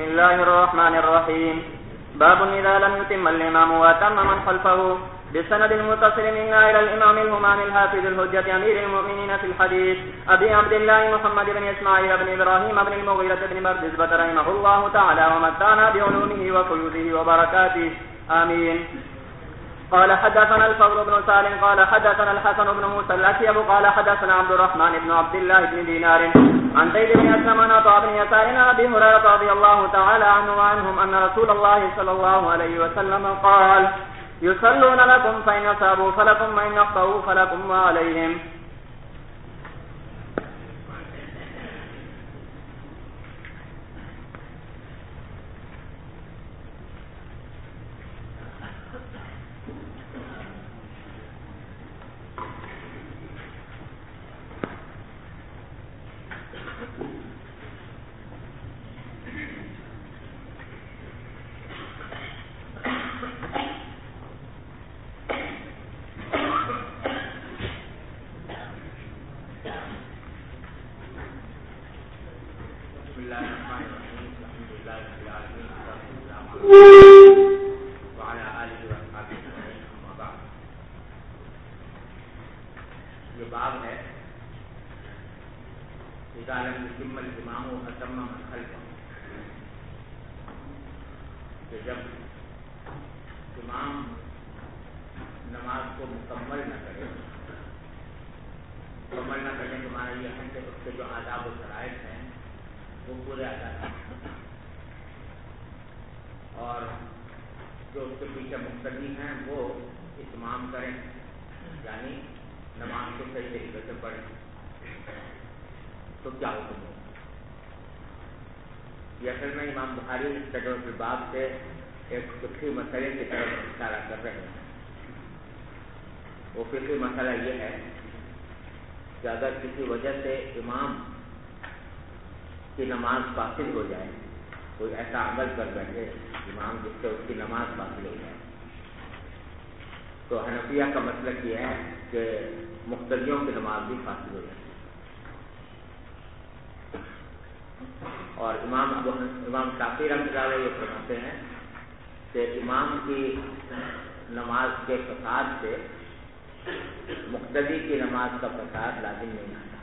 بسم الله الرحمن الرحيم. باب إذا لم يتم الإمام وأتم من خلفه. بسند المتصل منا إلى الإمام الهمام الحافظ الحجة أمير المؤمنين في الحديث أبي عبد الله محمد بن إسماعيل بن إبراهيم بن المغيرة بن بردزبة رحمه الله تعالى ومتعنا بعلومه وفيوضه وبركاته آمين. قال حدثنا الفضل بن سالم قال حدثنا الحسن بن موسى الأكيب قال حدثنا عبد الرحمن بن عبد الله بن دينار عن زيد بن أسلم عن عطاء بن يسار عن أبي هريرة رضي الله تعالى عنه وعنهم أن رسول الله صلى الله عليه وسلم قال: يصلون لكم فإن أصابوا فلكم وإن أخطأوا فلكم وعليهم. باب سے ایک فقہی مسئلے کی طرف اشارہ کر رہے ہیں. وہ فقہی مسئلہ یہ ہے کہ اگر کسی وجہ سے امام کی نماز فاسد ہو جائے, کوئی ایسا عمل کر بیٹھے امام جس سے اس کی نماز فاسد ہو جائے, تو حنفیہ کا مسلک یہ ہے کہ مقتدیوں کی نماز بھی فاسد ہو جائے. اور امام شافعی رحمۃ اللہ علیہ یہ فرماتے ہیں کہ امام کی نماز کے فساد سے مقتدی کی نماز کا فساد لازم نہیں آتا.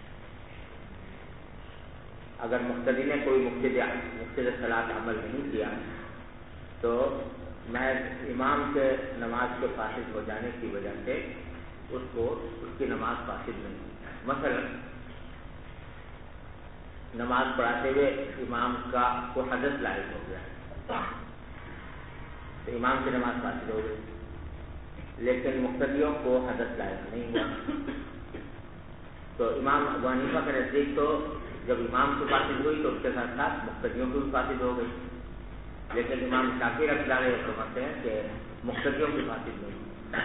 اگر مقتدی نے کوئی مقتدی صلاۃ عمل نہیں کیا تو محض امام کے نماز کے فاسد ہو جانے کی وجہ سے اس کی نماز فاسد نہیں ہوتی. مثلا نماز پڑھاتے ہوئے امام کا کو حدث لاحق ہو گیا تو امام کی نماز فاسد ہو گئی, لیکن مقتدیوں کو حدث لاحق نہیں ہوا. تو امام ابو حنیفہ کے نزدیک تو جب امام کی فاسد ہوئی تو اس کے ساتھ ساتھ مقتدیوں کی بھی فاسد ہو گئی, لیکن امام شافعی رحمۃ اللہ علیہ فرماتے ہیں کہ مقتدیوں کی فاسد نہیں,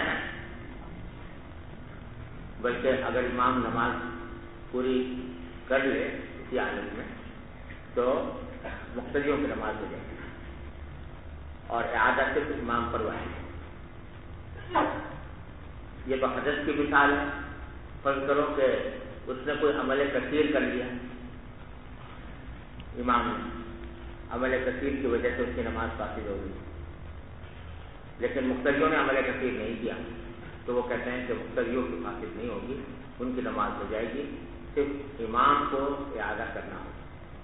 بلکہ اگر امام نماز پوری کر لے عالم میں تو مقتدیوں کی نماز ہو جائے گی اور اعادہ صرف امام پر وائے. یہ تو حدث کی مثال ہے. فرض کرو کہ اس نے کوئی عمل کثیر کر لیا, امام نے عمل کثیر کی وجہ سے اس کی نماز فاسد ہو گئی, لیکن مقتدیوں نے عمل کثیر نہیں کیا تو وہ کہتے ہیں کہ مقتدیوں کی فاسد نہیں ہوگی, ان کی نماز ہو جائے گی, صرف امام کو اعادہ کرنا ہوگا.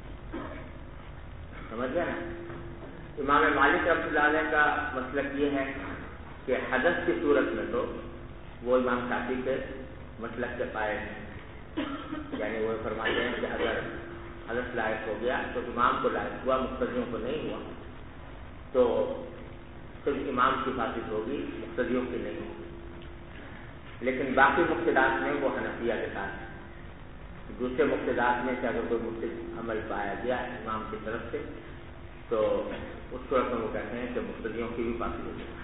سمجھ گیا نا. امام مالک رحمۃ اللہ علیہ کا مسلک یہ ہے کہ حدث کی صورت میں تو وہ امام شافعی کے مسلک کے قائل ہیں, یعنی وہ فرماتے ہیں کہ اگر حدث لاحق ہو گیا تو امام کو لاحق ہوا, مقتدیوں کو نہیں ہوا, تو صرف امام کی فاسد ہوگی, مقتدیوں کی نہیں ہوگی. لیکن باقی مقتدات میں وہ حنفیہ کے ساتھ ہیں. دوسرے مقتدات میں سے اگر کوئی مقتد عمل پایا گیا امام کی طرف سے تو اس صورت میں وہ کہتے ہیں کہ مقتدیوں کی بھی فاسد ہو جائے.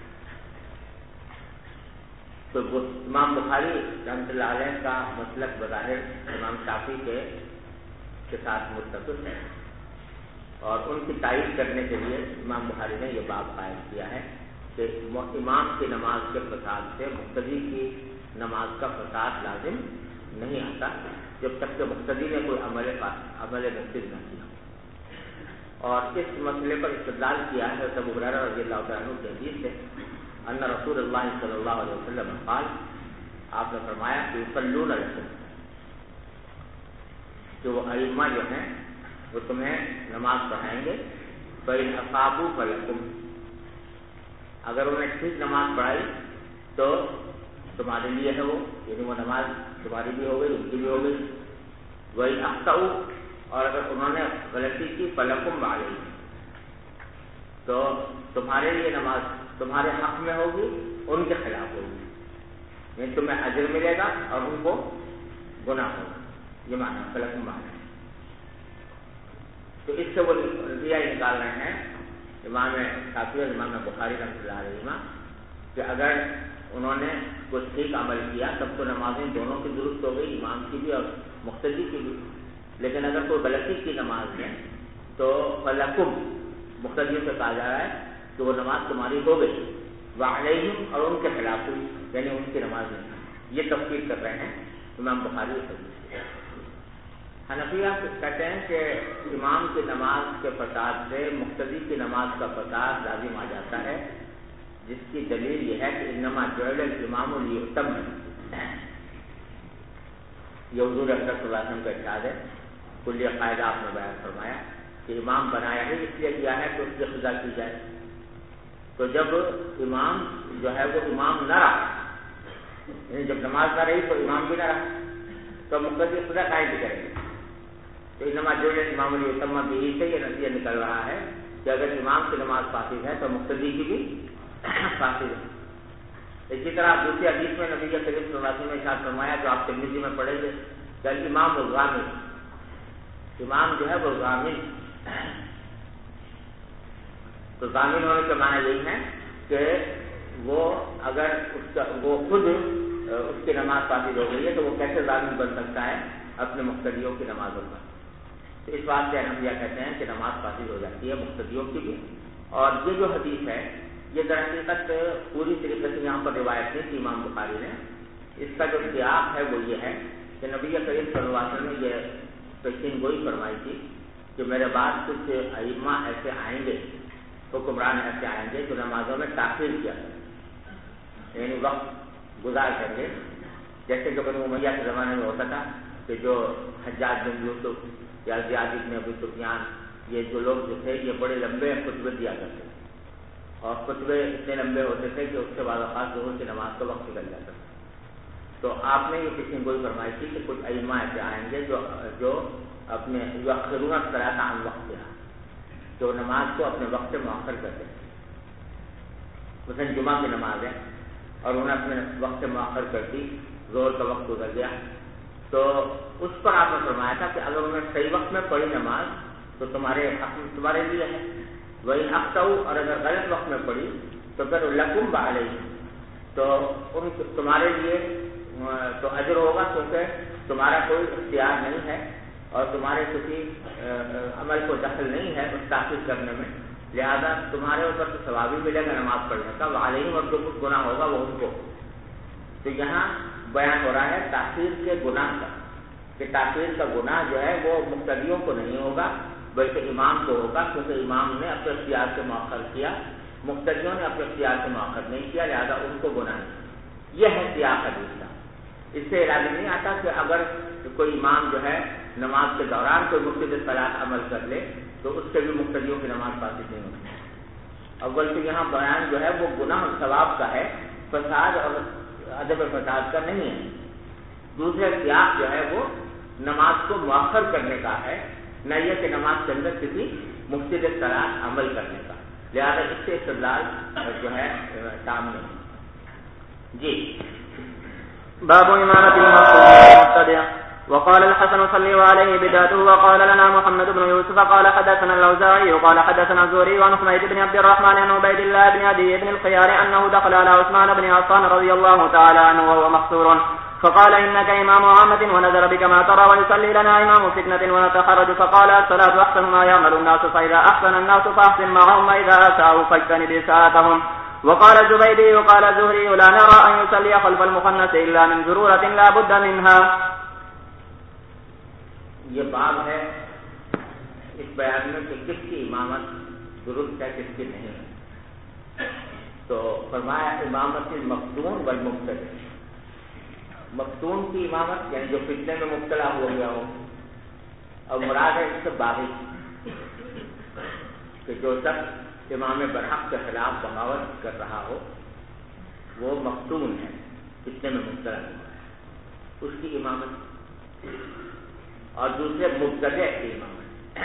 تو وہ امام بخاری رحمۃ اللہ علیہ کا مسلک بظاہر امام شافعی کے ساتھ متفق ہے, اور ان کی تائید کرنے کے لیے امام بخاری نے یہ باب قائم کیا ہے کہ امام کی نماز کے فساد سے مقتدی کی نماز کا فساد لازم نہیں آتا جب تک کہ مقتدی نے کوئی عمل مفسد نہ کیا. اور اس مسئلے پر استدلال کیا ہے حضرت ابو ہریرہ رضی اللہ تعالیٰ عنہ کی حدیث سے ان رسول اللہ صلی اللہ علیہ وسلم قال، آپ نے فرمایا کہ یصلون لکم، کہ وہ ائمہ جو ہیں وہ تمہیں نماز پڑھائیں گے، فإن أصابوا فلکم، اگر انہوں نے ٹھیک نماز پڑھائی تو تمہارے لیے ہے وہ، یعنی وہ نماز تمہاری بھی ہو گئی ان کی بھی ہو گئی، وإن أخطأوا، اور اگر انہوں نے غلطی کی فلکم علیہ، تو تمہارے لیے نماز تمہارے حق میں ہوگی، ان کے خلاف ہوگی، یعنی تمہیں اجر ملے گا اور ان کو گناہ ہوگا، یہ معنی فلکم علیہ۔ تو اس سے وہ نتیجہ نکال رہے ہیں امام شافعی اور امام بخاری رحمۃ اللہ علیہ کہ اگر انہوں نے کچھ ٹھیک عمل کیا تب تو نمازیں دونوں کی درست ہو گئی، امام کی بھی اور مقتدی کی بھی، لیکن اگر کوئی غلطی کی نماز میں تو فلکم مقتدیوں سے کہا جا رہا ہے کہ وہ نماز تمہاری ہو گئی، وعلیہم، اور ان کے خلاف ہوئی، یعنی ان کی نماز نہیں، یہ تفسیر کر رہے ہیں امام بخاری اور حدیث۔ حنفیہ کہتے ہیں کہ امام کی نماز کے فساد سے مقتدی کی نماز کا فساد لازم آ جاتا ہے، جس کی دلیل یہ ہے کہ انما جعل الامام لیؤتم، یہ حضور اکرم صلی اللہ علیہ وسلم کا ارشاد ہے، کلیہ قاعدہ آپ نے بیان فرمایا کہ امام بنایا ہی اس لیے کیا ہے کہ اس کی قضا کی جائے، تو جب امام جو ہے وہ امام نہ رہا، یعنی جب نماز نہ رہی تو امام بھی نہ رہا، تو مقتدی قضا قائم بھی کریں گے، تو انما جعل الامام لیؤتم بہ سے یہ نتیجہ نکل رہا ہے کہ اگر امام کی نماز فاسد ہے تو مقتدی کی بھی فاسد ہے۔ اسی طرح دوسری حدیث میں نبی کریم صلی اللہ علیہ وسلم نے ارشاد فرمایا جو آپ ترمذی میں پڑھیں گے کہ امام الغامض، امام جو ہے وہ غامض، تو غامض ہونے کے معنی یہی ہے کہ وہ اگر وہ خود اس کی نماز فاسد ہو گئی ہے تو وہ کیسے غامض بن سکتا ہے اپنے مقتدیوں کی نمازوں پر، تو اس بات سے حنفیہ کہتے ہیں کہ نماز فاسد ہو جاتی ہے مقتدیوں کی بھی۔ اور یہ جو حدیث ہے یہ در حقیقت پوری طریقے سے یہاں پر روایت نہیں تھی امام بخاری نے، اس کا جو سیاق ہے وہ یہ ہے کہ نبی کریم صلی اللہ علیہ وسلم نے یہ پیشین گوئی فرمائی تھی کہ میرے بعد کچھ ائمہ ایسے آئیں گے، حکمران ایسے آئیں گے جو نمازوں میں تاخیر کیا کریں، یعنی وقت گزار کر گے، جیسے کہ بنو امیہ کے زمانے میں ہوتا تھا کہ جو حجاج بن یوسف یا زیاد بن ابی سفیان، یہ جو لوگ جو تھے یہ بڑے لمبے خطبے دیا کرتے تھے، اور خطبے اتنے لمبے ہوتے تھے کہ اس کے بعد خاص ظہور کی نماز کا وقت نکل جاتا تھا، تو آپ نے یہ پیشین گوئی فرمائی تھی کہ کچھ ائمہ ایسے آئیں گے جو اپنے یؤخرون الصلاۃ عن وقتها، جو نماز کو اپنے وقت سے مؤخر کرتے ہیں، مثلا جمعہ کی نماز ہے اور انہوں نے اپنے وقت سے مؤخر کر دی، ظہر کا وقت گزر گیا، تو اس پر آپ نے فرمایا تھا کہ اگر انہوں نے صحیح وقت میں پڑھی نماز تو تمہارے لیے ہے، وہی اخطأوا، اور اگر غلط وقت میں پڑھی تو پھر لکم علیہ، تو ان تمہارے لیے تو اجر ہوگا، کیونکہ تمہارا کوئی اختیار نہیں ہے اور تمہارے کسی عمل کو دخل نہیں ہے اس تاخیر کرنے میں، لہذا تمہارے اوپر تو ثواب بھی ملے گا نماز پڑھنے کا، وعلیہم، اور جو کچھ گناہ ہوگا وہ ان کو۔ تو یہاں بیان ہو رہا ہے تاخیر کے گناہ کا، کہ تاخیر کا گناہ جو ہے وہ مقتدیوں کو نہیں ہوگا بلکہ امام کو ہوگا، کیونکہ امام نے اپنے اختیار سے مؤخر کیا، مقتدیوں نے اپنے اختیار سے مؤخر نہیں کیا، لہذا ان کو گناہ نہیں۔ یہ ہے سیاق حدیث کا۔ اس سے علاج نہیں آتا کہ اگر کوئی امام جو ہے نماز کے دوران کوئی مفسد صلاۃ عمل کر لے تو اس سے بھی مقتدیوں کی نماز فاسد نہیں ہوتی۔ اول تو یہاں بیان جو ہے وہ گناہ اور ثواب کا ہے، فساد اور عدم فساد کا نہیں ہے۔ دوسرے سیاق جو ہے وہ نماز کو مؤخر کرنے کا ہے، نہ یہ کہ نماز کے اندر کسی مفسد صلاۃ عمل کرنے کا، لہذا اس سے استدلال جو ہے سامنے جی۔ باب إمامة المبتدع. وقال الحسن صلى عليه بداته. وقال لنا محمد بن يوسف قال حدثنا الأوزاعي قال حدثنا الزهري عن حميد بن عبد الرحمن عن عبيد الله بن عدي بن الخيار أنه دخل على عثمان بن عفان رضي الله تعالى عنه وهو محصور فقال إنك إمام عامة ونذر بك ما ترى ويصلي لنا إمام فتنة ونتخرج، فقال الصلاة أحسن ما يعمل الناس، فإذا أحسن الناس فأحسن معهم وإذا أساءوا فاجتنب إساءتهم. وقال الزبيدي قال الزهري لا نرى أن يصلي خلف المخنث إلا من ضرورة لا بد منها. یہ باب ہے اس بیان میں کہ کس کی امامت درست ہے کس کی نہیں ہے. تو فرمایا امامت المفتون والمبتدع. مفتون کی امامت یعنی جو فتنے میں مبتلا ہو گیا ہو، اور مراد ہے اس سے باغی کہ جو شخص امام برحق کے خلاف بغاوت کر رہا ہو وہ مفتون ہے، فتنے میں مبتلا ہوا ہے، اس کی امامت. اور دوسرے مبتدع کی امامت.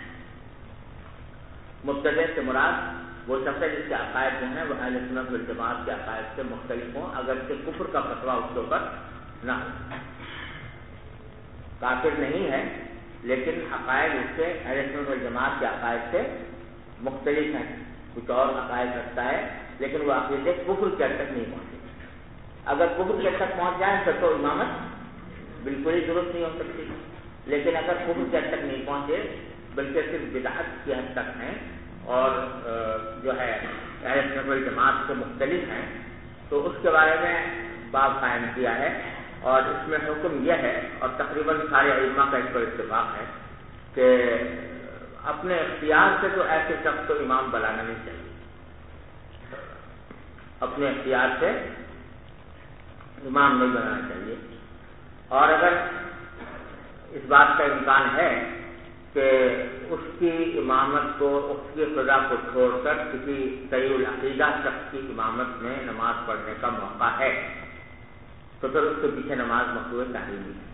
مبتدع سے مراد وہ شخص ہے جس کے عقائد جو ہیں وہ اہل سنت والجماعت کے عقائد سے مختلف ہوں، اگرچہ کفر کا فتویٰ اس کے اوپر نہ ہو. کافر نہیں ہے لیکن عقائد اس سے اہل سنت والجماعت کے عقائد سے مختلف ہیں، کچھ اور عقائد رکھتا ہے لیکن وہ عقیدے کفر کے حد تک نہیں پہنچے. اگر کفر کے حد تک پہنچ جائے پھر تو امامت بالکل ہی درست نہیں ہو سکتی، لیکن اگر کفر کے حد تک نہیں پہنچے بلکہ صرف بدعت کی حد تک ہیں اور جو ہے اہل سنت والجماعت سے مختلف ہیں تو اس کے بارے میں باب قائم کیا ہے. اور اس میں حکم یہ ہے اور تقریباً سارے ائمہ کا اس پر اتفاق ہے کہ اپنے اختیار سے تو ایسے شخص کو امام بنانا نہیں چاہیے، اپنے اختیار سے امام نہیں بنانا چاہیے. اور اگر اس بات کا امکان ہے کہ اس کی امامت کو اس کی قضا کو چھوڑ کر کسی صحیح العقیدہ شخص کی امامت میں نماز پڑھنے کا موقع ہے تو پھر اس کے پیچھے نماز مقبول تحریمی ہے.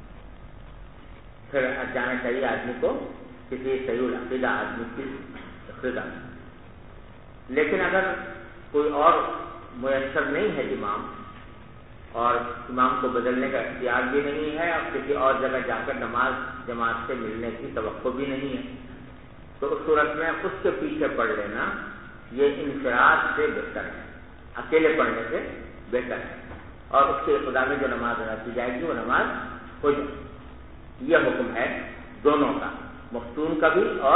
پھر جانا چاہیے آدمی کو کسی صحیح العقیدہ آدمی کی اقتداء. لیکن اگر کوئی اور میسر نہیں ہے امام اور امام کو بدلنے کا اختیار بھی نہیں ہے اور کسی اور جگہ جا کر نماز جماعت سے ملنے کی توقع بھی نہیں ہے تو اس صورت میں اس کے پیچھے پڑھ لینا یہ انفراد سے بہتر ہے، اکیلے پڑھنے سے بہتر ہے. اور اس کے خدا میں جو نماز ادا کی جائے گی وہ نماز ہو جائے. یہ حکم ہے دونوں کا، مفتون کا بھی اور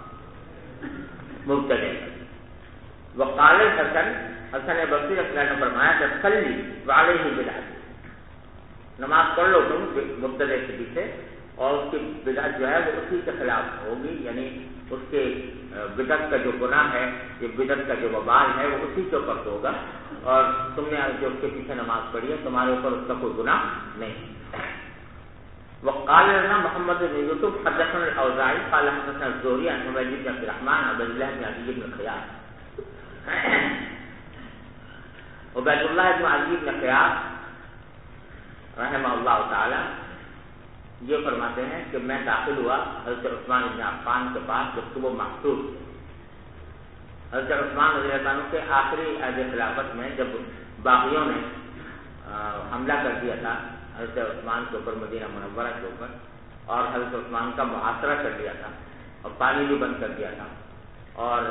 مبتدع کا بھی. وقال الحسن، حسن بصری رحمۃ اللہ نے فرمایا کہ صلی وعلیہ بدعت، نماز پڑھ لو تم مبتدع کے پیچھے اور اس کی بدعت جو ہے وہ اسی کے خلاف ہوگی، یعنی اس کے بدعت کا جو گناہ ہے یہ بدعت کا جو وبال ہے وہ اسی کے اوپر ہوگا اور تم نے جو اس کے پیچھے نماز پڑھی ہے تمہارے اوپر اس کا کوئی گناہ نہیں. وقال لنا محمد بن یوسف حدثنا الاوزاعی قال حدثنا الزهري عن حمید بن عبد الرحمن عن عبد الله بن عدي بن خيار. عبید اللہ بن عدی بن خیار رحمہ اللہ تعالی یہ فرماتے ہیں کہ میں داخل ہوا حضرت عثمان بن عفان کے پاس جب صبح محصور تھے. حضرت عثمان رضی اللہ عنہ کے آخری عہد خلافت میں جب باغیوں نے حملہ کر دیا تھا حضرت عثمان کے اوپر، مدینہ منورہ کے اوپر، اور حضرت عثمان کا محاصرہ کر دیا تھا اور پانی بھی بند کر دیا تھا اور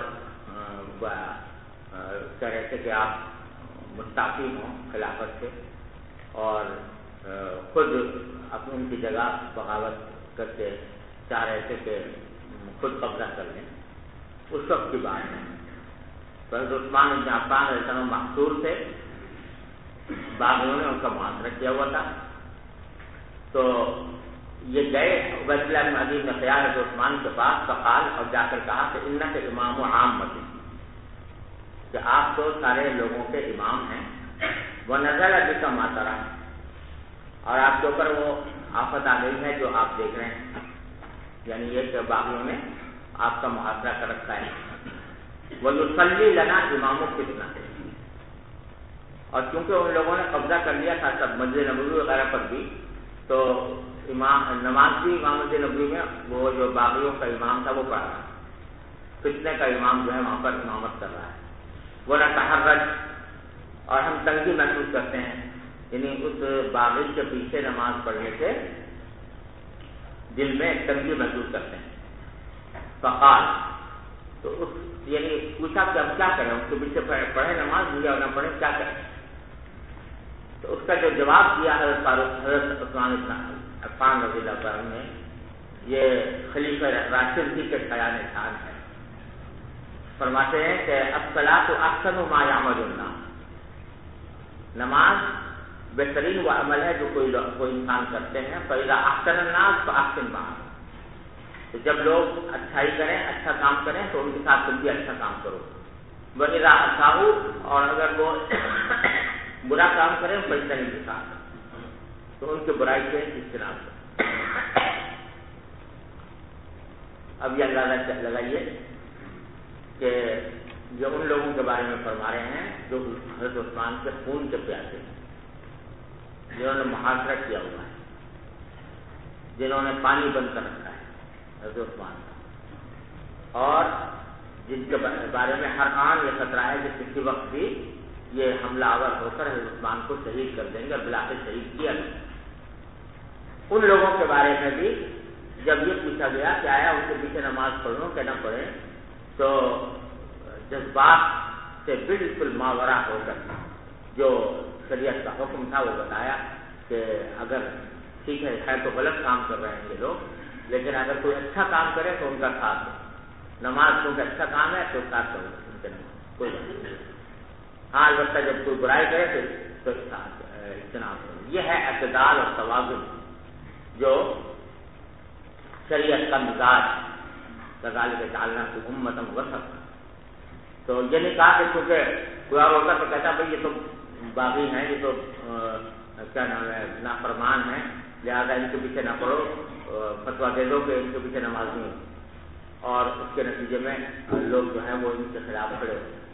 کہہ رہے تھے کہ آپ مستعفی ہوں خلافت سے اور خود اپنی ان کی جگہ بغاوت کر کے چاہ رہے تھے کہ خود قبضہ کر لیں. اس وقت کی بات ہے. حضرت عثمان بن عفان رضی اللہ عنہ محصور تھے، باغیوں نے ان کا محاصرہ کیا ہوا تھا تو یہ گئے عبید اللہ بن عدی بن خیار حضرت عثمان کے پاس فقال اور جا کر کہا کہ انک امام عامۃ، کہ آپ تو سارے لوگوں کے امام ہیں. وہ نظر بک ما تری، اور آپ کے اوپر وہ آفت آ گئی ہے جو آپ دیکھ رہے ہیں، یعنی یہ کہ باغیوں نے آپ کا محاصرہ کر رکھا ہے. وَيُصَلِّي لَنَا امام الفتنہ، اور چونکہ ان لوگوں نے قبضہ کر لیا تھا سب مسجد نبوی وغیرہ پر بھی تو نماز بھی امام مسجد نبوی میں وہ جو باغیوں کا امام تھا وہ پڑھ رہا، فتنے کا امام جو ہے وہاں پر امامت کر رہا ہے. وَنَتَحَرَّجُ، اور ہم تنگی محسوس کرتے ہیں، یعنی اس باغی کے پیچھے نماز پڑھنے سے دل میں تنگی محسوس کرتے ہیں. فقال، تو اس یعنی پوچھا کہ اب کیا کریں، اس کے پیچھے پڑھے نماز یا نہ پڑھے، کیا کریں؟ تو اس کا جو جواب دیا حضرت عثمان بن عفان رضی اللہ عنہ نے، یہ خلیفہ راشد ہی کے خیال خان ہے. فرماتے ہیں کہ الصلاۃ احسن ما یعمل الناس، نماز بہترین وہ عمل ہے جو کوئی انسان کرتے ہیں. فإذا احسن الناس فاحسن معهم، تو جب لوگ اچھائی کریں، اچھا کام کریں تو ان کے ساتھ تم بھی اچھا کام کرو. وَإِذَا أَسَاءُوا، اور اگر وہ برا کام کریں فَاجْتَنِبُوا کے ساتھ تو ان کے برائی سے اجتناب کرو. اب یہ اندازہ لگائیے کہ جو ان لوگوں کے بارے میں فرما رہے ہیں جو حضرت عثمان کے خون کے پیاسے ہیں، جنہوں نے محاصرہ کیا ہوا ہے، جنہوں نے پانی بند کر رکھا ہے حضرت عثمان کا، اور جن کے بارے میں ہر آن یہ خطرہ ہے کہ کسی وقت بھی یہ حملہ آور ہو کر حضرت عثمان کو شہید کر دیں گے اور بالآخر شہید کیا گیا. ان لوگوں کے بارے میں بھی جب یہ پوچھا گیا کہ آیا ان کے پیچھے نماز پڑھوں کہ نہ پڑھیں، تو جذبات سے بالکل ماورا ہو کر جو شریعت کا حکم تھا وہ بتایا کہ اگر ٹھیک ہے تو غلط کام کر رہے ہیں یہ لوگ، لیکن اگر کوئی اچھا کام کرے تو ان کا ساتھ دو. نماز کیونکہ اچھا کام ہے تو ساتھ کرو ان کے نماز، کوئی بات نہیں. ہاں البتہ جب کوئی برائی کرے تو اجتناب کرو. یہ ہے اعتدال اور توازن جو شریعت کا مزاج کذالک جعلنا فی امۃ وسط. تو یہ نہیں کہا کہ کیونکہ کوئی اور ہوتا تو کہتا بھائی یہ تو باغی ہیں، یہ تو کیا نام ہے نافرمان ہیں، لہٰذا ان کے پیچھے نہ پڑھو، فتویٰ دے دو کہ ان کے پیچھے نماز نہیں، اور اس کے نتیجے میں لوگ جو ہیں وہ ان کے خلاف کھڑے ہوتے ہیں.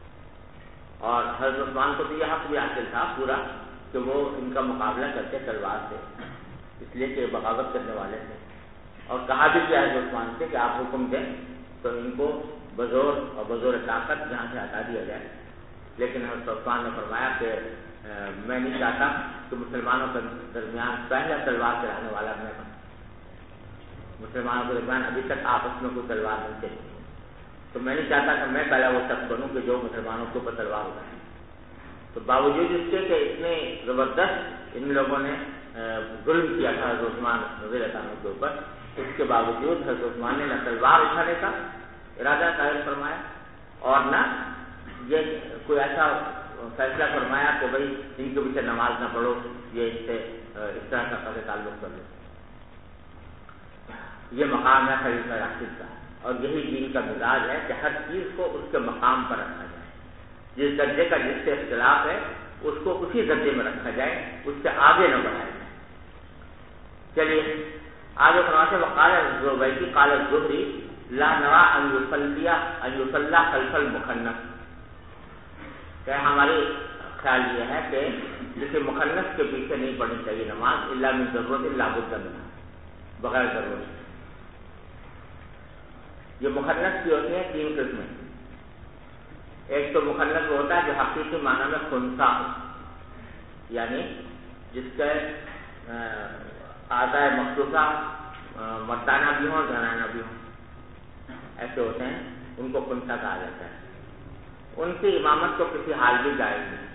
اور حضرت عثمان کو تو یہ حق بھی حاصل تھا پورا کہ وہ ان کا مقابلہ کرتے تلوار سے، اس لیے کہ بغاوت کرنے والے تھے. اور کہا بھی کیا حضرت عثمان سے کہ آپ حکم دیں تو ان کو بزور اور بزور طاقت یہاں سے ہٹا دیا جائے. لیکن حضرت عثمان نے فرمایا کہ میں نہیں چاہتا کہ مسلمانوں کے درمیان پہلا تلوار چلانے والا میں بنوں. مسلمانوں کے درمیان ابھی تک آپس میں کوئی تلوار نہیں چلی، تو میں نہیں چاہتا کہ میں پہلا وہ شخص بنوں کہ جو مسلمانوں کے اوپر تلوار اٹھائے. تو باوجود اس کے کہ اتنے زبردست ان لوگوں نے ظلم کیا تھا حضرت عثمان رضی اللہ عنہ کے اوپر، اس کے باوجود حضرت عثمان نے نہ تلوار اٹھانے کا ارادہ ظاہر فرمایا اور نہ یہ کوئی ایسا فیصلہ فرمایا کہ بھائی ان کے پیچھے نماز نہ پڑھو، یہ اس سے اس طرح کا قطع تعلق کر لو. یہ مقام ہے خلیفہ راشد کا، اور یہی دین کا مزاج ہے کہ ہر چیز کو اس کے مقام پر رکھا جائے. جس درجے کا جس سے اختلاف ہے اس کو اسی درجے میں رکھا جائے، اس سے آگے نہ بڑھایا جائے. چلیے آگے فرماتے وقال الزبیدی قال الزہری لا نرى ان يصلى خلف المخنث، کہ ہماری خیال یہ ہے کہ جسے مخنث کے پیچھے نہیں پڑھنی چاہیے نماز الا من ضرورت لا بد منها، بغیر ضرورت. یہ مخنث کی ہوتی ہیں تین قسمیں. ایک تو مخنث ہوتا ہے جو حقیقی معنی میں خنثی ہو، یعنی جس کے اعضاء مخصوصہ مردانہ بھی ہوں زنانہ بھی ہوں، ایسے ہوتے ہیں، ان کو خنثی کہا جاتا ہے. ان کی امامت تو کسی حال بھی جائز نہیں،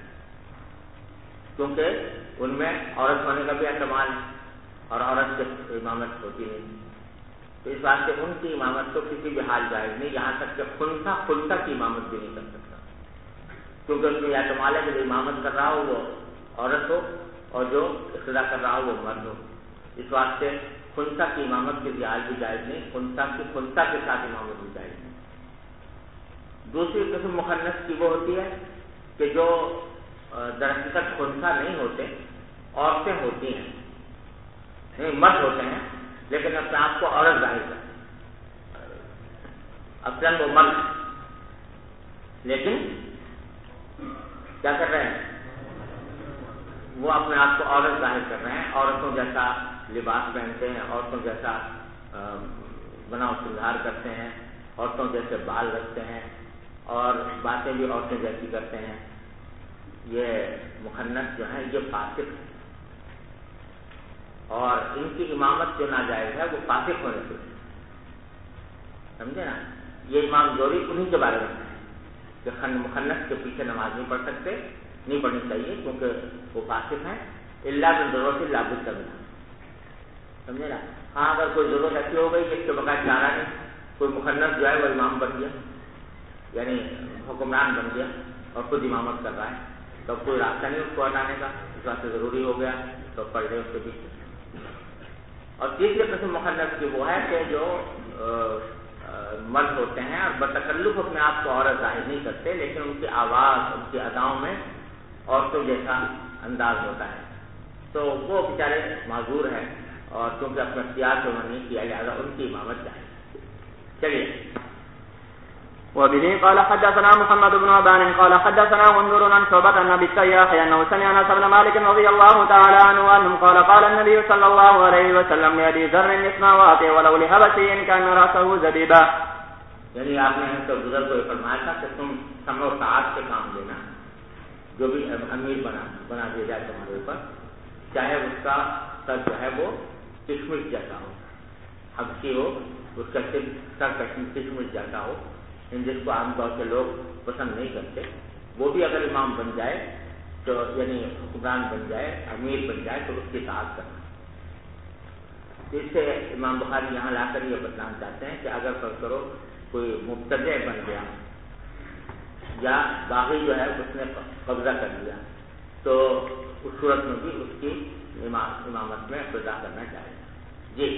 کیونکہ ان میں عورت ہونے کا بھی احتمال ہے اور عورت کی امامت ہوتی نہیں. تو اس بات سے ان کی امامت تو کسی بھی حال جائز نہیں، یہاں تک کہ خنثی کی امامت بھی نہیں کر سکتا، کیونکہ اس میں یہ احتمال ہے کہ جو امامت کر رہا ہو وہ عورت ہو اور جو اقتدا کر رہا ہو وہ مرد ہو. اس واسطے خنثی کی امامت کے حال بھی جائز نہیں، خنثی کے ساتھ امامت بھی جائز نہیں. دوسری قسم مخنث کی وہ ہوتی ہے کہ جو درحقیقت خنثی نہیں ہوتے، عورتیں ہوتی ہیں، نہیں مرد ہوتے ہیں لیکن اپنے آپ کو عورت ظاہر کرتے ہیں، اصلاً وہ مرد ہے لیکن کیا کر رہے ہیں، وہ اپنے آپ کو عورت ظاہر کر رہے ہیں، عورتوں جیسا لباس پہنتے ہیں، عورتوں جیسا بناؤ سنگھار کرتے ہیں، عورتوں جیسے بال رکھتے ہیں اور باتیں بھی عورتیں جیسی کرتے ہیں. یہ مخنث جو ہیں یہ فاسق ہیں، اور ان کی امامت جو ناجائز ہے وہ فاسق ہونے سے، سمجھے نا. یہ امام زہری انہیں کے بارے میں ہے کہ مخنث کے پیچھے نماز نہیں پڑھ سکتے، نہیں پڑھنی چاہیے کیونکہ وہ فاسق ہیں. الا بالضرورت لا بد منها، سمجھے نا. ہاں اگر کوئی ضرورت ایسی ہو گئی کہ اس کے بغیر چارہ نہیں، کوئی مخنث جو ہے وہ امام بن گیا، یعنی حکمران بن گیا اور خود امامت کر رہا ہے، تو کوئی راستہ نہیں اس کو ہٹانے کا، اس واسطے ضروری ہو گیا تو پڑھ لے اس کے پیچھے. اور تیسری قسم مخنث کی وہ ہے کہ جو مرد ہوتے ہیں اور بتکلف اپنے آپ کو عورت ظاہر نہیں کرتے، لیکن ان کی آواز، ان کی اداؤں میں عورتوں جیسا انداز ہوتا ہے، تو وہ بیچارے معذور ہیں، اور کیونکہ اپنے اختیار سے انہوں نے نہیں کیا، لہٰذا ان کی امامت چاہیے. چلیے. وبه قال حدثنا محمد بن عبان قال حدثنا غندر عن شعبة عن ابي التياح انه سمع انس بن مالك رضي الله تعالى عنه انه قال النبي صلى الله عليه وسلم لأبي ذر اسمع واطع ولو لحبشي كان رأسه زبيبا. یعنی آپ نے ہم سے گزر کو فرمایا تھا کہ تم سمع و طاعت سے کام لینا، جو بھی امیر بنا دیا جائے تمہارے اوپر، چاہے اس کا سر جو ہے وہ کشمش جیسا ہو، حبشی ہو، اس کا سر کشمش جیسا ہو، جس کو عام طور سے لوگ پسند نہیں کرتے، وہ بھی اگر امام بن جائے تو یعنی حکمران بن جائے، امیر بن جائے تو اس کی اطاعت کرنا. اس سے امام بخاری یہاں لا کر یہ بتلانا چاہتے ہیں کہ اگر فرض کرو کوئی مبتدع بن گیا یا باغی جو ہے اس نے قبضہ کر لیا تو اس صورت میں بھی اس کی امامت میں اقتدا کرنا چاہیے. جی.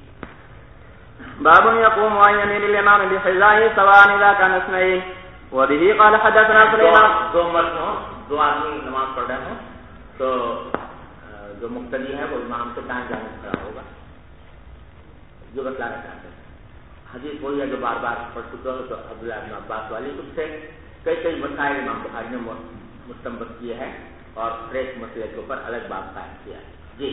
باب يقوم عن يمين الامام بحذائه سواء اذا كان اثنين. وبه قال حدثنا سليمان. دو مرد ہوں، دو آدمی نماز پڑھ رہے ہوں تو جو مقتدی ہے وہ امام سے دائیں جانب کھڑا ہوگا، جو بتلانا چاہتے ہیں. حدیث وہی ہے جو بار بار پڑھ چکا ہو، تو عبداللہ بن عباس والی اس سے کئی مسائل امام بخاری نے مستنبط کیے ہیں اور ہر ایک مسئلے کے اوپر الگ باب قائم کیا ہے. جی.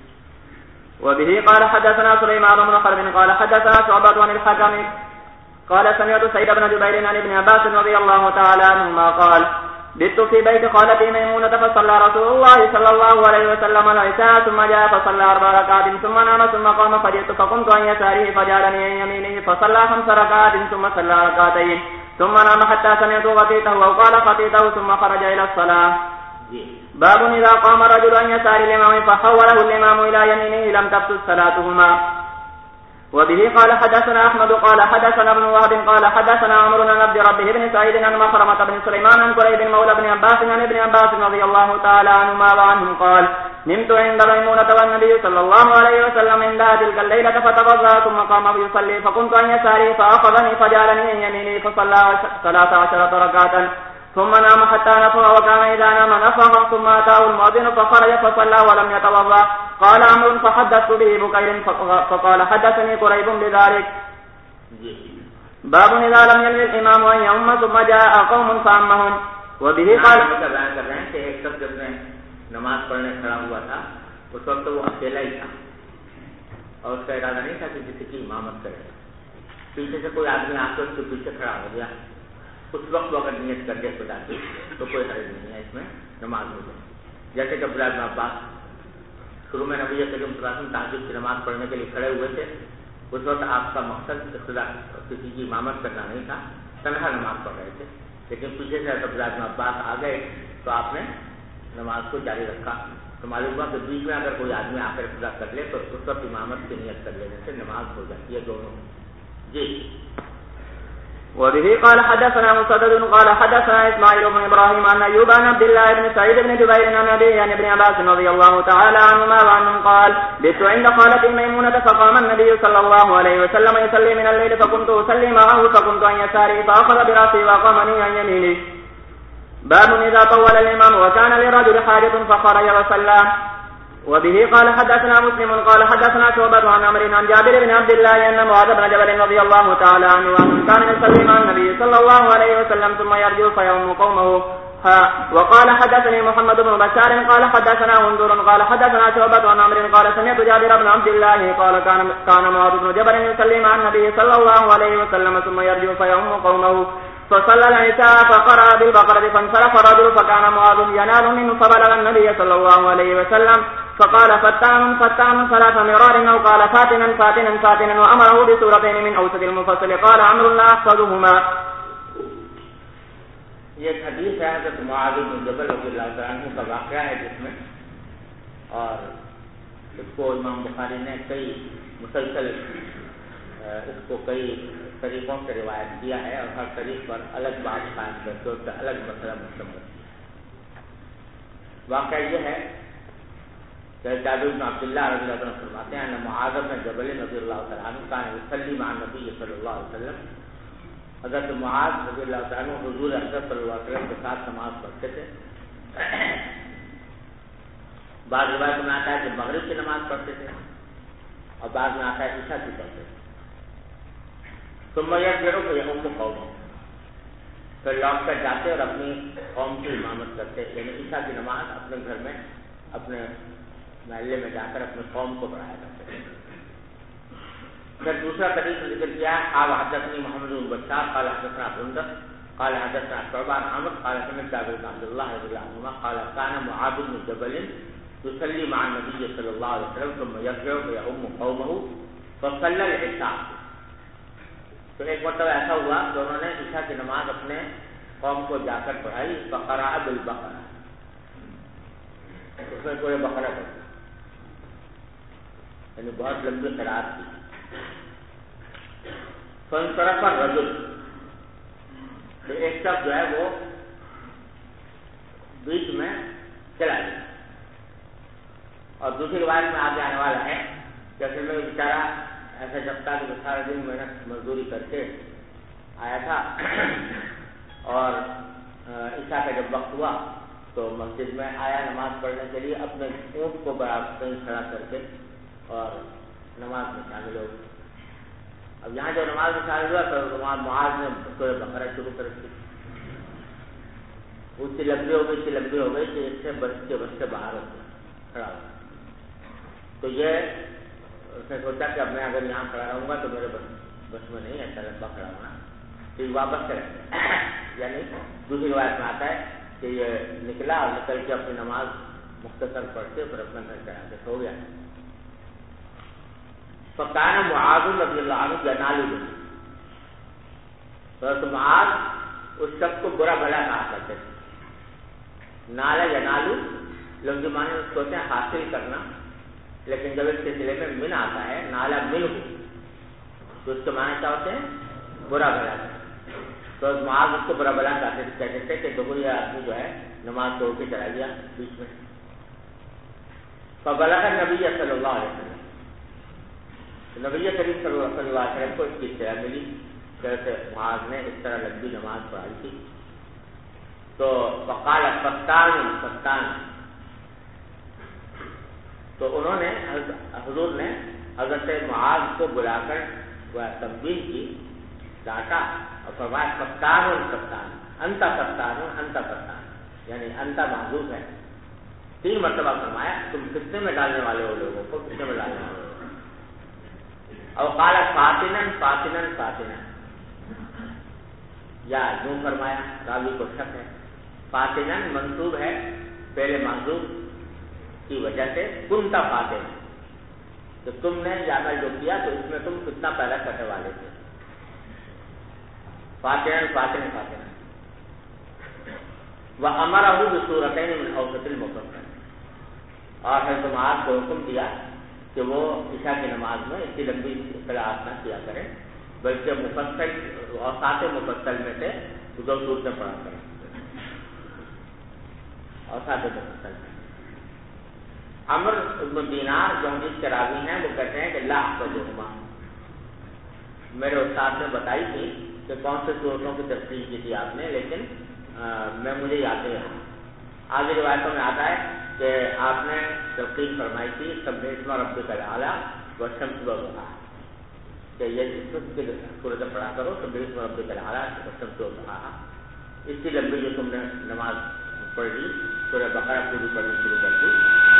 وبه قال حدثنا سليمان بن حرب قال حدثنا شعبة عن الحكم قال سمعت سعيد بن جبير عن ابن عباس رضي الله تعالى عنهما قال بت في بيت خالتي ميمونة فصلى رسول الله صلى الله عليه وسلم العشاء ثم جاء فصلى 4 ركعات ثم نام ثم قام فجئت فقمت عن يساره فجعلني عن يمينه فصلى 5 ركعات ثم صلى ركعتين ثم نام حتى سمعت خطيته أو قال خطيته ثم خرج إلى الصلاة. باب إذا قام الرجل عن يسار الإمام فحوله الإمام إلى يمينه لم تبطل صلاتهما. وبه قال حدثنا أحمد قال حدثنا ابن وهب قال حدثنا عمرو بن عبد ربه بن سعيد عن مخرمة بن سليمان عن قريب مولى بن عباس عن ابن عباس رضي الله تعالى عنهما وعنهم قال نمت عند ميمونة والنبي صلى الله عليه وسلم عندها تلك الليلة فتوضأ ثم قام يصلي فكنت عن يساره فأخذني فجعلني عن يمينه فصلى 13 ركعة ثم نام حتى نفخ وكان إذا نام نفخ ثم أتاه المؤذن فخرج فصلى ولم يتوضأ. قال عمرو فحدثت به بكير فقال حدثني قريب بذلك. باب إذا لم يلي الإمام أن يؤم ثم جاء قوم فأمهم. وبه قال بیان کر رہے ہیں کہ ایک شخص جب میں نماز پڑھنے کھڑا ہوا تھا اس وقت وہ اکیلا ہی تھا اور اس کا ارادہ نہیں تھا کہ کسی کی امامت کرے. پیچھے سے کوئی آدمی آ کے اس کے پیچھے کھڑا ہو گیا، اس وقت وہ اگر نیت کر کے خدا کی تو کوئی حرج نہیں ہے اس میں نماز ہو جائے. جیسے کہ عبداللہ بن عباس شروع میں نبی کریم صلی اللہ علیہ وسلم تہجد کی نماز پڑھنے کے لیے کھڑے ہوئے تھے، اس وقت آپ کا مقصد خدا کسی کی امامت کرنا نہیں تھا، تنہا نماز پڑھ رہے تھے. لیکن پیچھے سے عبداللہ بن عباس آ گئے تو آپ نے نماز کو جاری رکھا. تو معلوم ہوا کہ بیچ میں اگر کوئی آدمی آ کر خدا کر لے تو اس وقت امامت کی نیت کر لینے سے نماز ہو جاتی ہے دونوں. جی. وبه قال حدثنا مسدد قال حدثنا اسماعيل بن ابراهيم عن ايوب عن عبد الله بن سعيد بن جبير عن ابي عن ابن عباس رضي الله تعالى عنهما وعنهم قال بت عند خالتي ميمونة فقام النبي صلى الله عليه وسلم يصلي من الليل فكنت اصلي معه فكنت عن يساري فاخذ براسي وقامني عن يميني. باب اذا طول الامام وكان للرجل حاجة فخرج وصلى. وبه قال حدثنا مسلم قال حدثنا شعبة عن عمرو عن جابر بن عبد الله أن معاذ بن جبل رضي الله تعالى عنه كان يصلي مع النبي صلى الله عليه وسلم ثم يرجع فيؤم قومه. وقال حدثني محمد بن بشار قال حدثنا غندر قال حدثنا شعبة عن عمرو قال سمعت جابر بن عبد الله قال كان معاذ بن جبل يصلي مع النبي صلى الله عليه وسلم ثم يرجع فيؤم قومه فصلى العشاء فقرأ بالبقرة فانصرف الرجل فكان معاذ ينال منه فبلغ النبي صلى الله عليه وسلم فقال فتان ثلاث مرار أو قال فاتنا وأمره بسورتين من أوسط المفصل. قال عمرو لا أحفظهما. یہ ایک حدیث ہے حضرت معاذ بن جبل رضی اللہ عنہ کا واقعہ ہے جس میں، اور اس کو امام بخاری نے کئی طریقوں سے روایت کیا ہے اور ہر طریق پر الگ بات قائم کرتے ہوئے الگ مسئلہ مشتمل. واقعہ یہ ہے کہ جابر بن عبداللہ رضی اللہ عنہ فرماتے ہیں ان معاذ بن جبل رضی اللہ تعالیٰ عنہ کان یصلی مع النبی صلی اللہ علیہ وسلم، حضرت معاذ رضی اللہ تعالیٰ عنہ حضور اکرم صلی اللہ علیہ وسلم کے ساتھ نماز پڑھتے تھے. بعض روایت میں آتا ہے کہ مغرب کی نماز پڑھتے تھے اور بعد میں آتا ہے عشاء کی پڑھتے تھے. ثم یرجع فیؤم قومه، پھر لوٹ کر جاتے اور اپنی قوم کی امامت کرتے، یعنی عشاء کی نماز اپنے گھر میں اپنے محلے میں جا کر اپنے قوم کو پڑھایا کرتے تھے. پھر دوسرا طریقہ ذکر کیا ہے، قال حدثني محمد بن بشار قال حدثنا بندر قال حدثنا شعبہ عن عمرو قال سمعت جابر بن عبد الله رضي الله عنهما قال كان معاذ بن جبل يصلي مع النبي صلى الله عليه وسلم ثم يرجع فيؤم قومه فصلى العشاء. تو ایک مرتبہ ایسا ہوا کہ انہوں نے عشاء کی نماز اپنے قوم کو جا کر پڑھائی. فقرأ بالبقرہ، اس میں کوئی بقرہ پڑھا، یعنی بہت لمبی قرأت کی. فانصرف الرجل، تو ایک شخص جو ہے وہ بیچ میں چلا گیا. اور دوسری روایت میں آگے آنے والا ہے کہ اصل میں بیچارہ ایسا جب تھا کہ سارا دن محنت مزدوری کر کے آیا تھا اور عشاء کا جب وقت ہوا تو مسجد میں آیا نماز پڑھنے کے لیے، اپنے اونٹ کو برابر کہیں کھڑا کر کے اور نماز میں شامل ہو گیا. اب یہاں جو نماز میں شامل ہوا تو معاذ نے سورہ بقرہ شروع کر دی. اس سے لمبی ہو گئی کہ اس سے بچتے باہر ہو گیا، کھڑا ہو گیا. تو یہ اس نے سوچا کہ اب میں اگر یہاں کھڑا رہوں گا تو میرے بس میں نہیں ایسا لمبا کھڑا ہونا، پھر واپس کریں. یعنی دوسری روایت میں آتا ہے کہ یہ نکلا اور نکل کے اپنی نماز مختصر پڑھ کے پھر اپنا گھر چڑھا کے سو گیا. فکان معاذ رضی اللہ عنہ ینال به، تو معاذ اس شخص کو برا بھلا کہا کرتے تھے. نالا ینالو لفظ معنی اس کو ہوتے ہیں حاصل کرنا، لیکن جب اس سلسلے میں من آتا ہے نالا من ہو تو اس کے معنی کیا ہوتے ہیں؟ برا بھلا. تو معاذ اس کو برا بھلا کہتے تھے کہ دوبری آدمی جو ہے نماز توڑ کے چلا گیا بیچ میں. فبلغ النبی صلی اللہ علیہ وسلم، نبی کریم صلی اللہ علیہ وسلم کو اس کی اطلاع ملی کہ معاذ نے اس طرح لمبی نماز پڑھائی تھی. تو فقال فتان، تو انہوں نے حضور نے حضرت معاذ کو بلا کر وہ تنبیہ کی، ڈانٹا اور فرمایا فتان انت، یعنی انت معذور ہے. 3 مرتبہ فرمایا تم کتنے میں ڈالنے والے ہو لوگوں کو، کتنے میں ڈالنے والے ہو. اور قال فاتنا، یا یوں فرمایا، راوی کو شک ہے. فاتنا منصوب ہے پہلے معذور کی وجہ سے، کنتا فاتنا، تو تم نے یہ عمل جو کیا تو اس میں تم کتنا پیدا کرنے والے تھے. فاتنا وامرہ بسورتین من اوسط المفصل، اور حضرت معاذ کو حکم دیا کہ وہ عشاء کی نماز میں اتنی لمبی قراءت نہ کیا کریں، بلکہ مفصل اور سات مفصل میں سے 2 صورتیں پڑھا کریں، اور سات مفصل میں. عمر بن دینار جو حدیث کے راوی ہیں وہ کہتے ہیں کہ لا احفظہما، میرے استاد نے بتائی تھی کہ کون سے صورتوں کی تفصیل کی تھی آپ نے، لیکن مجھے یاد نہیں ہے. آگے روایتوں میں آتا ہے کہ آپ نے تفصیل فرمائی تھی سبح اسم ربک الاعلی والشمس وضحاہا، کہ یہ صورتیں پڑھا کرو، سبح اسم ربک الاعلی والشمس وضحاہا. اس کی لمبی جو تم نے نماز پڑھ لی، سورہ بقرہ پوری پڑھنی شروع کر دی.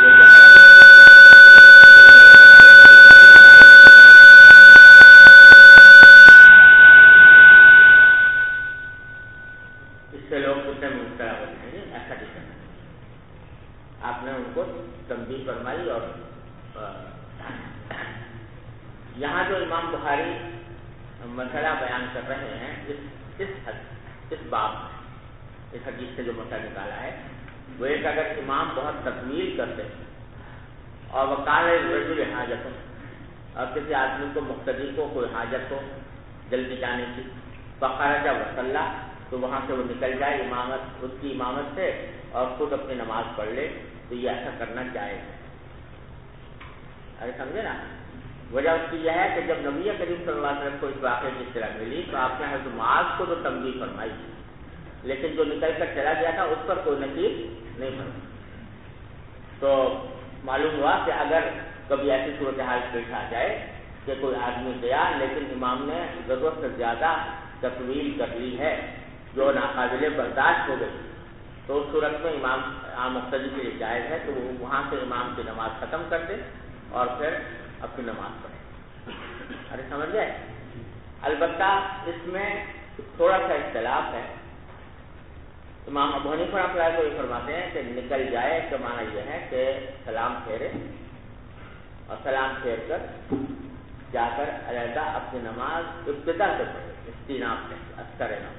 اس سے لوگ کتنے مبتلا ہوتے ہیں، ایسا نہیں کرنا. آپ نے ان کو تنبیہ فرمائی. اور یہاں جو امام بخاری مسئلہ بیان کر رہے ہیں اس باب میں، اس حدیث سے جو مسئلہ نکالا ہے وہ ایک، اگر امام بہت تکمیل کرتے اور وقال الرجل حاجت، اور کسی آدمی کو مقتدی کو کوئی حاجت ہو جلدی جانے کی، فخرج وصلی، تو وہاں سے وہ نکل جائے اس کی امامت سے اور خود اپنی نماز پڑھ لے، تو یہ ایسا کرنا چاہے. ارے سمجھے نا. وجہ اس کی یہ ہے کہ جب نبی کریم صلی اللہ علیہ وسلم کو اس واقعے کی اطلاع ملی تو آپ نے حضرت معاذ کو تو تنبیہ فرمائی, لیکن جو نکل کر چلا گیا تھا اس پر کوئی نصیب نہیں فرمائی. تو معلوم ہوا کہ اگر کبھی ایسی صورتحال پیش آ جائے کہ کوئی آدمی گیا لیکن امام نے ضرورت سے زیادہ تطویل کر لی ہے جو ناقابل برداشت ہو گئی, تو اس صورت میں امام عام مقتدی کے لیے جائز ہے کہ وہ وہاں سے امام کی نماز ختم کر دے اور پھر اپنی نماز پڑھے. ارے سمجھ گئے. البتہ اس میں تھوڑا سا اختلاف ہے. امام ابو حنیفہ رحمۃ اللہ کو یہ فرماتے ہیں کہ نکل جائے کا معنی یہ ہے کہ سلام پھیرے اور سلام پھیر کر جا کر علیحدہ اپنی نماز ابتدا سے پڑھے, استیناف سے, اثر نام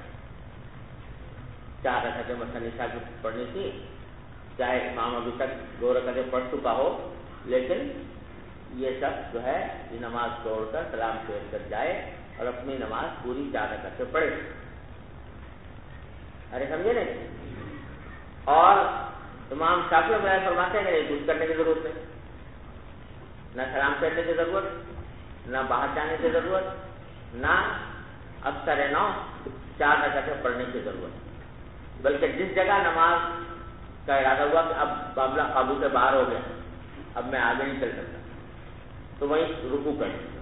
4 رکعتیں مثلا عشاء کی پڑھنی تھی, چاہے امام ابھی تک 2 رکعتیں پڑھ چکا ہو, لیکن یہ شخص جو ہے یہ نماز چھوڑ کر سلام پھیر کر جائے اور اپنی نماز پوری 4 رکعتیں پڑھے. ارے سمجھے نہیں. اور امام شافعی رحمۃ اللہ فرماتے ہیں کہ نہیں کچھ کرنے کی ضرورت ہے, نہ سلام پھیرنے کی ضرورت, نہ باہر جانے کی ضرورت, نہ اکثر 4 رکعتیں پڑھنے کی ضرورت, بلکہ جس جگہ نماز کا ارادہ ہوا کہ اب معاملہ قابو سے باہر ہو گیا, اب میں آگے نہیں چل سکتا, تو وہیں رکوع کر دیں,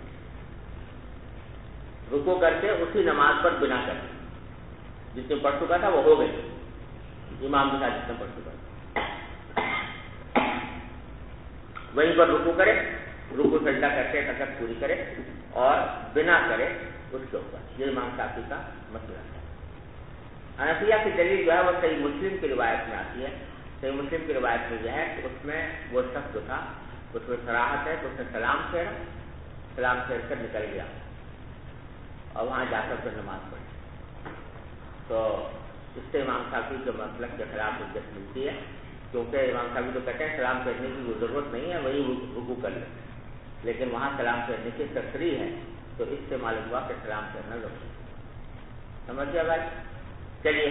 رکوع کر کے اسی نماز پر بنا کر دیں. جس نے پڑھ چکا تھا وہ ہو گئی, امام کے ساتھ جس نے پڑھ چکا تھا وہیں پر رکوع کرے, رکوع سجدہ کر کے رکعت پوری کرے اور بنا کرے اس کے اوپر. یہ امام شافعی کا مسئلہ ہے. حنفیہ کی دلیل جو ہے وہ صحیح مسلم کی روایت میں آتی ہے. صحیح مسلم کی روایت میں یہ ہے کہ اس میں وہ شخص جو تھا اس میں صراحت ہے کہ اس نے سلام پھیرا, سلام پھیر کر نکل گیا اور وہاں جا کر پھر نماز پڑھی. تو اس سے امام شافعی کے مسلک کے خلاف حجت ملتی ہے, کیونکہ امام شافعی تو کہتے ہیں سلام پھیرنے کی کوئی ضرورت نہیں ہے, وہی رکوع کر لیں, لیکن وہاں سلام پھیرنے کی تشریح ہے تو اس سے معلوم ہوا کہ سلام پھیرنا ضروری ہے. سمجھ گیا بھائی. چلیے.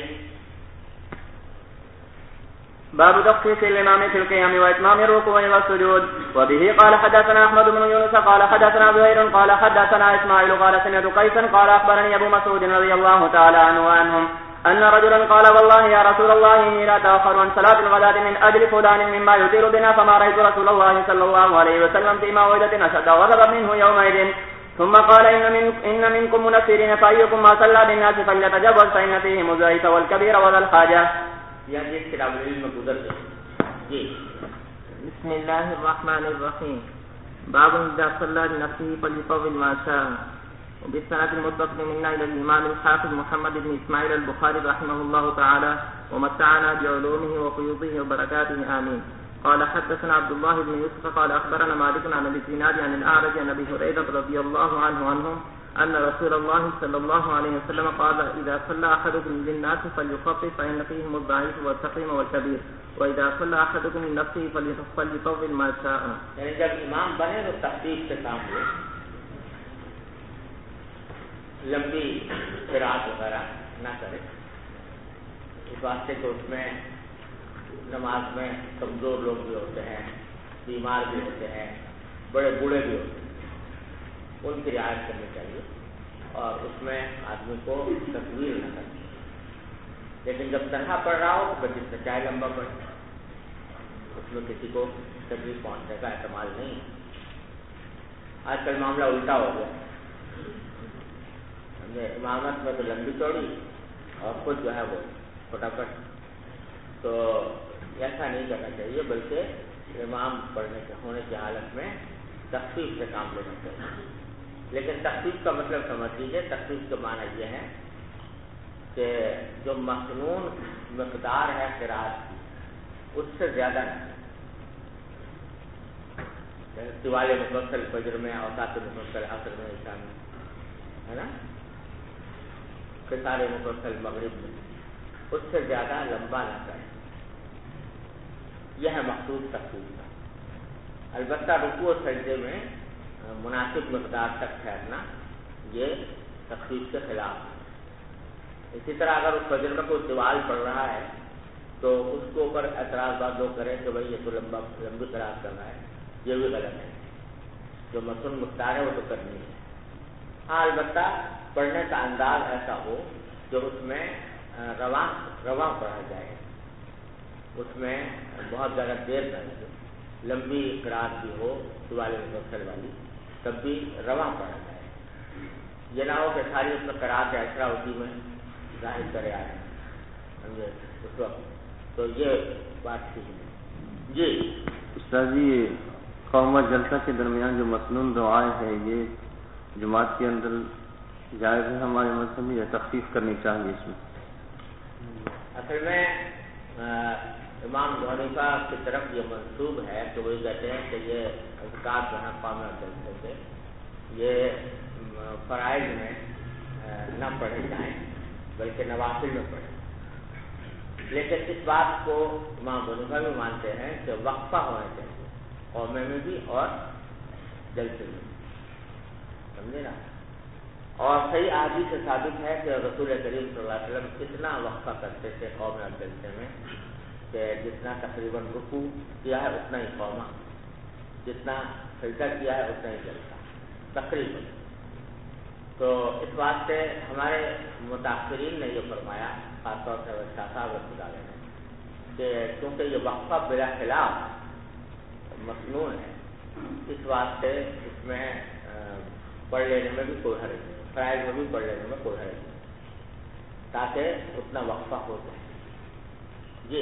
باب تخفيف الإمام في القيام وإتمام الركوع والسجود. وبه قال حدثنا أحمد بن يونس قال حدثنا زهير قال حدثنا إسماعيل قال سمعت قيسا قال أخبرني أبو مسعود رضي الله تعالى عنه وعنهم أن رجلا قال والله يا رسول الله إني لا أتأخر عن صلاة الغداة من أجل فلان مما يطير بنا فما رأيت رسول الله صلى الله عليه وسلم في موعظة أشد غضبا منه يومئذ. ثم قال إن منكم منفرين فأيكم ما صلى بالناس فليتجوز فإن فيهم الضعيف والكبير وذا الحاجة. بسم الله الرحمن الرحيم. باب إذا صلى لنفسه فليطول ما شاء. وبالسند المتصل منا إلى الإمام الحافظ محمد بن إسماعيل البخاري رحمه الله تعالى ومتعنا بعلومه وفيوضه وبركاته آمين. قال حدثنا عبد الله بن يوسف قال أخبرنا مالك عن أبي الزناد عن الأعرج عن أبي هريرة رضي الله عنهم أن رسول الله صلى الله عليه وسلم قال إذا صلى أحدكم للناس فليخفف فإن فيهم الضعيف والسقيم والكبير وإذا صلى أحدكم لنفسه فليطول ما شاء. یعنی جب امام بنے تو تخفیف سے کام لے, لمبی قرات وغیرہ نہ کرے, اس واسطے کہ اس میں نماز میں کمزور لوگ بھی ہوتے ہیں, بیمار بھی ہوتے ہیں, بڑے بوڑھے بھی ہوتے ہیں, ان کی رعایت کرنی چاہیے اور اس میں آدمی کو تکبیر نہ کرنی چاہیے. لیکن جب تنہا پڑھ رہا ہو تو جس سے چاہے لمبا پڑھے, اس میں کسی کو تکلیف پہنچنے کا احتمال نہیں. آج کل معاملہ الٹا ہو گیا, امامت میں تو لمبی چوڑی اور خود جو ہے وہ فٹافٹ. تو ایسا نہیں کرنا چاہیے, بلکہ امام پڑھنے کے ہونے کی حالت میں تخفیف سے کام لینا چاہیے. لیکن تخفیف کا مطلب سمجھ لیجیے, تخفیف کا معنی یہ ہے کہ جو مسنون مقدار ہے قرات کی اس سے زیادہ نہیں. طوال مفصل فجر میں, اوقات مفصل عصر میں, عشاء میں, ہے نا, قصار مفصل مغرب میں, اس سے زیادہ لمبا نہ کریں. یہ ہے مقصود تخفیف کا. البتہ رکوع و سجدے میں مناسب مقدار تک ٹھہرنا یہ تخفیف کے خلاف ہے. اسی طرح اگر اس فجر کا کوئی طوال پڑ رہا ہے تو اس کے اوپر اعتراض بات لوگ کریں کہ بھائی یہ تو لمبی قرات کر رہا ہے, یہ بھی غلط ہے. جو مسنون مختار ہے وہ تو کرنی ہے. ہاں البتہ پڑھنے کا انداز ایسا ہو جو اس میں رواں پڑھا جائے، اس میں بہت زیادہ دیر نہ لگے، لمبی قرات بھی ہو طوال مفصل والی، تب بھی رواں پڑھا جائے. یہ نہ ہو کہ ساری اس میں قرات ایسا اسی میں ظاہر کرے آئے سمجھے اس وقت، تو یہ بات ٹھیک ہے. جی استاد جی، قوم جلسہ کے درمیان جو مسنون دعائیں ہیں یہ جماعت کے اندر جائز ہے ہمارے مذہب میں یا تخفیف کرنی چاہیے اس میں؟ اصل میں امام ابو حنیفہ کی طرف یہ منسوب ہے کہ وہ کہتے ہیں کہ یہ اذکار جو ہے قوم جلسے سے یہ فرائض میں نہ پڑھے جائیں بلکہ نوافل میں پڑھے. لیکن اس بات کو امام ابو حنیفہ بھی مانتے ہیں کہ وقفہ ہونا چاہیے قومے میں بھی اور جلسے میں، سمجھے نا. اور صحیح احادیث سے ثابت ہے کہ رسول کریم صلی اللہ علیہ وسلم اتنا وقفہ کرتے تھے قوم اور جلسے میں کہ جتنا تقریباً رکوع کیا ہے اتنا ہی قومہ، جتنا سجدہ کیا ہے اتنا ہی جلسہ تقریباً. تو اس بات سے ہمارے متاثرین نے یہ فرمایا، خاص طور سے شاہ صاحب رحمۃ اللہ علیہ نے، کہ کیونکہ یہ وقفہ بلا خلاف مصنون ہے، اس واسطے اس میں پڑھ لینے میں بھی کوئی حرج نہیں، فرائض میں بھی پڑھ لینے میں کوئی حرج نہیں، تاکہ اتنا وقفہ ہو جائے. جی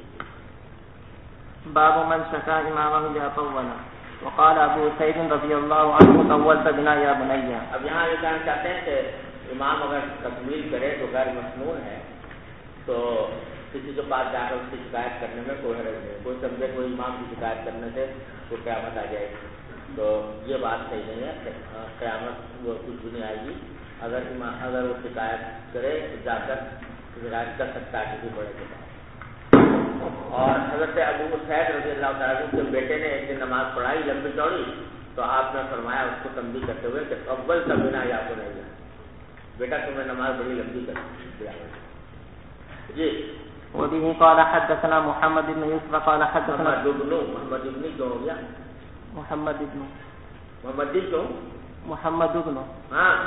باب من شكا امامه اذا طول وقال ابو سعيد رضي الله عنه طولت بنا يا بني. اب یہاں یہ کہنا چاہتے ہیں کہ امام اگر تکمیل کرے تو غیر مسنون ہے، تو کسی کے پاس جا کر اس کی شکایت کرنے میں کوئی حرج نہیں. کوئی سمجھے کوئی امام کی شکایت کرنے سے کوئی قیامت آ جائے گی، تو یہ بات صحیح نہیں ہے. قیامت وہ کچھ بھی نہیں آئے گی. اگر وہ شکایت کرے جا کر شکایت کر سکتا ہے کسی بڑے کے پاس. اور حضرت ابو سعید رضی اللہ تعالیٰ عنہ کے بیٹے نے ایک دن نماز پڑھائی لمبی چوڑی، تو آپ نے فرمایا اس کو تنبیہ کرتے ہوئے کہ اول کا بنا یا تو نہیں ہے، بیٹا تم نے نماز بڑی لمبی کر دیا. جی وبه قال حدثنا محمد بن يوسف قال حدثنا محمد ابن کیوں ہو گیا؟ محمد بن ہاں.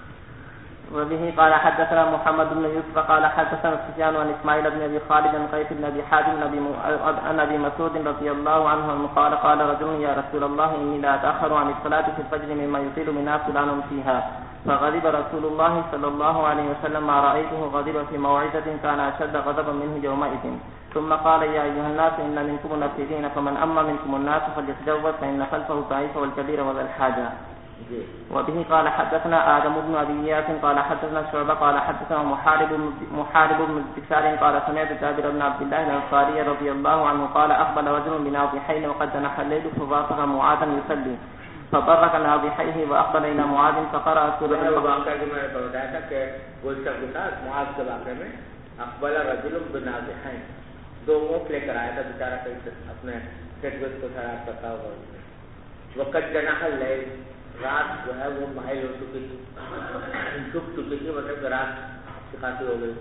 وبه قال حدثنا محمد بن يوسف قال حدثنا سفيان عن اسماعيل بن ابي خالد عن قيس بن ابي حازم عن ابي مسعود رضي الله عنه قال قال رجل يا رسول الله اني لا اتاخر عن الصلاه في الفجر مما يطيل بنا فلان فيها، فغضب رسول الله صلى الله عليه وسلم ما رايته غضب في موعظه كان اشد غضبا منه يومئذ، ثم قال يا ايها الناس ان منكم منفرين فمن اما منكم الناس فليتجوز فان خلفه الضعيف والكبير وذا الحاجه. وبه قال حدثنا آدم بن أبي إياس قال حدثنا شعبة قال حدثنا محارب بن استكثار قال سمعت جابر بن عبد الله الأنصاري رضي الله عنه قال أقبل رجل بناضحين وقد جنح الليل فبارك معاذا يصلي فبرك ناضحيه وأقبل إلى معاذ فقرأ سورة البقرة. میں نے بتایا تھا کہ گلشن کے ساتھ معاذ کے واقعے میں اقبل رجل بناضحين، دو اونٹ لے کر آیا تھا بیچارہ اپنے ٹیٹوس کو خراب کرتا ہوا. وقد جنح الليل، رات جو ہے وہ مائل ہو چکی تھی، جھک چکی تھی، مطلب کہ رات خاصی ہو گئی.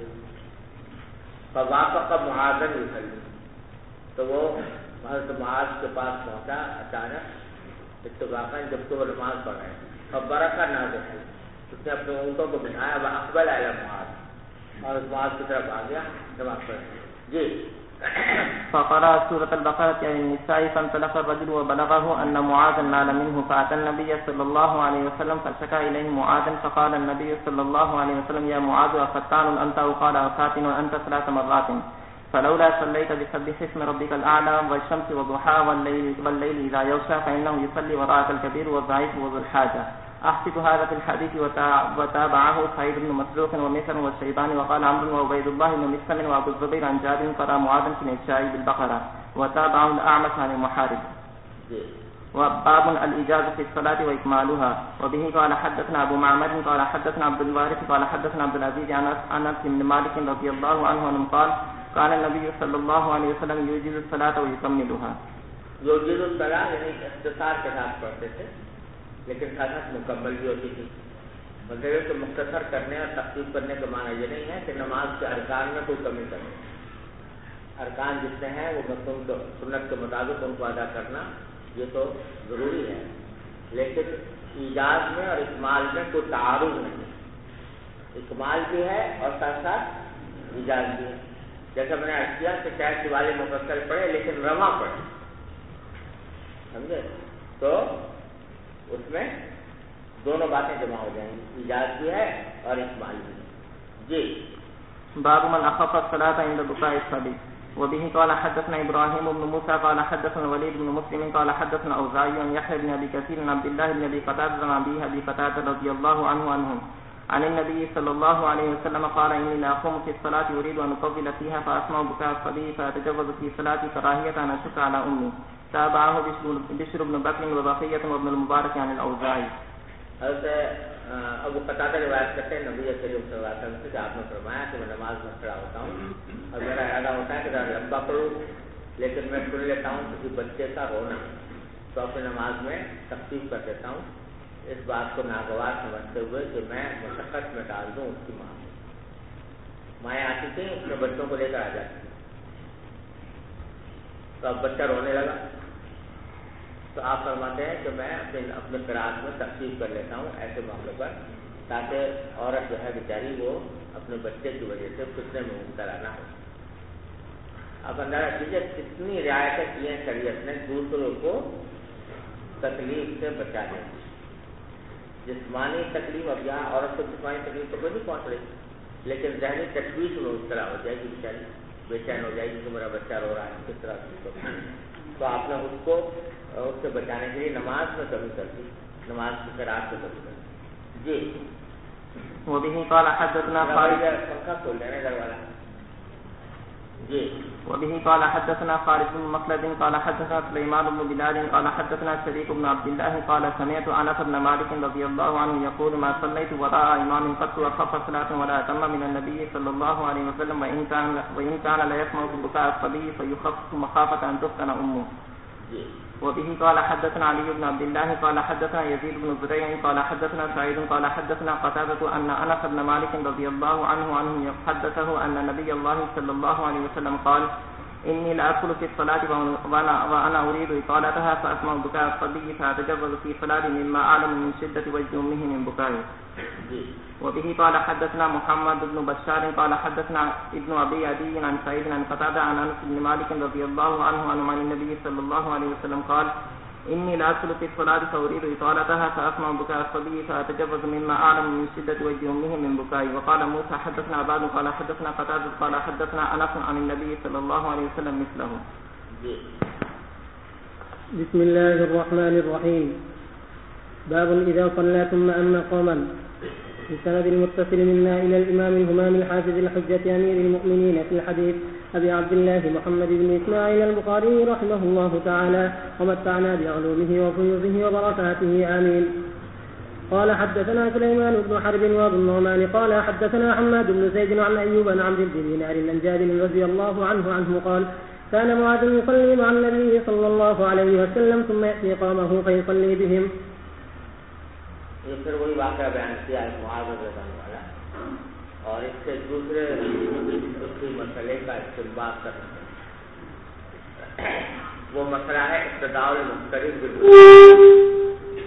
فوافق معاذ يصلي، تو وہ حضرت معاذ کے پاس پہنچا اچانک اتفاقاً جب کہ وہ نماز پڑھ رہے ہیں. فبرکہ ناضح، اس نے اپنے اونٹوں کو بٹھایا، وہ اقبل علی معاذ، اور اس معاذ کی طرف آ گیا نماز پڑھنے. جی فقرأ سورة البقرة عن النساء فانطلق الرجل وبلغه أن معاذا نال منه فأتى النبي صلى الله عليه وسلم فشكى إليه معاذا فقال النبي صلى الله عليه وسلم يا معاذ أفتان أنت؟ وقال أفاتن أنت 3 مرات، فلولا صليت بسبح اسم ربك الأعلى والشمس وضحاها والليل إذا يغشى فإنه يصلي وراءك الكبير والضعيف وذو الحاجة. أحسب هذا في الحديث وتابعه سعيد بن مسروق ومسر والشيباني وقال عمرو وعبيد الله بن مسلم وأبو الزبير عن جابر قرأ معاذ في العشاء بالبقرة وتابعه الأعمش عن المحارب. وباب الإجازة في الصلاة وإكمالها. وبه قال حدثنا أبو معمر قال حدثنا عبد الوارث قال حدثنا عبد العزيز عن أنس بن مالك رضي الله عنه قال قال النبي صلى الله عليه وسلم يجيز الصلاة ويكملها. يجيز الصلاة یعنی اختصار کے ساتھ پڑھتے تھے لیکن ساتھ مکمل بھی ہوتی تھی. مطلب کہ مختصر کرنے اور تخفیف کرنے کا معنی یہ نہیں ہے کہ نماز کے ارکان میں کوئی کمی کرے. ارکان جتنے ہیں وہ سنت کے مطابق ان کو ادا کرنا یہ تو ضروری ہے، لیکن ایجاز میں اور اکمال میں کوئی تعارض نہیں، اکمال بھی ہے اور ساتھ ساتھ ایجاز بھی ہے. جیسا میں نے عرض کیا کہ چاہے سوال مفصل پڑھے لیکن رواں پڑھے، سمجھے، تو اس میں دونوں باتیں جمع ہو جائیں گی، ایجاز بھی ہے اور اکمال بھی ہے. جی باب من اخف الصلاة عند بكاء الصبي. وبه قال حدثنا ابراهيم بن موسى قال حدثنا الوليد بن مسلم قال حدثنا اوزاعي عن يحيى بن ابي كثير عن عبد الله بن ابي قتادة عن ابي قتادة رضي الله عنهم عن النبي صلى الله عليه وسلم قال اني لا اقوم في الصلاة اريد ان اطول فيها فاسمع بكاء الصبي فاتجوز في صلاتي كراهية ان اشق على امي. تابعه بشر بن بكر وبقية وابن المبارك عن الاوزاعي. حضرت ابو قتادہ روایت کرتے ہیں نبی کریم صلی اللہ علیہ وسلم سے کہ آپ نے فرمایا کہ میں نماز میں کھڑا ہوتا ہوں اور میرا ارادہ ہوتا ہے کہ ذرا لمبا پڑھوں، لیکن میں سن لیتا ہوں کسی بچے کا رونا تو اپنی نماز میں تخفیف کر دیتا ہوں، اس بات کو ناگوار سمجھتے ہوئے کہ میں مشقت میں ڈال دوں اس کی ماں. مائیں آتی تھیں اپنے بچوں کو لے کر آ جاتی تھیں، تو اب بچہ رونے لگا تو آپ فرماتے ہیں کہ میں اپنے قرآن میں تخفیف کر لیتا ہوں ایسے معاملے پر، تاکہ عورت جو ہے بیچاری وہ اپنے بچے کی وجہ سے فتنے میں مبتلا نہ ہو. آپ اندازہ کیجیے کتنی رعایتیں کی ہیں شریعت نے دوسروں کو تکلیف سے بچا دیں. جسمانی تکلیف، اب یہاں عورت کو جسمانی تکلیف تو کوئی نہیں پہنچ رہی، لیکن ذہنی تشویش میں مبتلا ہو جائے گی بیچاری، بے چین ہو جائے گی کہ میرا بچہ رو رہا ہے کس طرح. تو آپ نے اس سے بچانے کے لیے نماز میں کمی کر دی، نماز کی قرآن سے کمی کر دی. جی وبه قال حدثنا خالد پنکھا کھول دینا گھر والا. جی وبه قال حدثنا خالد بن مخلد قال حدثنا سليمان بن بلال قال حدثنا شريك بن عبد الله قال سمعت انس بن مالك رضي الله عنه يقول ما صليت وراء امام قط وخف صلاة ولا اتم من النبي صلى الله عليه وسلم وان كان لا يسمع بكاء الصبي فيخفف مخافة ان تفتن امه. وبه قال حدثنا علي بن عبد الله قال حدثنا يزيد بن زريع قال حدثنا سعيد قال حدثنا قتادة أن أنس بن مالك رضي الله عنه حدثه أن نبي الله صلى الله عليه وسلم قال إني لأدخل في الصلاة وأنا أريد إطالتها فأسمع بكاء الصبي فأتجوز في صلاتي مما أعلم من شدة وجد أمه من بكائه. وبه قال حدثنا محمد بن بشار قال حدثنا ابن أبي عدي عن سعيد عن قتادة عن أنس بن مالك رضي الله عنه عن النبي صلى الله عليه وسلم قال إني لأدخل في الصلاة فأريد إطالتها فأسمع بكاء الصبي فأتجوز مما أعلم من شدة وجد أمه من بكائه. وقال موسى حدثنا عباد قال حدثنا قتادة قال حدثنا أنس عن النبي صلى الله عليه وسلم مثله. بسم الله الرحمن الرحيم. باب إذا صلى ثم أما قوما. بسند المتصل منا إلى الإمام الهمام الحافظ الحجة أمير المؤمنين في الحديث أبي عبد الله محمد بن إسماعيل البخاري رحمه الله تعالى ومتعنا بعلومه وفيوضه وبركاته آمين. قال حدثنا سليمان بن حرب وابن النعمان قال حدثنا حماد بن زيد عن أيوب عن عبد بن دينار عن جابر رضي الله عنه قال كان معاذ يصلي مع النبي صلى الله عليه وسلم ثم يأتي قومه فيصلي بهم. یہ پھر وہی واقعہ بیان کیا ہے معاذ رضی اللہ عنہ والا، اور اس سے دوسرے مسئلے کا استنباط کرنا ہے. وہ مسئلہ ہے اقتداء المختلف بالمختلف.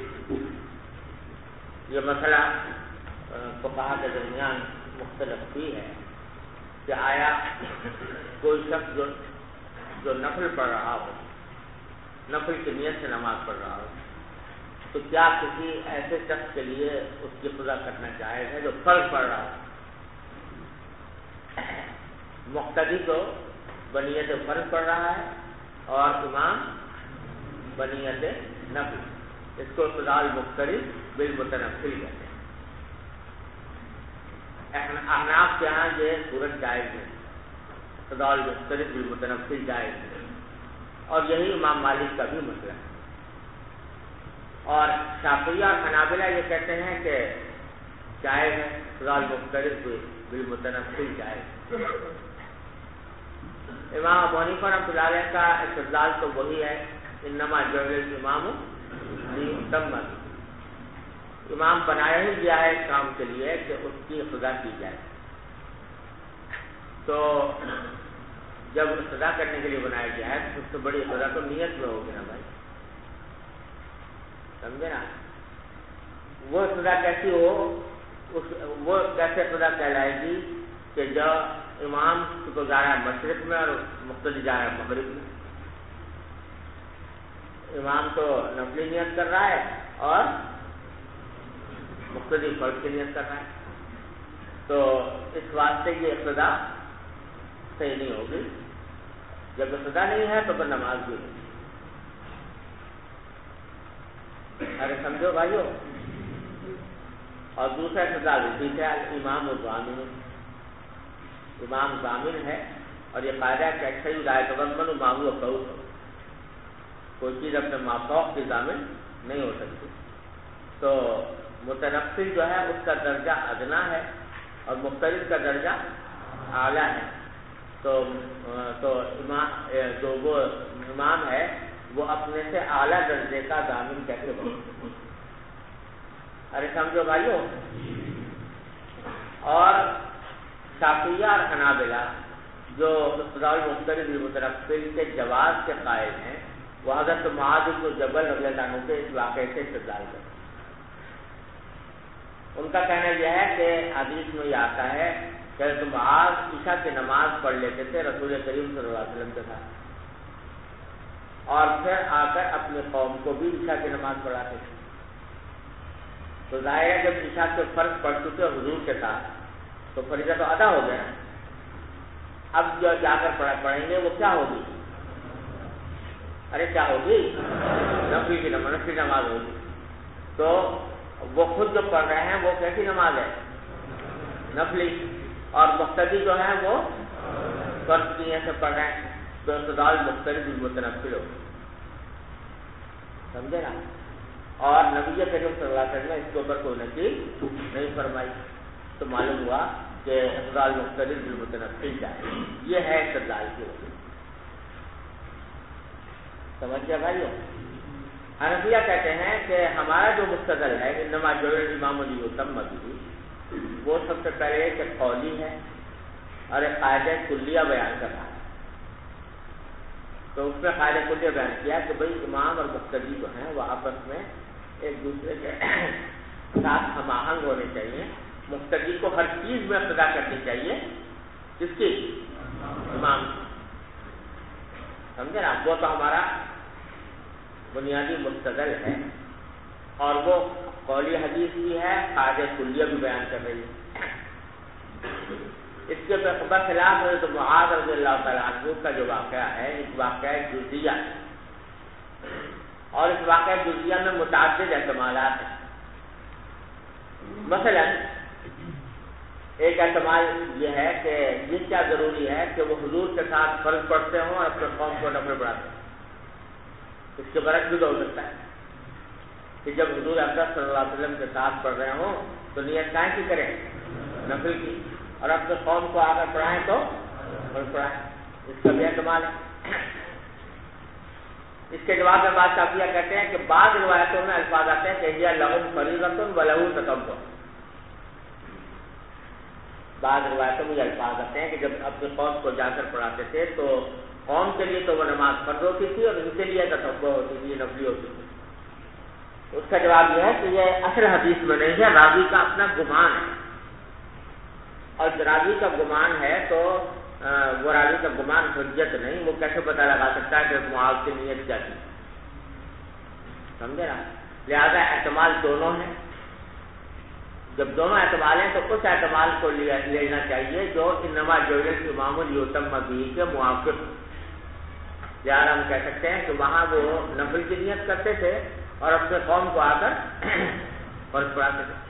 یہ مسئلہ فقہاء کے درمیان مختلف بھی ہے کہ آیا کوئی شخص جو نفل پڑھ رہا ہو، نفل کی نیت سے نماز پڑھ رہا ہو، تو کیا کسی ایسے شخص کے لیے اس کی قضا کرنا جائز ہے جو فرض پڑھ رہا ہے؟ مقتدی تو بنیت فرض پڑھ رہا ہے اور امام بنیت نفل، اس کو قضاء المختلف بالمتنفل کہتے ہیں. احناف کے یہاں یہ صورت جائز ہے، قضاء المختلف بالمتنفل جائز ہے، اور یہی امام مالک کا بھی مسئلہ ہے. اور شافعیہ اور حنابلہ یہ کہتے ہیں کہ جائز ہے، قضاء المختلف بالمتنفل جائز. امام ابو حنیفہ رحمۃ اللہ علیہ کا استدلال تو وہی ہے، انما جعل الامام لیؤتم بہ، امام بنایا ہی گیا ہے اس کام کے لیے کہ اس کی قضا کی جائے. تو جب قضا کرنے کے لیے بنایا گیا ہے تو سب سے بڑی قضا تو نیت میں ہوگی نا بھائی. سمجھے نا؟ وہ سزا کیسی ہو، وہ کیسے سزا کہلائے گی کہ جو امام کو جا رہا ہے مشرق میں اور مقتدی جا رہا ہے مغرب میں. امام تو نفلی نیت کر رہا ہے اور مقتدی فرض کی نیت کر رہا ہے، تو اس واسطے یہ اقتدا صحیح نہیں ہوگی. جب اقتدا نہیں ہے تو پھر نماز بھی نہیں. ارے سمجھو بھائیو. اور دوسرا اقتدا بھی ٹھیک ہے، امام ضامن، امام ضامن ہے، اور یہ قاعدہ ہے کہ اچھا ہی رائے تبن ماہو و فوق، کوئی چیز اپنے مافوق کی ضامن نہیں ہو سکتی. تو متنفل جو ہے اس کا درجہ ادنا ہے اور مختلف کا درجہ اعلیٰ ہے. تو جو وہ امام ہے وہ اپنے سے اعلیٰ درجے کا ضامن کیسے بنے؟ ارے سمجھو بھائیو. اور شافعیہ اور حنابلہ جو اقتداء المختلف المتنفل کے جواز کے قائل ہیں، وہ حضرت معاذ بن جبل رضی اللہ عنہ کے اس واقعے سے استدلال کرتے ہیں. ان کا کہنا یہ ہے کہ حدیث میں یہ آتا ہے کہ حضرت معاذ عشاء کی نماز پڑھ لیتے تھے رسول کریم صلی اللہ علیہ وسلم کے ساتھ، اور پھر آ کر اپنے قوم کو بھی عشاء کی نماز پڑھاتے تھے. تو ظاہر ہے جب عشاء کے فرض پڑھ چکے حضور کے ساتھ تو فریضہ تو ادا ہو گیا. اب جو جا کر پڑھیں گے وہ کیا ہوگی؟ ارے کیا ہوگی؟ نفلی نماز ہوگی. تو وہ خود جو پڑھ رہے ہیں وہ کیسی نماز ہے؟ نفلی. اور مقتدی جو ہے وہ فرض کی سے پڑھ رہے ہیں، تو اقتداء مختلف متنفل ہو. سمجھے نا؟ اور نبی کریم صلی اللہ علیہ وسلم نے اس کے اوپر کوئی نصیحت نہیں فرمائی. تو معلوم ہوا کہ اقتداء مختلف متنفل جائے. یہ ہے استدلال کی وجہ. سمجھ گیا بھائیو؟ حنفیہ کہتے ہیں کہ ہمارا جو مستدل ہے انما جعل الامام لیؤتم بہ، وہ سب سے پہلے ایک قولی ہے اور ایک قاعدہ کلیہ بیان کر رہا ہے. تو اس میں قاعدہ کلیہ بیان کیا کہ بھائی امام اور مقتدی جو ہیں وہ آپس میں ایک دوسرے کے ساتھ ہم آہنگ ہونے چاہیے. مقتدی کو ہر چیز میں اقتدا کرنی چاہیے. کس کی؟ امام. سمجھے نا؟ وہ تو ہمارا بنیادی مستدل ہے، اور وہ قولی حدیث بھی ہے، قاعدہ کلیہ بھی بیان کر رہی ہے. اس کے بخلاف حضرت معاذ رضی اللہ تعالیٰ عنہ کا جو واقعہ ہے، اس واقعہ جزیہ، اور اس واقعہ جزیہ میں متعدد احتمالات ہیں. مثلا ایک احتمال یہ ہے کہ یہ کیا ضروری ہے کہ وہ حضور کے ساتھ فرض پڑھتے ہوں اور اپنے قوم کو نفل پڑھاتے ہیں. اس کے برعکس بھی تو ہو سکتا ہے کہ جب حضور اکرم صلی اللہ علیہ وسلم کے ساتھ پڑھ رہے ہوں تو نیت کائیں کی کریں؟ نفل کی. اور اپنے قوم کو آ کر پڑھائیں تو فرض پڑھائیں. اس کا بھی احتمال ہے. اس کے جواب میں بات شافعیہ کہتے ہیں کہ بعض روایتوں میں الفاظ آتے ہیں کہ یہ لہم فریضۃ ولہ تطوع. بعض روایتوں میں یہ الفاظ آتے ہیں کہ جب اپنے قوم کو جا کر پڑھاتے تھے تو قوم کے لیے تو وہ نماز فرض ہوتی تھی اور ان کے لیے تطوع ہوتی تھی، نفلی ہوتی تھی. اس کا جواب یہ ہے کہ یہ اصل حدیث میں نہیں ہے، راوی کا اپنا گمان ہے. اور راوی کا گمان ہے تو وہ راوی کا گمان حجت نہیں. وہ کیسے پتہ لگا سکتا ہے کہ معاذ کی نیت کیا تھی؟ سمجھے نا؟ لہذا احتمال دونوں ہیں. جب دونوں احتمال ہیں تو اس احتمال کو لینا چاہیے جو انما جعل الامام لیؤتم بہ کے موافق. لہٰذا ہم کہہ سکتے ہیں کہ وہاں وہ نفل کی نیت کرتے تھے اور اپنے قوم کو آ کر فرض پڑھاتے تھے.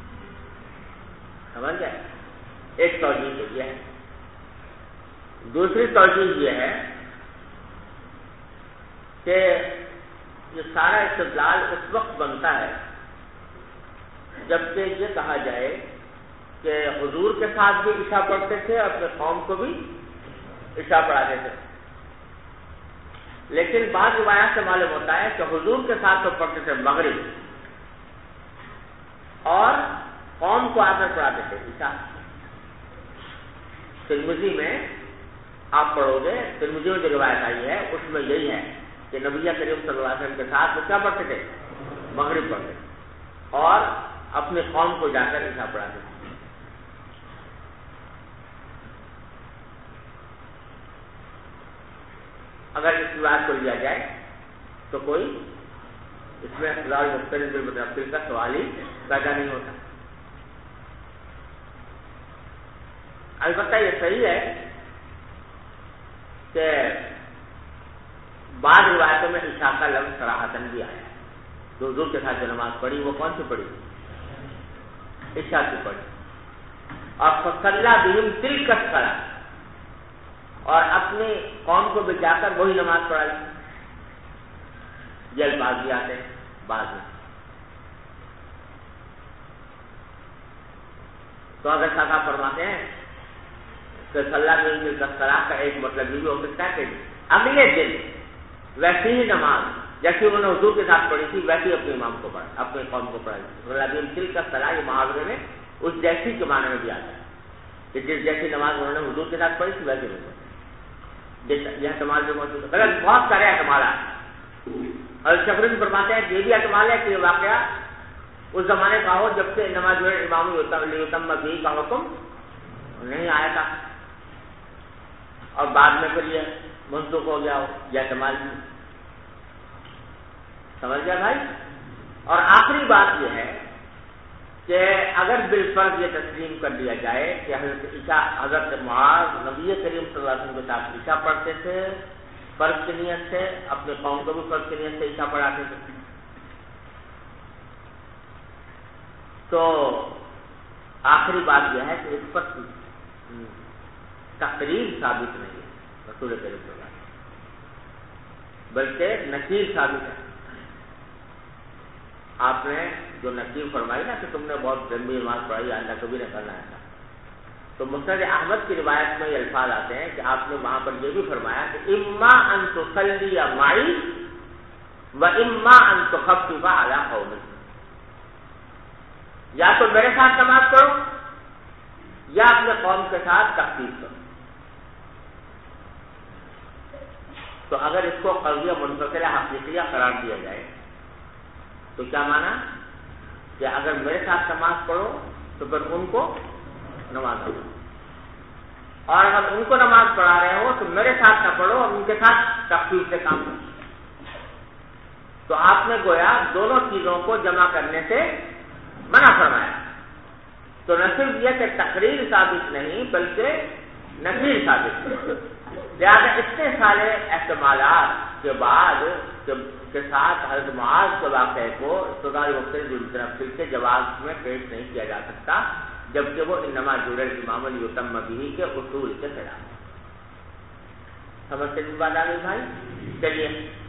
سمجھ گئے؟ ایک توجیہ تو یہ ہے. دوسری توجیہ یہ ہے کہ یہ سارا استدلال اس وقت بنتا ہے جبکہ یہ کہا جائے کہ حضور کے ساتھ بھی عشاء پڑھتے تھے اور اپنے قوم کو بھی عشاء پڑھاتے تھے. لیکن بعض روایات سے معلوم ہوتا ہے کہ حضور کے ساتھ تو پڑھتے تھے مغرب اور قوم کو آ کر پڑھاتے تھے عشاء. ترمذی میں آپ پڑھو گے، ترمذی میں جو روایت آئی ہے اس میں یہی ہے کہ نبی کریم صلی اللہ علیہ وسلم کے ساتھ وہ کیا پڑھتے تھے؟ مغرب پڑھتے اور اپنے قوم کو جا کر عشاء پڑھاتے تھے۔ اگر اس روایت کو لیا جائے تو کوئی اس میں اختلاف مختلف بالمتنفل کا سوال ہی پیدا نہیں ہوتا۔ البتہ یہ صحیح ہے کہ بعض روایتوں میں عشاء کا لفظ صراحتاً بھی آیا ہے۔ جو حضور کے ساتھ جو نماز پڑھی وہ کون سی پڑھی؟ عشاء کی پڑھی۔ اور فصلی بہم تلک الصلاۃ، اور اپنی قوم کو بھی جا کر وہی نماز پڑھائی۔ یہ الفاظ بھی آتے ہیں بعد میں۔ تو اگر صاحب فرماتے ہیں کہ صلی بہم تلک الصلاۃ کا ایک مطلب یہ بھی ہو سکتا ہے کہ اگلے دن ویسی ہی نماز جیسے انہوں نے حضور کے ساتھ پڑھی تھی ویسی اپنے امام کو پڑھا، اپنے قوم کو پڑھائی۔ صلی بہم تلک الصلاۃ یہ محاورے میں اس جیسی کے معنی میں بھی آتا ہے کہ جس جیسی نماز انہوں نے حضور کے ساتھ پڑھی تھی ویسی نہیں۔ یہ احتمال جو موجود ہے، غلط بہت سارے احتمالات ہیں۔ اور شفرین فرماتے ہیں کہ یہ بھی احتمال ہے کہ یہ واقعہ اس زمانے کا ہو جب سے نماز امام یتم بھی کا حکم نہیں آیا تھا اور بعد میں پھر یہ منسوخ ہو گیا ہو، یہ احتمال بھی سمجھ گیا بھائی۔ اور آخری بات یہ ہے کہ اگر بالفرض یہ تسلیم کر لیا جائے کہ حضرت معاذ نبی کریم صلی اللہ علیہ وسلم کے ساتھ عشاء پڑھتے تھے فرض کی نیت سے، اپنے قوم کو بھی فرض کی نیت سے عشاء پڑھاتے تھے، تو آخری بات یہ ہے کہ اس پر تقریر ثابت نہیں ہے رسول کریم صلی اللہ علیہ وسلم، بلکہ نکیر ثابت ہے۔ آپ نے جو نصیب فرمائی نا کہ تم نے بہت لمبی نماز پڑھائی، آئندہ کبھی نہ کرنا ہے، تو مسند احمد کی روایت میں یہ الفاظ آتے ہیں کہ آپ نے وہاں پر یہ بھی فرمایا کہ اما ان تصلی معی و اما ان تخفف علی قومک، یا تو میرے ساتھ نماز پڑھو یا اپنے قوم کے ساتھ تخفیف کرو۔ تو اگر اس کو قضیہ منفصلہ حقیقیہ قرار دیا جائے تو کیا مانا کہ اگر میرے ساتھ نماز پڑھو تو پھر ان کو نماز پڑھو، اور اگر ان کو نماز پڑھا رہے ہو تو میرے ساتھ نہ پڑھو اور ان کے ساتھ تخفیف سے کام کرو۔ تو آپ نے گویا دونوں چیزوں کو جمع کرنے سے منع فرمایا۔ تو نہ صرف یہ کہ تقریر ثابت نہیں بلکہ نفیر ثابت ہے۔ لہٰذا اتنے سارے احتمالات کے بعد کے ساتھ حضرت معاذ کے واقعے کو ابتدائی مختلف سے جواب میں پیش نہیں کیا جا سکتا، جبکہ وہ انما جعل الامام لیتم بہ کے اصول کے خلاف ہے۔ سمجھتے ہیں بات آ گئی بھائی؟ چلیے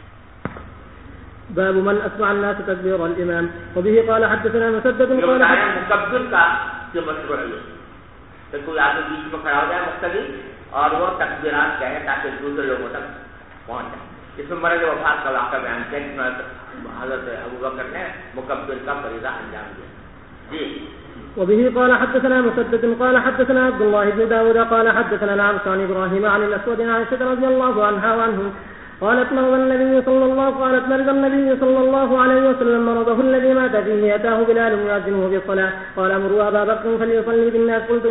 باب من اسمع الناس تكبير الامام وبه قال حدثنا مسدد قال مکبر کا جو مشہور ہے کہ کوئی آدمی بیچ میں کھڑا ہو جائے مقتدی اور وہ تکبیرات کہے تاکہ دوسرے لوگوں تک پہنچ جائے۔ اس میں مرض وفات کا واقعہ بیان کیا، حضرت ابوبکر نے مکبر کا فریضہ انجام دیا۔ جی وبه قال حدثنا مسدد قال حدثنا عبد الله بن داود قال حدثنا نعمة عن إبراهيم عن الأسود عن عائشة رضي الله عنها وعنه قالت مرض النبي صلى الله عليه وسلم مرضه الذي مات فيه أتاه بلال يؤذنه بالصلاة قال مروا أبا بكر فليصلي بالناس قلت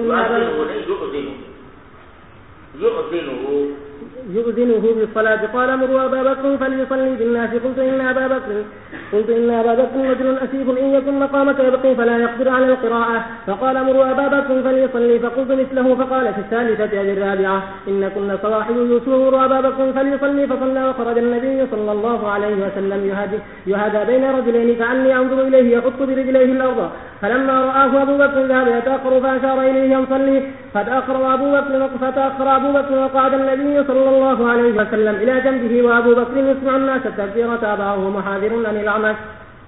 يؤذنه بالصلاة قال مروا أبا بكر فليصلي بالناس قلت إن أبا بكر رجل أسيف إن يكن مقامك يبقي فلا يقدر على القراءة فقال مروا أبا بكر فليصلي فقلت مثله فقال في الثالثة أو الرابعة إن كن صواحب يوسف مروا أبا بكر فليصلي فصلى وخرج النبي صلى الله عليه وسلم يهادى بين رجلين كأني أنظر إليه يخط برجليه الأرض فلما رآه أبو بكر ذهب يتأخر فأشار إليه أن صلي فتأخر أبو بكر وقعد النبي صلى الله عليه وسلم إلى جنبه وأبو بكر يسمع الناس التكبير تابعه محاذر عن الأعمش.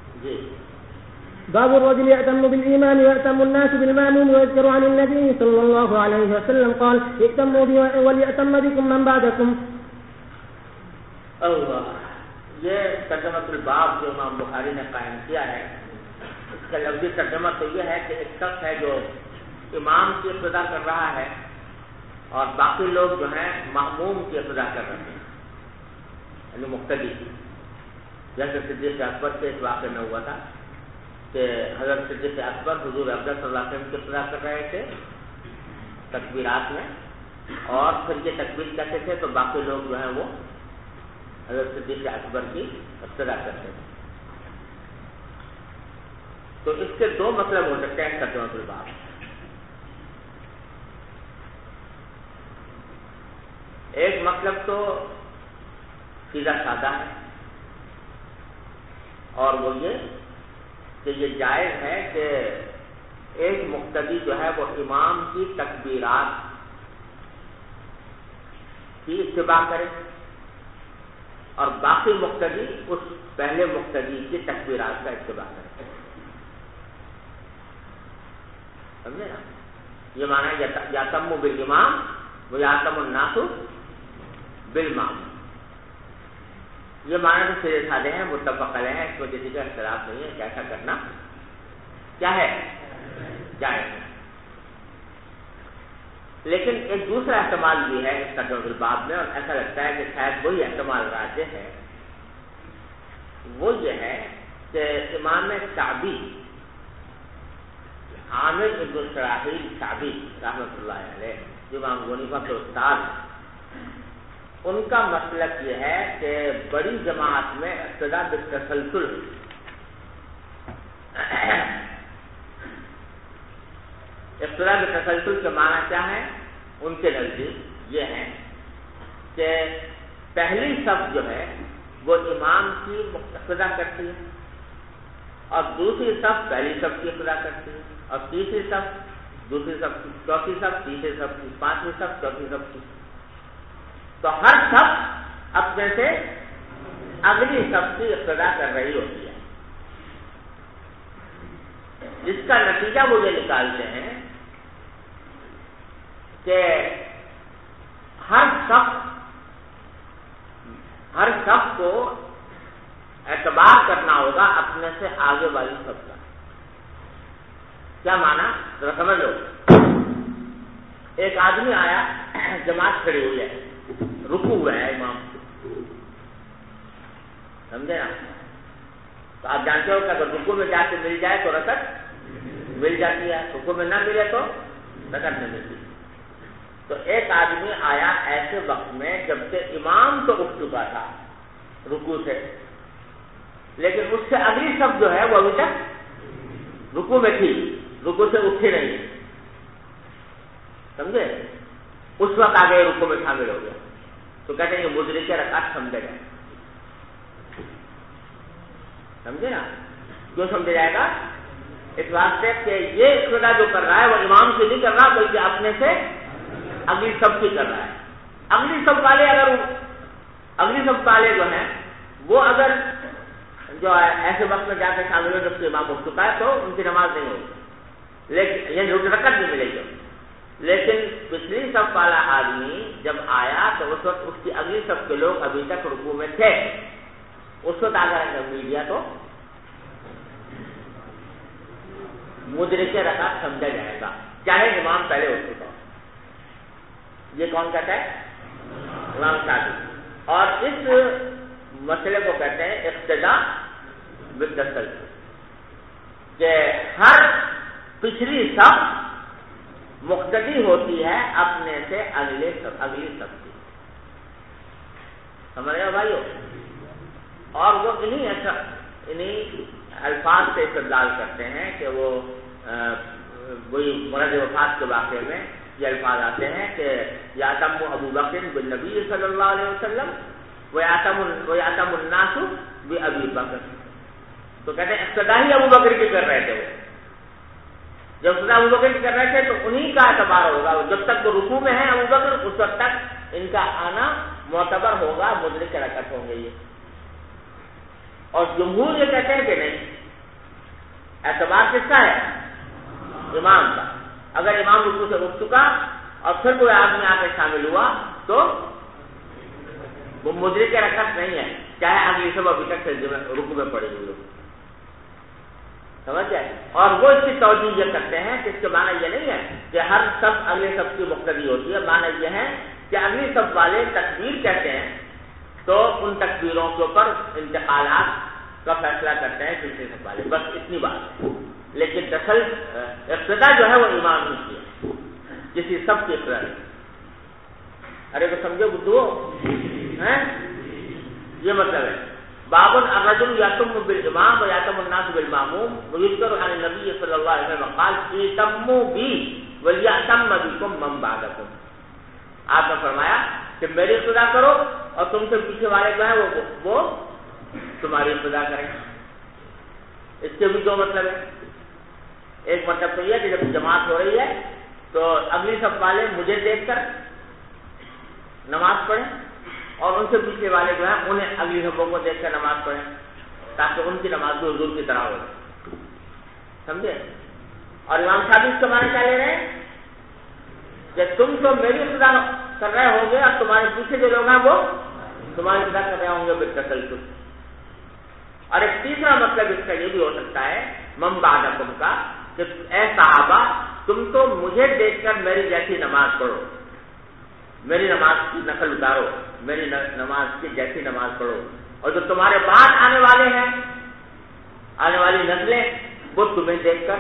باب الرجل يأتم بالإمام ويأتم الناس بالمأموم ويذكر عن النبي صلى الله عليه وسلم قال ائتموا بي وليأتم بكم من بعدكم. یہ ترجمہ الباب جو امام بخاری نے قائم کیا ہے، اس کا لفظی ترجمہ تو یہ ہے کہ ایک شخص ہے جو امام کی اقتدا کر رہا ہے اور باقی لوگ جو ہیں مأموم کی اقتدا کر رہے ہیں، یعنی مقتدی، جیسے صدیق اکبر کے اس واقعے میں ہوا تھا کہ حضرت صدیق اکبر حضور اکبر صلی اللہ علیہ وسلم کی ابتدا کر رہے تھے تکبیرات میں، اور پھر یہ تکبیر کہتے تھے تو باقی لوگ جو ہیں وہ حضرت صدیق اکبر کی ابتدا کرتے تھے. تو اس کے دو مطلب ہو سکتے ہیں ترجمہ الباب. ایک مطلب تو سیدھا سادہ ہے، اور وہ یہ کہ یہ جائز ہے کہ ایک مقتدی جو ہے وہ امام کی تکبیرات کی اتباع کرے اور باقی مقتدی اس پہلے مقتدی کی تکبیرات کا اتباع کرے. سمجھے نا؟ یہ معنی یاتم بالامام و یاتم الناس بالمام. یہ معنی تو سیدھے سادے ہیں، متفق علیہ ہیں، اس میں کسی کا اختلاف نہیں ہے کہ ایسا کرنا کیا ہے، جائز ہے. لیکن ایک دوسرا احتمال بھی ہے اس ترجمہ الباب میں، اور ایسا لگتا ہے کہ شاید وہی احتمال راجح ہے. وہ یہ ہے کہ امام شعبی عامر ابن شراحیل شعبی رحمۃ اللہ علیہ جو امام ابو حنیفہ کے استاد ہیں، ان کا مسلک یہ ہے کہ بڑی جماعت میں اقتداء بالتسلسل. اقتداء بالتسلسل کے معنی کیا ہے؟ ان کے نزدیک یہ ہے کہ پہلی صف جو ہے وہ امام کی اقتداء کرتی ہے، اور دوسری صف پہلی صف کی اقتداء کرتی ہے، اور تیسری صف دوسری صف کی، چوتھی صف تیسری صف کی، پانچویں صف چوتھی صف کی. تو ہر صف اپنے سے اگلی صف کی اقتداء کر رہی ہوتی ہے، جس کا نتیجہ وہ یہ نکالتے ہیں کہ ہر صف کو اعتبار کرنا ہوگا اپنے سے آگے والی صف کا. کیا معنی؟ ذرا سمجھ لو. ایک آدمی آیا، جماعت کھڑی ہوئی ہے، رکوع ہوا ہے امام، سمجھے نا؟ تو آپ جانتے ہو کہ اگر رکوع میں جا کے مل جائے تو رکعت مل جاتی ہے، رکوع میں نہ ملے تو رکعت نہیں ملتی. تو ایک آدمی آیا ایسے وقت میں جبکہ امام تو اٹھ چکا تھا رکوع سے، لیکن اس سے اگلی صف جو ہے وہ ابھی تک رکوع میں تھی، رکوع سے اٹھی نہیں، سمجھے؟ اس وقت آگے رکوع میں شامل ہو گیا. تو کہتے ہیں کہ مدرک رکعت سمجھے گئے. سمجھے نا؟ کیوں سمجھا جائے گا؟ اس واسطے کہ یہ اقتداء جو کر رہا ہے وہ امام سے نہیں کر رہا بلکہ اپنے سے اگلی صف کی کر رہا ہے. اگلی صف والے جو ہیں وہ اگر جو ہے ایسے وقت میں جا کے شامل ہو جب سے امام اٹھ چکا ہے تو ان کی نماز نہیں ہوگی، لیکن یہ رکعت نہیں ملے گی. لیکن پچھلی صف والا آدمی جب آیا تو اس وقت اس کی اگلی صف کے لوگ ابھی تک رکوع میں تھے، اس وقت اگر مل گیا تو مدرک رکعت سمجھا جائے گا چاہے امام پہلے اٹھ چکا ہو. یہ کون کہتا ہے؟ امام شافعی. اور اس مسئلے کو کہتے ہیں اقتداء بالتسلسل، کہ ہر پچھلی صف مقتدی ہوتی ہے اپنے سے اگلی صف کی. سمجھ رہے ہو بھائیو؟ اور وہ انہیں الفاظ سے استدلال کرتے ہیں کہ وہ وہی مرد وفات کے واقعے میں یہ الفاظ آتے ہیں کہ یاتم ابو بکر بالنبی صلی اللہ علیہ وسلم ویاتم الناس بابی بکر. تو کہتے ہیں اقتداء ہی ابو بکر کی کر رہے تھے. وہ جب خدا ابو بکر کی کر رہے تھے تو انہی کا اعتبار ہوگا، جب تک وہ رکوع میں ہیں ابو بکر اس وقت تک ان کا آنا معتبر ہوگا، مدرک رکعت ہوں گے یہ. اور جمہور یہ کہتے ہیں کہ نہیں، اعتبار کس کا ہے؟ امام کا. اگر امام رکوع سے اٹھ چکا اور پھر کوئی آدمی آ کے شامل ہوا تو وہ مدرک رکعت نہیں ہے، چاہے اگلی سب ابھی تک رکوع میں پڑے ہوئے. سمجھ جائے؟ اور وہ اس کی توجہ یہ کرتے ہیں کہ اس کے معنی یہ نہیں ہے کہ ہر صف اگلے صف کی مقتدی ہوتی ہے. معنی یہ ہے کہ اگلی صف والے تکبیر کہتے ہیں تو ان تکبیروں کے اوپر انتقالات کا فیصلہ کرتے ہیں دوسرے سے پہلے، بس اتنی بات ہے. لیکن اقتدا جو ہے وہ امام ہی کی ہے، کسی سب کی اقتدا نہیں. ارے کو سمجھو بدھو ہیں، یہ مطلب ہے. باب الرجل یتم بالامام ویتم الناس بالماموم ویذکر عن النبی صلی اللہ علیہ وسلم قال اتموا بی ولیأتم بکم من بعدکم. آپ نے فرمایا کہ میری اقتدا کرو اور تم سے پیچھے والے جو ہیں وہ تمہاری اقتدا کریں. اس کے بھی دو مطلب ہیں. ایک مطلب تو یہ ہے کہ جب جماعت ہو رہی ہے تو اگلی صف والے مجھے دیکھ کر نماز پڑھیں اور ان سے پیچھے والے جو ہیں انہیں اگلی صفوں کو دیکھ کر نماز پڑھیں تاکہ ان کی نماز بھی حضور کی طرح ہو. سمجھے؟ اور امام صاحب اس کا معنی کیا لے رہے ہیں کہ تم تو میری اقتدا کر رہے ہوں گے اور تمہارے پیچھے جو لوگ ہیں وہ تمہاری اقتدا کر رہے ہوں گے بالتسلسل. اور ایک تیسرا مطلب اس کا یہ بھی ہو سکتا ہے من بعدکم کا کہ اے صحابہ تم تو مجھے دیکھ کر میری جیسی نماز پڑھو، میری نماز کی نقل اتارو، میری نماز کی جیسی نماز پڑھو، اور جو تمہارے بعد آنے والے ہیں، آنے والی نسلیں، وہ تمہیں دیکھ کر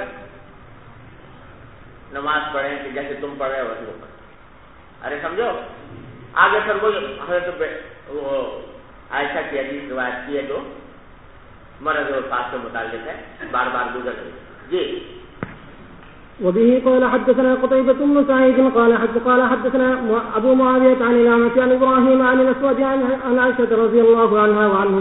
نماز پڑھیں کہ جیسے تم پڑھ رہے ہو ویسے وہ پڑھیں. ارے سمجھو آگے پھر وہ حضرت وہ عائشہ کی حدیث روایت کی ہے جو مرض اور پاس سے متعلق ہے، بار بار گزر گئی. جی. وبه قال حدثنا قتيبة بن سعيد قال حدثنا أبو معاوية عن الأعمش عن إبراهيم عن الأسود عن عائشة رضي الله عنها وعنهم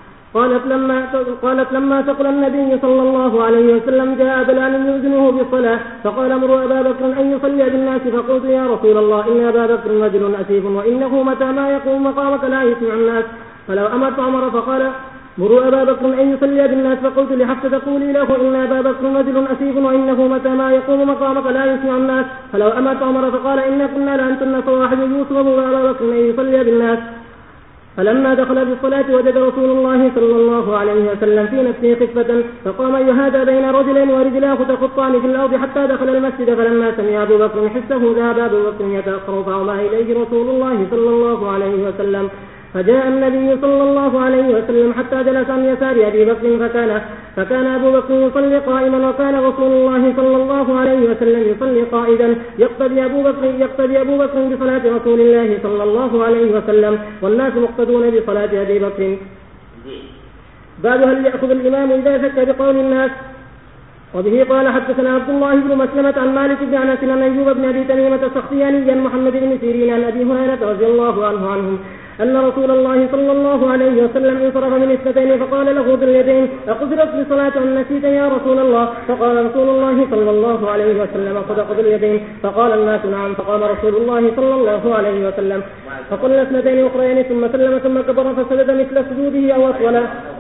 قالت لما ثقل النبي صلى الله عليه وسلم جاء بلال يؤذنه بالصلاة فقال مروا أبا بكر أن يصلي بالناس فقلت يا رسول الله إن أبا بكر رجل أسيف وإنه متى ما يقوم مقامك لا يسمع الناس فلو أمرت عمر فقال مروا أبا بكر أن يصلي بالناس فقلت لحفصة تقولي له إن أبا بكر رجل أسيف وإنه متى ما يقوم مقامك لا يسمع الناس فلو أمرت عمر فقال إن كنا لأنتن صواحب يوسف ومروا أبا بكر أن يصلي بالناس. فلما دخل بالصلاة وجد رسول الله صلى الله عليه وسلم في نفسه خفة فقام يهادى بين رجلين ورجلاه تخطان في الأرض حتى دخل المسجد فلما سمع أبو بكر حسه ذهب أبو بكر يتأخر فأومى إليه رسول الله صلى الله عليه وسلم فجاء النبي صلى الله عليه وسلم حتى جلس عن يسار أبي بكر فكان أبو بكر يصلي قائما وكان رسول الله صلى الله عليه وسلم يصلي قائدا يقتدي أبو بكر بصلاة رسول الله صلى الله عليه وسلم والناس مقتدون بصلاة أبي بكر. باب هل يأخذ الإمام إذا شك بقول الناس. وبه قال حدثنا عبد الله بن مسلمة عن مالك بن أنس عن أيوب بن أبي تميمة السختياني عن محمد بن سيرين عن أبي هريرة رضي الله عنهم أن رسول الله صلى الله عليه وسلم انصرف من اثنتين فقال له ذو اليدين أقصرت الصلاة أم نسيت يا رسول الله فقال رسول الله صلى الله عليه وسلم صدق ذو اليدين فقال الناس نعم فقام رسول الله صلى الله عليه وسلم فصلى اثنتين أخرين ثم سلم ثم كبر فسجد مثل سجوده أو أطول.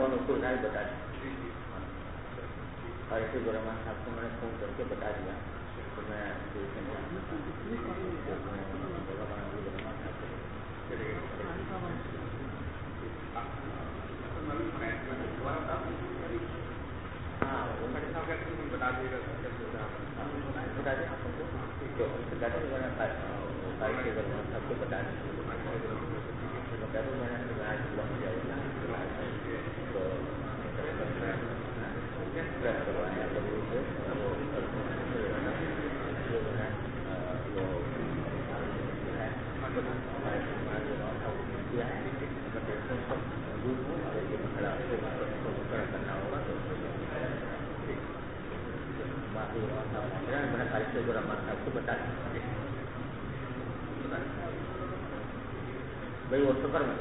بھائی وہ سفر میں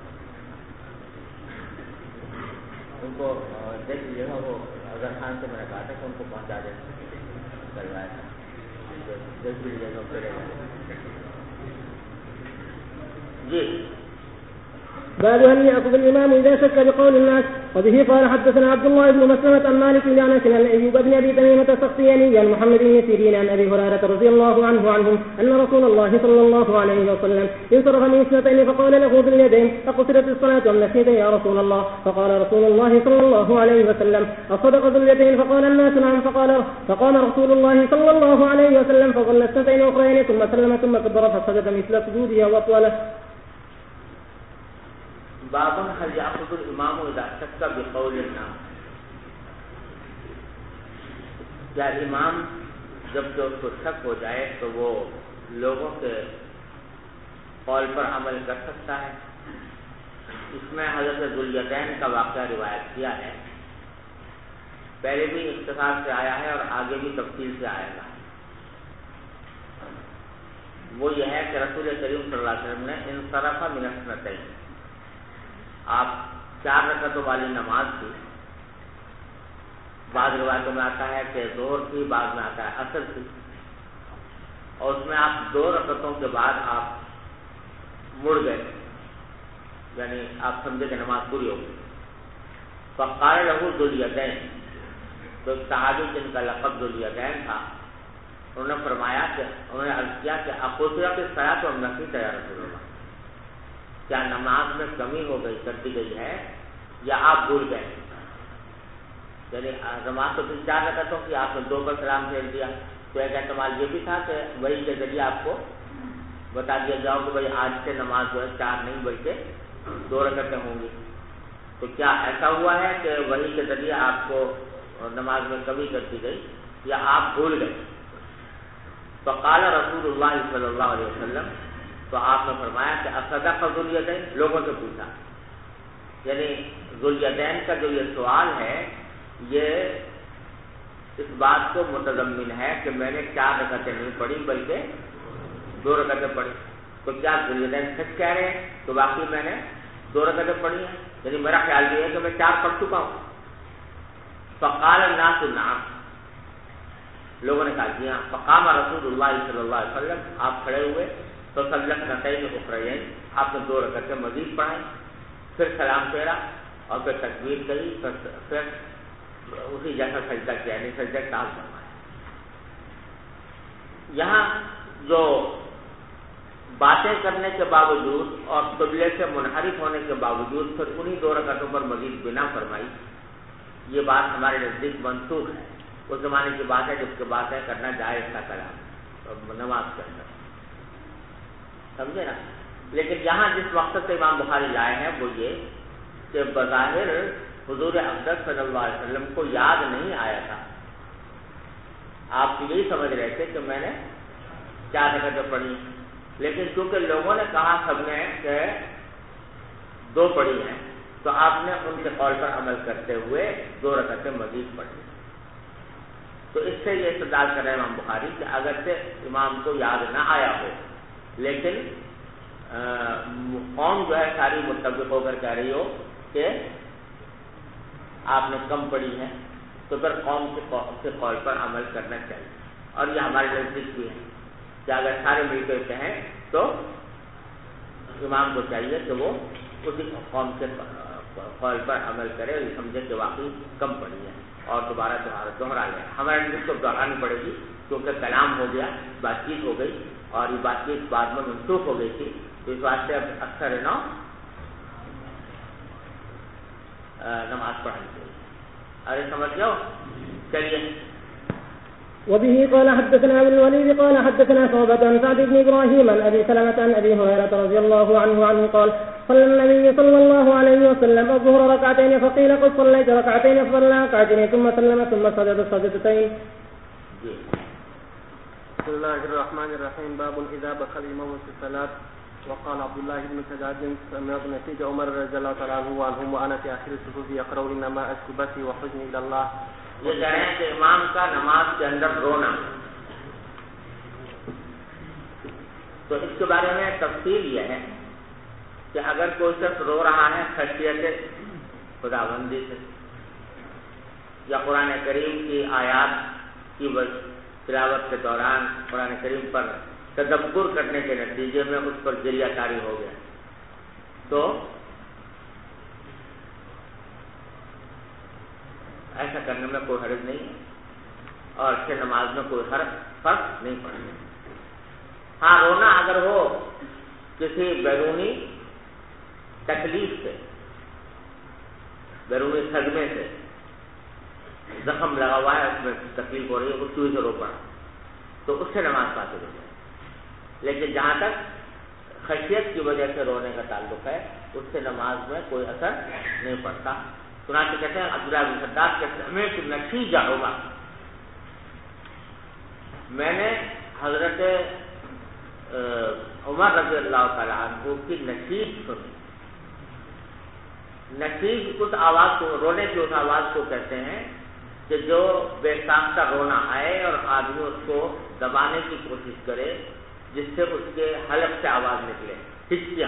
ان کو دیکھ لیجیے گا. وہ اگر خان سے میں نے کہا تھا کہ ان کو پہنچا دیں کروایا تھا، دیکھ لیجیے گا پھر. جی. باب هل يأخذ الإمام إذا شك بقول الناس. وبه قال حدثنا عبد الله بن مسلمة عن مالك بن أنس عن أيوب بن أبي تميمة السختياني عن محمد بن سيرين عن أبي هريرة رضي الله عنهم أن رسول الله صلى الله عليه وسلم انصرف من اثنتين فقال له ذو اليدين أقصرت الصلاة أم نسيت يا رسول الله فقال رسول الله صلى الله عليه وسلم أصدق ذو اليدين فقال الناس نعم فقام رسول الله صلى الله عليه وسلم فصلى اثنتين أخرين ثم سلم ثم كبر فسجد مثل سجوده وأطول. بابن هل يأخذ الإمام إذا شك بقول الناس، کیا امام جب جو اس کو شک ہو جائے تو وہ لوگوں کے قول پر عمل کر سکتا ہے؟ اس میں حضرت ذوالیدین کا واقعہ روایت کیا ہے، پہلے بھی اختصار سے آیا ہے اور آگے بھی تفصیل سے آئے گا۔ وہ یہ ہے کہ رسول کریم صلی اللہ علیہ وسلم نے انصرف من السنتین، آپ 4 رکعتوں والی نماز تھی، بعض روایتوں میں آتا ہے کہ ظہر تھی، بعض میں آتا ہے عصر تھی، اور اس میں آپ 2 رکعتوں کے بعد آپ مڑ گئے، یعنی آپ سمجھے کہ نماز پوری ہو گئی۔ فقال له ذوالیدین، تو صحابی جن کا لقب ذوالیدین تھا، انہوں نے فرمایا کہ انہوں نے عرض کیا کہ اقصرت الصلاۃ ونسیت یا رسول اللہ، کیا نماز میں کمی ہو گئی، کر دی گئی ہے، یا آپ بھول گئے؟ یعنی نماز تو 4 رکعتوں کی، آپ نے 2 پر سلام پھیر دیا، تو ایک احتمال یہ بھی تھا کہ وہی کے ذریعے آپ کو بتا دیا جاؤ کہ بھائی آج سے نماز جو ہے 4 نہیں بلکہ 2 رکعتیں ہوں گی۔ تو کیا ایسا ہوا ہے کہ وہی کے ذریعے آپ کو نماز میں کمی کر دی گئی، یا آپ بھول گئے؟ فقال رسول اللہ صلی اللہ علیہ وسلم، تو آپ نے فرمایا کہ اصدق ذوالیدین، لوگوں سے پوچھا، یعنی ذوالیدین کا جو یہ سوال ہے یہ اس بات کو متضمن ہے کہ میں نے 4 رکعتیں نہیں پڑھی بلکہ 2 رکعتیں پڑھی، تو کیا ذوالیدین سچ کہہ رہے ہیں تو باقی میں نے 2 رکعتیں پڑھی ہیں؟ یعنی میرا خیال یہ ہے کہ میں 4 پڑھ چکا ہوں۔ فقال الناس نعم، لوگوں نے کہا جی ہاں۔ فقام رسول اللہ صلی اللہ علیہ وسلم، آپ کھڑے ہوئے، تو صلی رکعتین اخرین، آپ نے 2 رکعتیں مزید پڑھائیں، پھر سلام پھیرا اور پھر تکبیر کری، پھر اسی جیسا سجدہ کیا، یعنی سجدہ ٹال فرمایا۔ یہاں جو باتیں کرنے کے باوجود اور قبلے سے منحرف ہونے کے باوجود پھر انہی 2 رکعتوں پر مزید بنا فرمائی، یہ بات ہمارے نزدیک منسوخ ہے۔ اس زمانے کی بات ہے جب کہ باتیں کرنا جائز تھا کلام نماز کے اندر، سمجھے نا؟ لیکن یہاں جس مقصد سے امام بخاری لائے ہیں وہ یہ کہ بظاہر حضور اقدس صلی اللہ علیہ وسلم کو یاد نہیں آیا تھا، آپ یہی سمجھ رہے تھے کہ میں نے 4 رکعتیں پڑھی، لیکن چونکہ لوگوں نے کہا سب نے کہ 2 پڑھی ہیں، تو آپ نے ان کے قول پر عمل کرتے ہوئے 2 رکعتیں مزید پڑھی۔ تو اس سے یہ استدلال کر رہے ہیں امام بخاری کہ اگرچہ امام کو یاد نہ آیا ہو، لیکن قوم جو ہے ساری متفق ہو کر کہہ رہی ہو کہ آپ نے کم پڑھی ہے، تو پھر قوم کے قول پر عمل کرنا چاہیے۔ اور یہ ہمارے نزدیک بھی ہے کہ اگر سارے مل کر کہیں تو امام کو چاہیے کہ وہ اسی قوم کے قول پر عمل کرے اور یہ سمجھے کہ واقعی کم پڑھی ہے اور دوبارہ دوہرا لیں۔ ہمارے نزدیک کو دہرانی پڑے گی کیونکہ کلام ہو گیا، بات چیت ہو گئی، اور یہ بات چیت بعد میں منسوخ ہو گئی تھی، تو اس واسطے اب اکثر نماز پڑھانی چاہیے۔ ارے سمجھ جاؤ، چلیے۔ وبه قال حدثنا ابن الوليد قال حدثنا شعبة عن سعد بن إبراهيم عن أبي سلمة عن أبي هريرة رضي الله عنه قال صلى النبي صلى الله عليه وسلم الظهر ركعتين فقيل قد صليت ركعتين فصلى ركعتين ثم سلم ثم سجد سجدتين. بسم الله الرحمن الرحيم. باب إذا بقى الإمام في الصلاة. وقال عبد الله بن سجاد سمعت نسيج عمر رضي الله تعالى عنه وأنا في آخر الصفوف يقرأ إنما أشكو بثي وحزني إلى الله. یہ کہہ رہے ہیں کہ امام کا نماز کے اندر رونا، تو اس کے بارے میں تفصیل یہ ہے کہ اگر کوئی شخص رو رہا ہے خشیت خداوندی سے یا قرآن کریم کی آیات کی تلاوت کے دوران قرآن کریم پر تدبر کرنے کے نتیجے میں اس پر جریہ کاری ہو گیا، تو ایسا کرنے میں کوئی حرج نہیں ہے اور اچھے نماز میں کوئی فرق نہیں پڑتا۔ ہاں رونا اگر ہو کسی بیرونی تکلیف سے، بیرونی صدمے سے، زخم لگا ہوا ہے، اس میں تکلیف ہو رہی ہے، اس چیز سے رو پڑا، تو اس سے نماز فاسد ہو جائے۔ لیکن جہاں تک خشیت کی وجہ سے رونے کا تعلق ہے، اس سے نماز میں کوئی اثر نہیں پڑتا۔ چنانچہ کہتے ہیں عبداللہ بن شداد کے سمعت نشیج عمر، میں نے حضرت عمر رضی اللہ تعالیٰ عنہ کی نشیج سنی۔ نشیج اس آواز کو، رونے کی اس آواز کو کہتے ہیں کہ جو بے ساختہ رونا آئے اور آدمی اس کو دبانے کی کوشش کرے جس سے اس کے حلق سے آواز نکلے، ہچکیاں،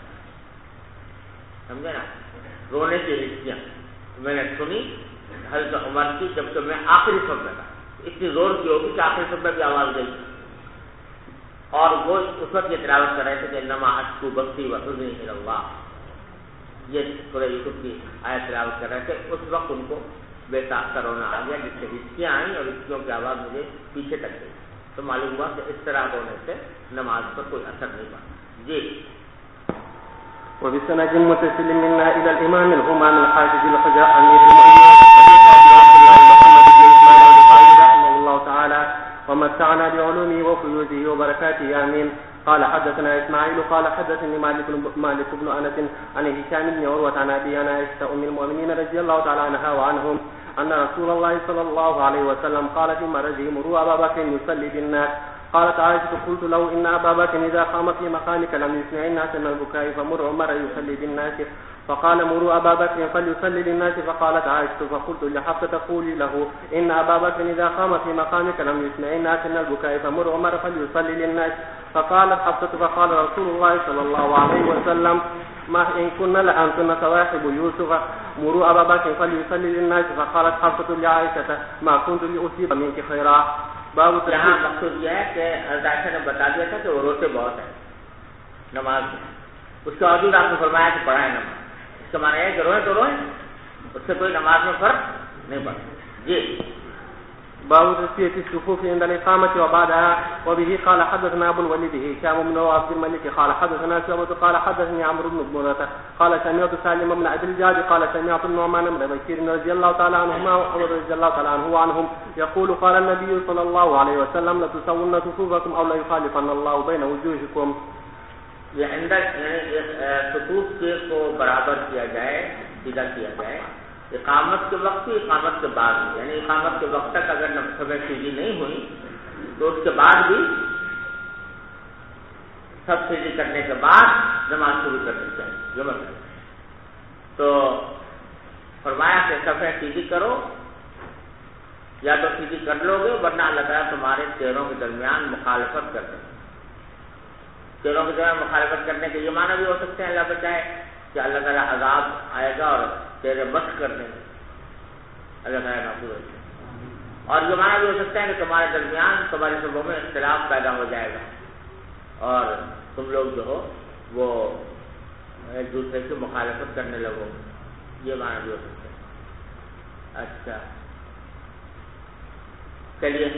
سمجھے نا، رونے کی ہچکیاں میں نے سنی حضرت عمر کی، جبکہ میں آخری صف میں تھا، اتنی زور کی ہوگی کہ آخری صف میں بھی آواز گئی، اور وہ اس وقت یہ تلاوت کر رہے تھے کہ انما اشکو بثی وحزنی الی اللہ، یہ سورہ یوسف کی آیت تلاوت کر رہے تھے۔ اس وقت ان کو بے ساختہ رونا آ گیا جس سے ہچکیاں آئیں اور ہچکیوں کی آواز مجھے پیچھے تک گئی، تو معلوم ہوا کہ اس طرح رونے سے نماز پر کوئی اثر نہیں پڑتا۔ جی وبسند متصل منا الى الامام الهمام الحافظ الحجاء امير المؤمنين محمد بن اسماعيل البخاري رحمه الله تعالى ومتعنا بعلومه وفيوزه وبركاته امين. قال حدثنا اسماعيل قال حدثني مالك بن انس عن هشام بن عروة عن ابي عائشة ام المؤمنين رضي الله تعالى عنها وعنهم ان رسول الله صلى الله عليه وسلم قال في مرضه مروا ابا بكر يصلي بالناس. قالت عائشة قلت له إن أبا بكر إذا قام في مقامك لم يسمع الناس من البكاء فمر عمر يصلي بالناس. فقال مروا أبا بكر فليصلي للناس. فقالت عائشة فقلت لحفصة تقولي له إن أبا بكر إذا قام في مقامك لم يسمع الناس من البكاء فمر عمر فليصلي للناس. فقالت حفصة فقال رسول الله صلى الله عليه وسلم ما إن كنا لأنتن صواحب يوسف مروا أبا بكر فليصلي للناس. فقالت حفصة لعائشة ما كنت لأصيب منك خيرا. یہاں مقصود یہ ہے کہ حضرت عائشہ نے بتا دیا تھا کہ وہ روتے بہت ہیں نماز میں، اس کے باوجود آپ نے فرمایا کہ پڑھائیں نماز، اس کا معنی ہے کہ روئیں تو روئیں، اس سے کوئی نماز میں فرق نہیں پڑتا۔ جی باب تسوية الصفوف عند الإقامة وبعدها. وبه قال حدثنا أبو الوليد هشام بن عبد الملك قال حدثنا شعبة قال حدثني عمرو بن مرة قال سمعت سالم بن أبي الجعد قال سمعت النعمان بن بشير رضي الله تعالى عنهما وعمر رضي الله تعالى عنه وعنهم يقول قال النبي صلى الله عليه وسلم لتسون صفوفكم أو لا يخالفن الله بين وجوهكم. یہ اندر صفوف کو برابر کیا جائے، سیدھا کیا جائے، اقامت کے وقت بھی اقامت کے بعد بھی، یعنی اقامت کے وقت تک اگر صفیں سیدھی نہیں ہوئی تو اس کے بعد بھی سب سیدھی کرنے کے بعد نماز شروع کرنی چاہیے جمع کریں۔ تو فرمایا کہ صفیں سیدھی کرو، یا تو سیدھی کر لو گے ورنہ اللہ تعالیٰ تمہارے چہروں کے درمیان مخالفت کر دیں۔ چہروں کے درمیان مخالفت کرنے کے یہ معنی بھی ہو سکتے ہیں اللہ بچائے کہ اللہ تعالیٰ عذاب آئے گا اور چہرے مشق کر دیں گے، اللہ تعالیٰ محفوظ ہے، اور یہ معنی بھی ہو سکتا ہے کہ تمہارے درمیان تمہاری صفوں میں اختلاف پیدا ہو جائے گا اور تم لوگ جو ہو وہ ایک دوسرے کی مخالفت کرنے لگو، یہ معنی بھی ہو سکتا ہے۔ اچھا چلیے۔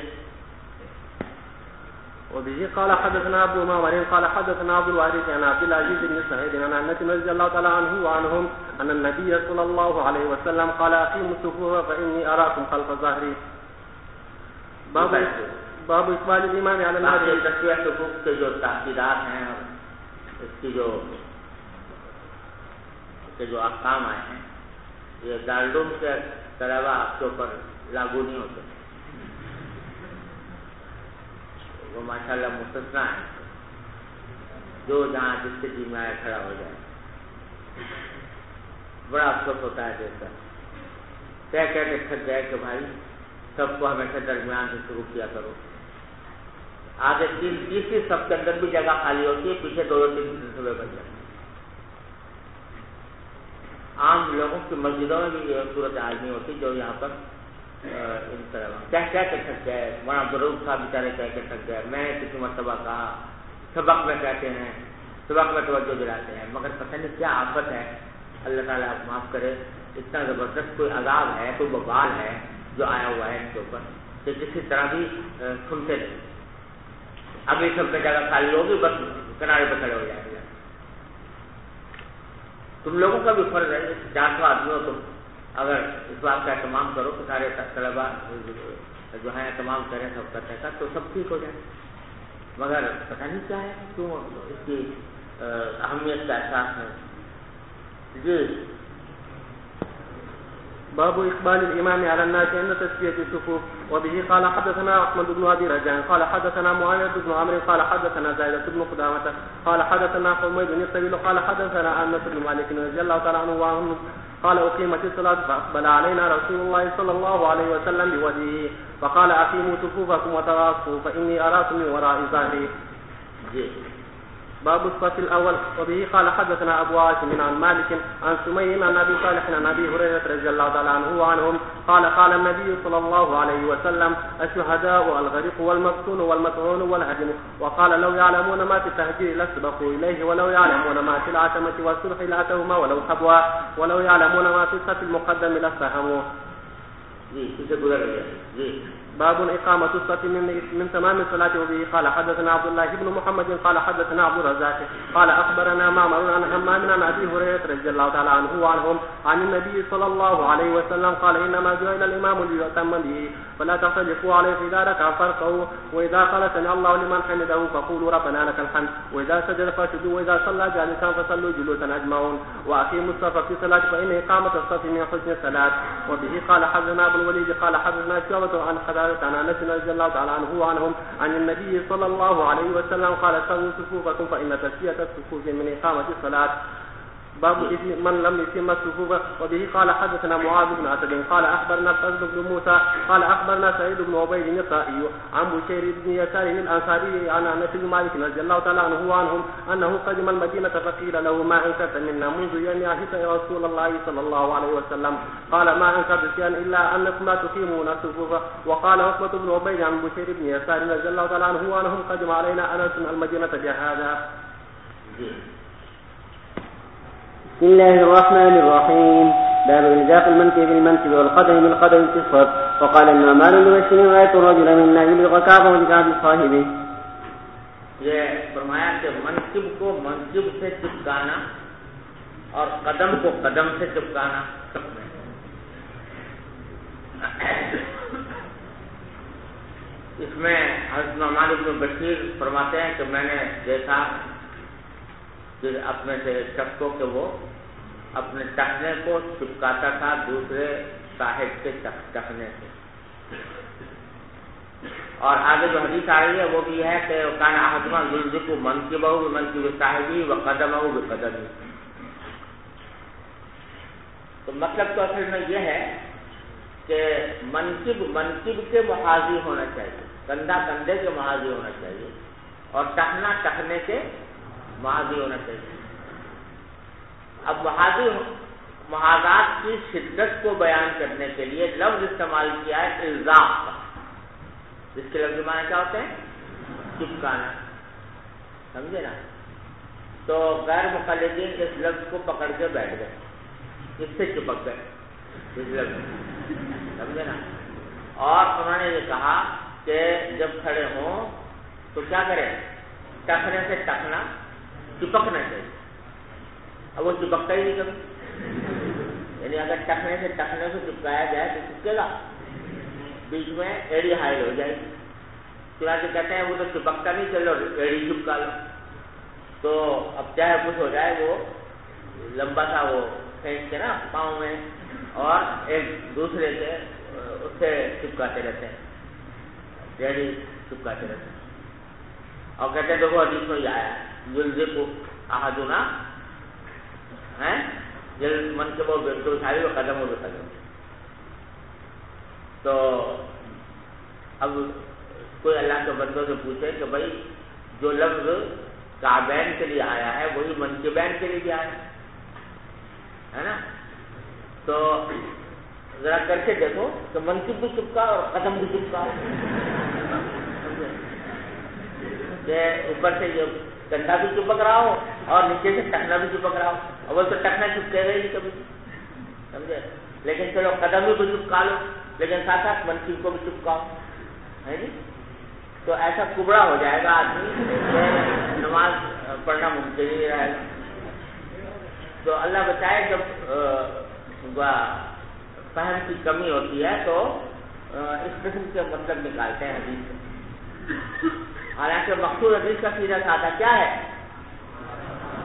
وبه قال حدثنا أبو معمر قال حدثنا عبد الوارث عن عبد العزيز بن سعيد عن أنس رضي الله تعالى عنه وعنهم أن النبي صلى الله عليه وسلم قال أقيموا الصفوف فإني أراكم خلف ظهري. باب إقبال الإمام على الناس. تسویہ صفوف کے جو تحقیقات ہیں اور اس کی جو احکام آئے ہیں یہ دارالعلوم کے طلباء آپ کے اوپر لاگو نہیں ہوتے، وہ ماشاءاللہ مستثنا ہے، جو جہاں جس کے جی میں آئے کھڑا ہو جائے۔ بڑا افسوس ہوتا ہے دیکھ کر، کہہ کے تھک گئے کہ بھائی سب کو ہمیشہ درمیان سے شروع کیا کرو، آگے تیسری سب کے اندر بھی جگہ خالی ہوتی ہے، پیچھے دو تین صبح بن جاتی ہے۔ عام لوگوں کی مسجدوں میں بھی یہ صورت حال نہیں ہوتی جو یہاں پر ان طرح کیا کے تھک گئے، مولانا عبدالروف صاحب بیچارے کہہ کے تھک گئے، میں کسی مرتبہ کہا سبق میں کہتے ہیں، سبق میں توجہ دلاتے ہیں، مگر پتہ نہیں کیا آفت ہے، اللہ تعالیٰ آپ معاف کرے، اتنا زبردست کوئی عذاب ہے، کوئی وبال ہے جو آیا ہوا ہے ان کے اوپر کہ کسی طرح بھی سنتے نہیں، اگلی سب میں جگہ خالی ہوگی بس کنارے پہ کھڑے ہو جائیں گے۔ تم لوگوں کا بھی فرض ہے، 400 آدمی ہو تم، اگر اس بات کا اہتمام کرو کہ سارے طلبا جو ہیں اہتمام کریں سب کا تحقیق تو سب ٹھیک ہو جائے، مگر پتہ نہیں کیا ہے کیوں اس کی اہمیت کا احساس ہے. جی باب اقبال الامام على الناس عند تسوية الصفوف. وبه قال حدثنا احمد بن ابي رجاء قال حدثنا معاويه بن عمرو قال حدثنا زائدة بن قدامة قال حدثنا حميد بن الطويل قال حدثنا انس بن مالك رضي الله تعالى عنه قال اقيمت الصلاة فاقبل علينا رسول الله صلى الله عليه وسلم بوجهه فقال اقيموا صفوفكم وتواصوا فاني اراكم من وراء ظهري. باب الصف الاول. وبه قال حدثنا ابو عاصم عن مالك عن سمي عن ابي صالح عن ابي هريره رضي الله تعالى عنه وعنهم قال قال النبي صلى الله عليه وسلم الشهداء الغريق والمفتون والمطعون والهدم. وقال لو يعلمون ما في التهجير لسبقوا اليه ولو يعلمون ما في العتمه والصلح لاتوهما ولو حبوا ولو يعلمون ما في الصف المقدم لفهموه. باب إقامة الصف من تمام الصلاة. وبه قال حدثنا عبد الله بن محمد قال حدثنا عبد الرزاق قال أخبرنا معمر عن همام عن أبي هريرة رضي الله تعالى عنه وعنهم عن النبي صلى الله عليه وسلم قال إنما جعل الإمام ليؤتم به فلا تختلفوا عليه إذا ركع فاركعوا وإذا قال سمع الله لمن حمده فقولوا ربنا لك الحمد وإذا سجد فاسجدوا وإذا صلى جالسا فصلوا جلوسا أجمعون وأقيموا الصف في الصلاة فإن إقامة الصف من حسن الصلاة. وبه قال حدثنا أبو الوليد قال حدثنا شعبة عن قتادة عن أنس رضي الله تعالى عنه وعنهم عن النبي صلى الله عليه وسلم قال سووا صفوفكم فإن تسوية الصفوف من إقامة الصلاة. باب من لم يتم الصفوف. وبه قال حدثنا معاذ بن اسد قال اخبرنا فضل بن موسى قال اخبرنا سعيد بن عبيد الطائي عن بشير بن يسار الانصاري عن انس بن مالك رضي الله تعالى عنه وعنهم انه قدم المدينه فقيل له ما انكرت منا منذ يوم عهدت يا رسول الله صلى الله عليه وسلم قال ما انكرت شيئا الا انكم لا تقيمون الصفوف. وقال عقبة بن عبيد عن بشير بن يسار رضي الله تعالى عنه وعنهم قدم علينا انس المدينه جهادا. بسم الله الرحمن الرحيم. باب إلزاق المنكب بالمنكب والقدم بالقدم في الصف. وقال النعمان بن بشير رأيت رجلا منا يبلغ كعبه بكعب صاحبه. یہ فرمایا کہ منکب کو منکب سے چپکانا اور قدم کو قدم سے چپکانا. اس میں حضرت نعمان بن بشیر فرماتے ہیں کہ میں نے دیکھا پھر اپنے سے شخص کو کہ وہ اپنے ٹخنے کو چپکاتا تھا دوسرے صاحب کے ٹخنے سے. اور آگے جو حدیث آ رہی ہے وہ بھی ہے کہ کان احدما یلزق منکبہ بمنکب صاحبہ وقدمہ بقدمہ. تو مطلب تو اصل میں یہ ہے کہ منکب کے محاذی ہونا چاہیے, کندھا کندھے کے محاذی ہونا چاہیے, اور ٹخنا ٹخنے کے محاذی ہونا چاہیے. اب محاذات کی شدت کو بیان کرنے کے لیے لفظ استعمال کیا ہے الزاق کا, جس کے لفظ معنی کیا ہوتے ہیں؟ چپکانا. سمجھے نا؟ تو غیر مقلدین اس لفظ کو پکڑ کے بیٹھ گئے, اس سے چپک گئے اس لفظ, سمجھے نا؟ اور انہوں نے یہ کہا کہ جب کھڑے ہوں تو کیا کریں؟ ٹخنے سے ٹخنا چپکنا چاہیے. اب وہ چپکتا ہی نہیں کبھی, یعنی اگر ٹخنے سے ٹخنے کو چپکایا جائے تو چپکے گا, بیچ میں ایڑی حائل ہو جائے گی. چنانچہ کہتے ہیں وہ تو چپکتا نہیں, چلو ایڑی چپکا لو. تو اب چاہے کچھ ہو جائے وہ لمبا سا وہ پھینک کے نا پاؤں میں, اور ایک دوسرے سے اس سے چپکاتے رہتے ہیں, ایڑی چپکاتے رہتے ہیں. اور کہتے ہیں دیکھو حدیث میں یہ آیا یلزق احدنا منکبہ بالکل ساری وہ قدم و قدم. تو اب کوئی اللہ کے بندوں سے پوچھے کہ بھائی جو لفظ کعبین کے لیے آیا ہے وہی منکبین کے لیے بھی آیا ہے نا, تو ذرا کر کے دیکھو کہ منکب بھی چپکا اور قدم بھی چپکا, کہ اوپر سے یہ کندھا بھی چپک رہا ہو اور نیچے سے ٹخنا بھی چپک رہا ہو. اور وہ تو ٹخنا چپکے گا ہی کبھی, سمجھے, لیکن چلو قدم بھی چپکا لو, لیکن ساتھ ساتھ منکب کو بھی چپکاؤ, ہے جی. تو ایسا کبڑا ہو جائے گا آدمی کہ نماز پڑھنا ممکن ہی رہے گا. تو اللہ بچائے جب فہم کی کمی ہوتی ہے تو اس قسم کے مطلب نکالتے ہیں حدیث سے. حالانکہ مقصود حدیث کا سیدھا سادہ کیا ہے؟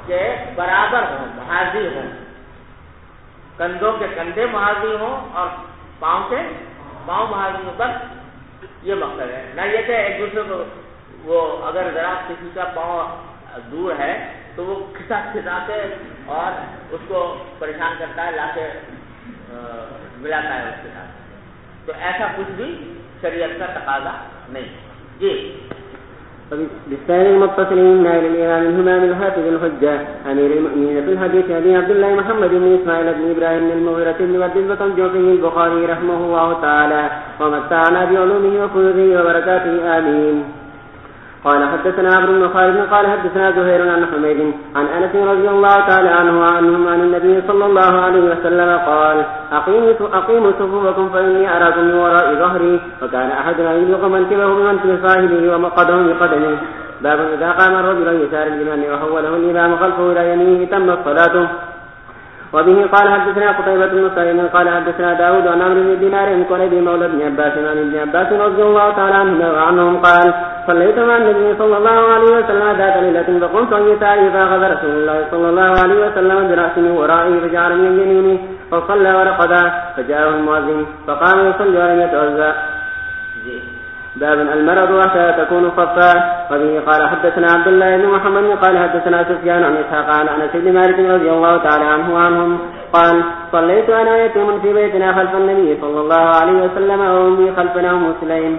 کہ برابر ہوں، محاذی ہوں، کندھوں کے کندھے محاذی ہوں اور پاؤں کے پاؤں محاذی ہوں، بس یہ مقصد ہے، نہ یہ کہ ایک دوسرے کو وہ اگر ذرا کسی کا پاؤں دور ہے تو وہ کھسا کے اور اس کو پریشان کرتا ہے، لا کے ملاتا ہے اس کے ساتھ، تو ایسا کچھ بھی شریعت کا تقاضا نہیں. جی بالسند المتصل منا إلى الإمام الهمام الحافظ الحجة أمير المؤمنين في الحديث أبي عبد الله محمد بن إسماعيل بن إبراهيم بن المغيرة بن ودة الجوفي البخاري رحمه الله تعالى ومتعنا بعلومه وفضله وبركاته آمين. قال حدثنا عمرو بن خالد قال حدثنا زهير عن حميد عن أنس رضي الله تعالى عنه وعنهم عن النبي صلى الله عليه وسلم قال أقيموا صفوفكم فإني أراكم من وراء ظهري وكان أحدنا يلقى منكبه بمنكب صاحبه ومقدمه بقدمه. باب إذا قام الرجل يسار الإمام وحوله الإمام خلفه إلى يمينه تمت صلاته. وبه قال حدثنا قتيبة بن سعيد قال حدثنا داود عن عمرو بن دينار قال ابي مولى بن عباس عن ابن عباس رضي الله تعالى عنهم قال صليت مع النبي صلى الله عليه وسلم ذات ليلة فقمت عن يساري فأخذ رسول الله صلى الله عليه وسلم برأسه من ورائه فجعل من يمينه فصلى ورقدا فجاءه المؤذن فقام يصلي ولم يتوضأ. باب المرض وحتى تكون صفا. وبه قال حدثنا عبد الله بن محمد قال حدثنا سفيان عن إسحاق عن أنس بن مالك رضي الله تعالى عنه وعنهم قال صليت أنا يتيم في بيتنا خلف النبي صلى الله عليه وسلم وأمي خلفنا مسلم.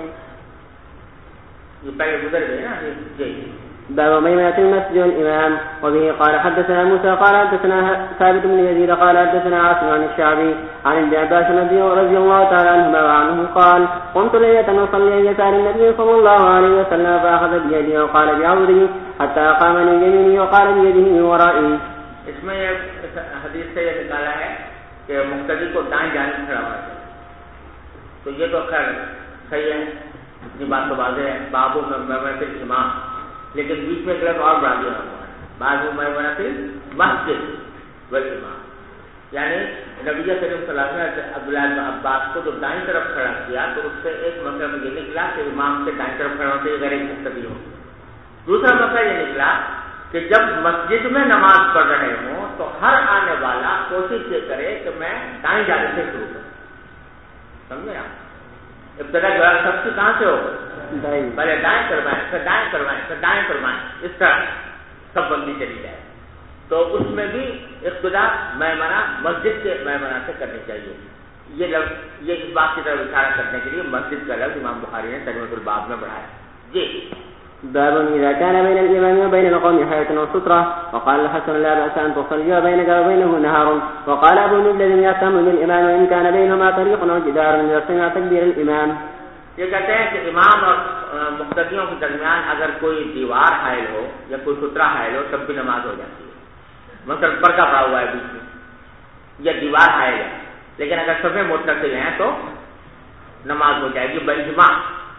باب ميمنة المسجد والإمام. وبه قال حدثنا موسى قال حدثنا ثابت بن يزيد قال حدثنا عاصم عن الشعبي عن ابن عباس رضي الله تعالى عنهما وعنه قال قمت ليلة أصلي عن يسار النبي صلى الله عليه وسلم فأخذ بيدي وقال بعوده حتى أقامني يميني وقال بيده من ورائي. اس میں حدیث سے یہ نکالا ہے کہ مقتدی کو دائیں جانب کھڑا ہونا چاہیے، تو یہ تو خیر صحیح ہے، اتنی بات تو واضح ہے. بابو میں امام، لیکن بیچ میں ایک لفظ اور بڑھا دیا ہوا ہے، بابو میں مسجد والامام، یعنی نبی کریم صلی اللہ علیہ وسلم نے عبداللہ بن عباس کو جو دائیں طرف کھڑا کیا تو اس سے ایک مسئلہ یہ نکلا کہ امام سے دائیں طرف کھڑا ہوتے غیر مقتدی ہو. دوسرا مسئلہ یہ نکلا کہ جب مسجد میں نماز پڑھ رہے ہوں تو ہر آنے والا کوشش یہ کرے کہ میں دائیں جانے سے شروع کروں. سمجھے آپ؟ ابتدا جو ہے سب سے کہاں سے ہو؟ پہلے دائیں کروائیں، پھر دائیں کروائیں، پھر دائیں کروائیں، اس طرح سب بندی چلی جائے. تو اس میں بھی ابتدا میمنہ مسجد کے میمنہ سے کرنی چاہیے. یہ اس بات کی طرف اشارہ کرنے کے لیے مسجد کا لفظ امام بخاری نے ترجمۃ الباب میں بڑھایا. جی باب إذا كان بين الإمام وبين القوم حياة وسترة. وقال الحسن لا بأس أن تصلي بينك وبينه نهار. وقال أبو مجلد يهتم بالإمام وإن كان بينهما طريق أو جدار يستمع تكبير الإمام. یہ کہتے ہیں کہ امام اور مقتدیوں کے درمیان اگر کوئی دیوار حائل ہو یا کوئی سترہ حائل ہو تب بھی نماز ہو جاتی ہے. مثلا پردہ پڑا ہوا ہے بیچ میں یا دیوار حائل ہے، لیکن اگر سب متصل ہیں تو نماز ہو جائے گی باجماع.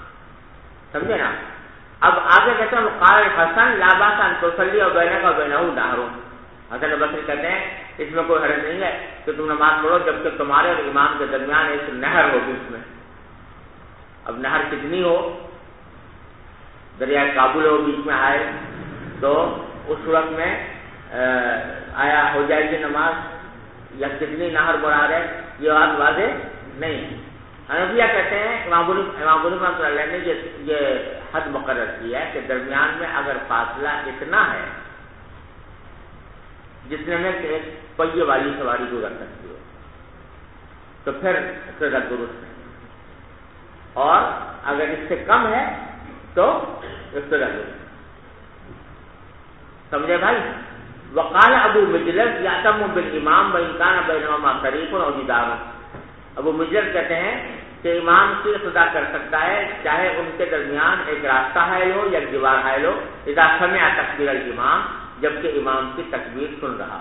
سمجھے نا؟ اب آگے کہتے ہیں قال الحسن لا باس ان تصلی بینک و بینہ نہر. حسن بصری کہتے ہیں اس میں کوئی حرج نہیں ہے کہ تم نماز پڑھو جب تک تمہارے اور امام کے درمیان ایک نہر ہوگی. اس میں اب نہر کتنی ہو، دریائے کابل ہو بیچ میں آئے تو اس وقت میں آیا ہو جائے گی نماز یا کتنی نہر مراد ہے یہ بات واضح نہیں. حنفیہ کہتے ہیں امام ابو رحمۃ اللہ نے یہ حد مقرر کی ہے کہ درمیان میں اگر فاصلہ اتنا ہے جتنے میں ایک پہیے والی سواری گزر سکتی ہو تو پھر قدر درست ہے، اور اگر اس سے کم ہے تو قدر درست. سمجھے بھائی؟ وقال ابو مجلس یأتم بالامام وان کان بینہما طریق او جدار. ابو مجلس کہتے ہیں کہ امام کی اقتدا کر سکتا ہے چاہے ان کے درمیان ایک راستہ حائل ہو یا دیوار حائل ہو، اذا سمع تکبیر الامام، جبکہ امام کی تکبیر سن رہا.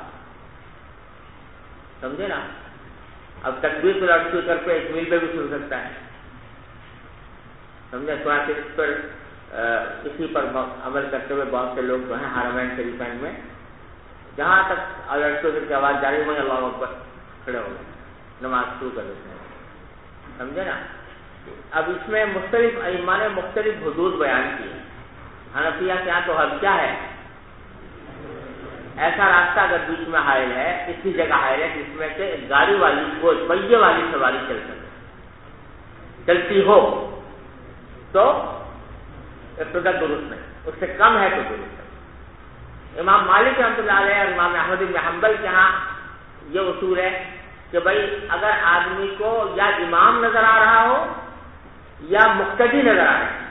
سمجھے نا؟ اب تکبیر کو لاؤڈ اسپیکر پہ 1 میل پہ بھی سن سکتا ہے. سمجھے؟ اس پر اسی پر عمل کرتے ہوئے بہت سے لوگ جو ہیں حرمین شریفین میں جہاں تک لاؤڈ اسپیکر کی آواز جاری ہوئی اللہ اکبر کھڑے ہو گئے، نماز شروع کر دیتے ہیں. سمجھے نا؟ اب اس میں مختلف ائمہ نے مختلف حدود بیان کی. حنفیہ کے یہاں تو حد کیا ہے؟ ایسا راستہ اگر بیچ میں حائل ہے، اسی جگہ حائل ہے جس میں سے گاڑی والی وہ پہیے والی سواری چلتی ہو تو ابتدا درست نہیں، اس سے کم ہے تو درست ہے۔ امام مالک رحمۃ اللہ علیہ اور امام احمد بن حنبل کے ہاں یہ اصول ہے کہ بھائی اگر آدمی کو یا امام نظر آ رہا ہو یا مقتدی نظر آ رہا ہے،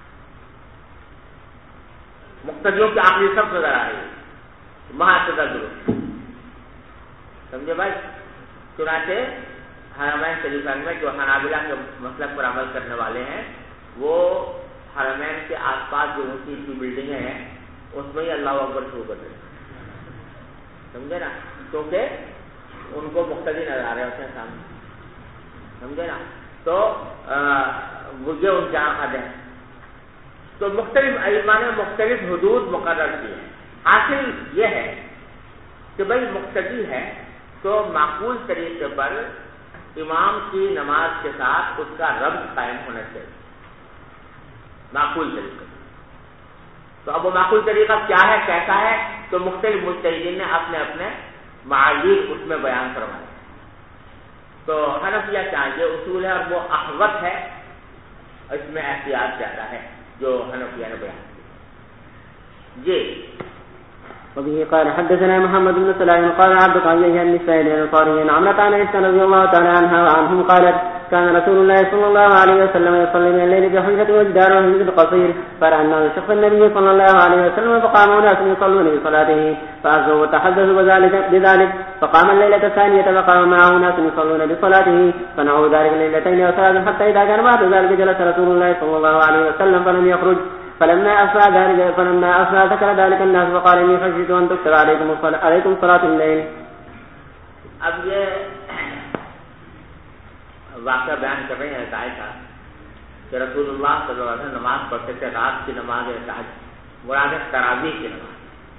مقتدیوں کی آخری سب نظر آ رہی ہے، وہاں ابتدا درست، سمجھے بھائی؟ چنانچہ حرمین شریفین میں جو حنابلہ کے مسلک پر عمل کرنے والے ہیں وہ حرمین کے آس پاس جو اونچی اونچی بلڈنگیں ہیں اس میں ہی اللہ اکبر شروع کر دیں، سمجھے نا؟ کیونکہ ان کو مقتدی نظر آ رہے ہوتے ہیں سامنے، سمجھے نا؟ تو یہ ان کے عقد ہے۔ تو مختلف ائمہ نے مختلف حدود مقرر کی ہیں۔ حاصل یہ ہے کہ بھائی مقتدی ہے تو معقول طریقے پر امام کی نماز کے ساتھ اس کا ربط قائم ہونا چاہیے، معقول طریقہ۔ تو اب وہ معقول طریقہ کیا ہے، کیسا ہے؟ تو مختلف مجتہدین نے اپنے اپنے معایر اس میں بیان فرمائے۔ تو حنفیہ کا یہ اصول ہے اور وہ احوط ہے، اس میں احتیاط زیادہ ہے جو حنفیہ نے بیان کیا۔ جی وبه قال حدثنا محمد بن سلام قال عبد القادر بن سعيد الانصاري عن عمرة عن عائشة رضي الله تعالى عنها وعنهم قالت كان رسول الله صلى الله عليه وسلم يصلي من الليل بحجة وجداره مسجد قصير فرأى الناس شخص النبي صلى الله عليه وسلم فقام ناس يصلون بصلاته فأصلوا وتحدثوا بذلك فقام الليلة الثانية فقام معه ناس يصلون بصلاته فنعوا ذلك الليلتين وثلاثا حتى إذا كان بعد ذلك جلس رسول الله صلى الله عليه وسلم فلم يخرج فلما أصلى ذكر ذلك الناس وقال إني خشيت أن تكتب عليكم صلاة الليل۔ اب یہ واقعہ بیان کر رہے ہیں عائشہ کہ رسول اللہ صلی اللہ علیہ وسلم نماز پڑھتے تھے، رات کی نماز مراد تراویح کی نماز،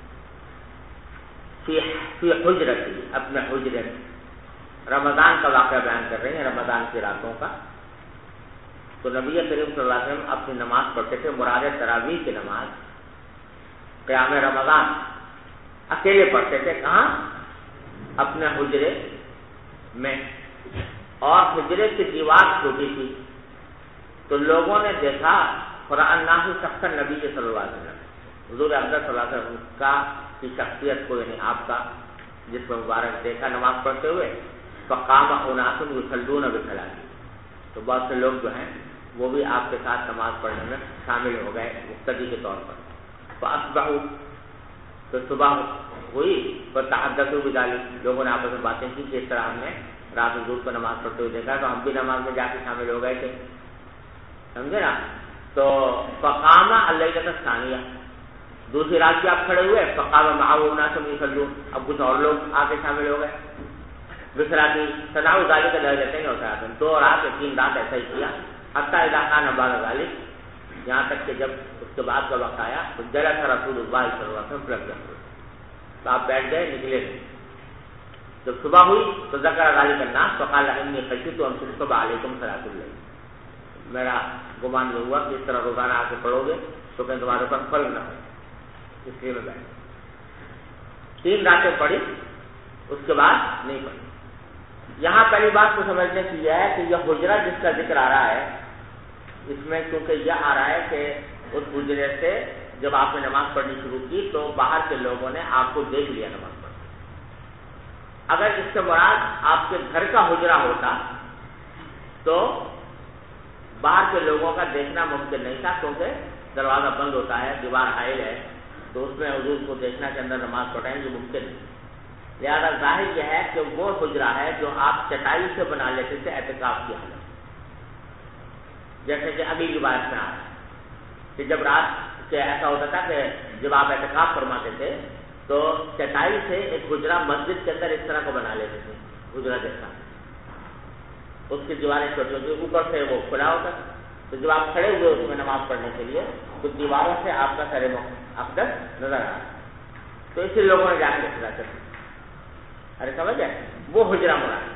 فی حجرتی، اپنے حجرے میں۔ رمضان کا واقعہ بیان کر رہے ہیں، رمضان کی راتوں کا۔ تو نبی کریم صلی اللہ علیہ وسلم اپنی نماز پڑھتے تھے، مراد تراویح کی نماز، قیام رمضان اکیلے پڑھتے تھے۔ کہاں؟ اپنے حجرے میں، اور حجرے کی دیوار چھوٹی تھی۔ تو لوگوں نے دیکھا قرآن ناحو شخص نبی صلی اللہ علیہ وسلم، حضور اقدس صلی اللہ علیہ وسلم کی شخصیت کو، یعنی آپ کا جسم مبارک دیکھا نماز پڑھتے ہوئے۔ فقام اناس یصلون بصلاته، تو بہت سے لوگ جو ہیں وہ بھی آپ کے ساتھ نماز پڑھنے میں شامل ہو گئے مقتدی کے طور پر۔ فاصبحوا، تو صبح ہوئی، فتحدثوا بذلك، لوگوں نے آپس میں باتیں کی کہ اس طرح ہم نے رات حضور کو نماز پڑھتے ہوئے دیکھا تو ہم بھی نماز میں جا کے شامل ہو گئے تھے، سمجھے نا؟ تو فقام الليلة الثانية، دوسری رات کی آپ کھڑے ہوئے، فقام معه ناس يصلون، اب کچھ اور لوگ آ کے شامل ہو گئے۔ بصلاته صنعوا ذلك الليلتين وثلاثا، 2 رات 3 رات ایسا ہی کیا۔ حتى اذا كان بعد ذلك، یہاں تک کہ جب اس کے بعد کا وقت آیا تو جلس رسول اللہ صلی اللہ علیہ وسلم، تو آپ بیٹھ گئے، نکلے۔ جب صبح ہوئی تو ذکر ذلك الناس فقال انی خشیت ان تكتب علیکم صلاۃ الليل، میرا گمان یہ ہوا کہ اس طرح روزانہ آ کے پڑھو گے تو کہیں تمہارے اوپر فرض نہ ہو، اس لیے میں بیٹھ۔ 3 راتیں پڑھی، اس کے بعد نہیں پڑھی۔ یہاں پہلی بات کو سمجھنے کی یہ ہے کہ یہ حجرہ جس کا ذکر آ رہا ہے، اس میں کیونکہ یہ آ رہا ہے کہ اس حجرے سے جب آپ نے نماز پڑھنی شروع کی تو باہر کے لوگوں نے آپ کو دیکھ لیا نماز پڑھتے۔ اگر اس سے مراد آپ کے گھر کا حجرہ ہوتا تو باہر کے لوگوں کا دیکھنا ممکن نہیں تھا، کیونکہ دروازہ بند ہوتا ہے، دیوار حائل ہے، تو اس میں حضور کو دیکھنا کے اندر نماز پڑھائیں یہ ممکن نہیں۔ لہذا ظاہر یہ ہے کہ وہ حجرہ ہے جو آپ چٹائی سے بنا لیتے تھے اعتکاف کی حالت، جیسے کہ ابھی روایت میں آ رہا ہے کہ جب رات کے ایسا ہوتا تھا کہ جب آپ اعتکاف فرماتے تھے تو چٹائی سے ایک حجرہ مسجد کے اندر اس طرح کو بنا لیتے تھے، حجرہ جیسا، اس کی دیواریں چھوٹی ہوتی، اوپر سے وہ کھلا ہوتا تھا، تو جب آپ کھڑے ہوئے اس میں نماز پڑھنے کے لیے تو دیواروں سے آپ کا سر اقدس نظر آ رہا، تو اسی لوگوں نے جا کے خدا کرتے، ارے سمجھ ہے، وہ حجرہ مراد۔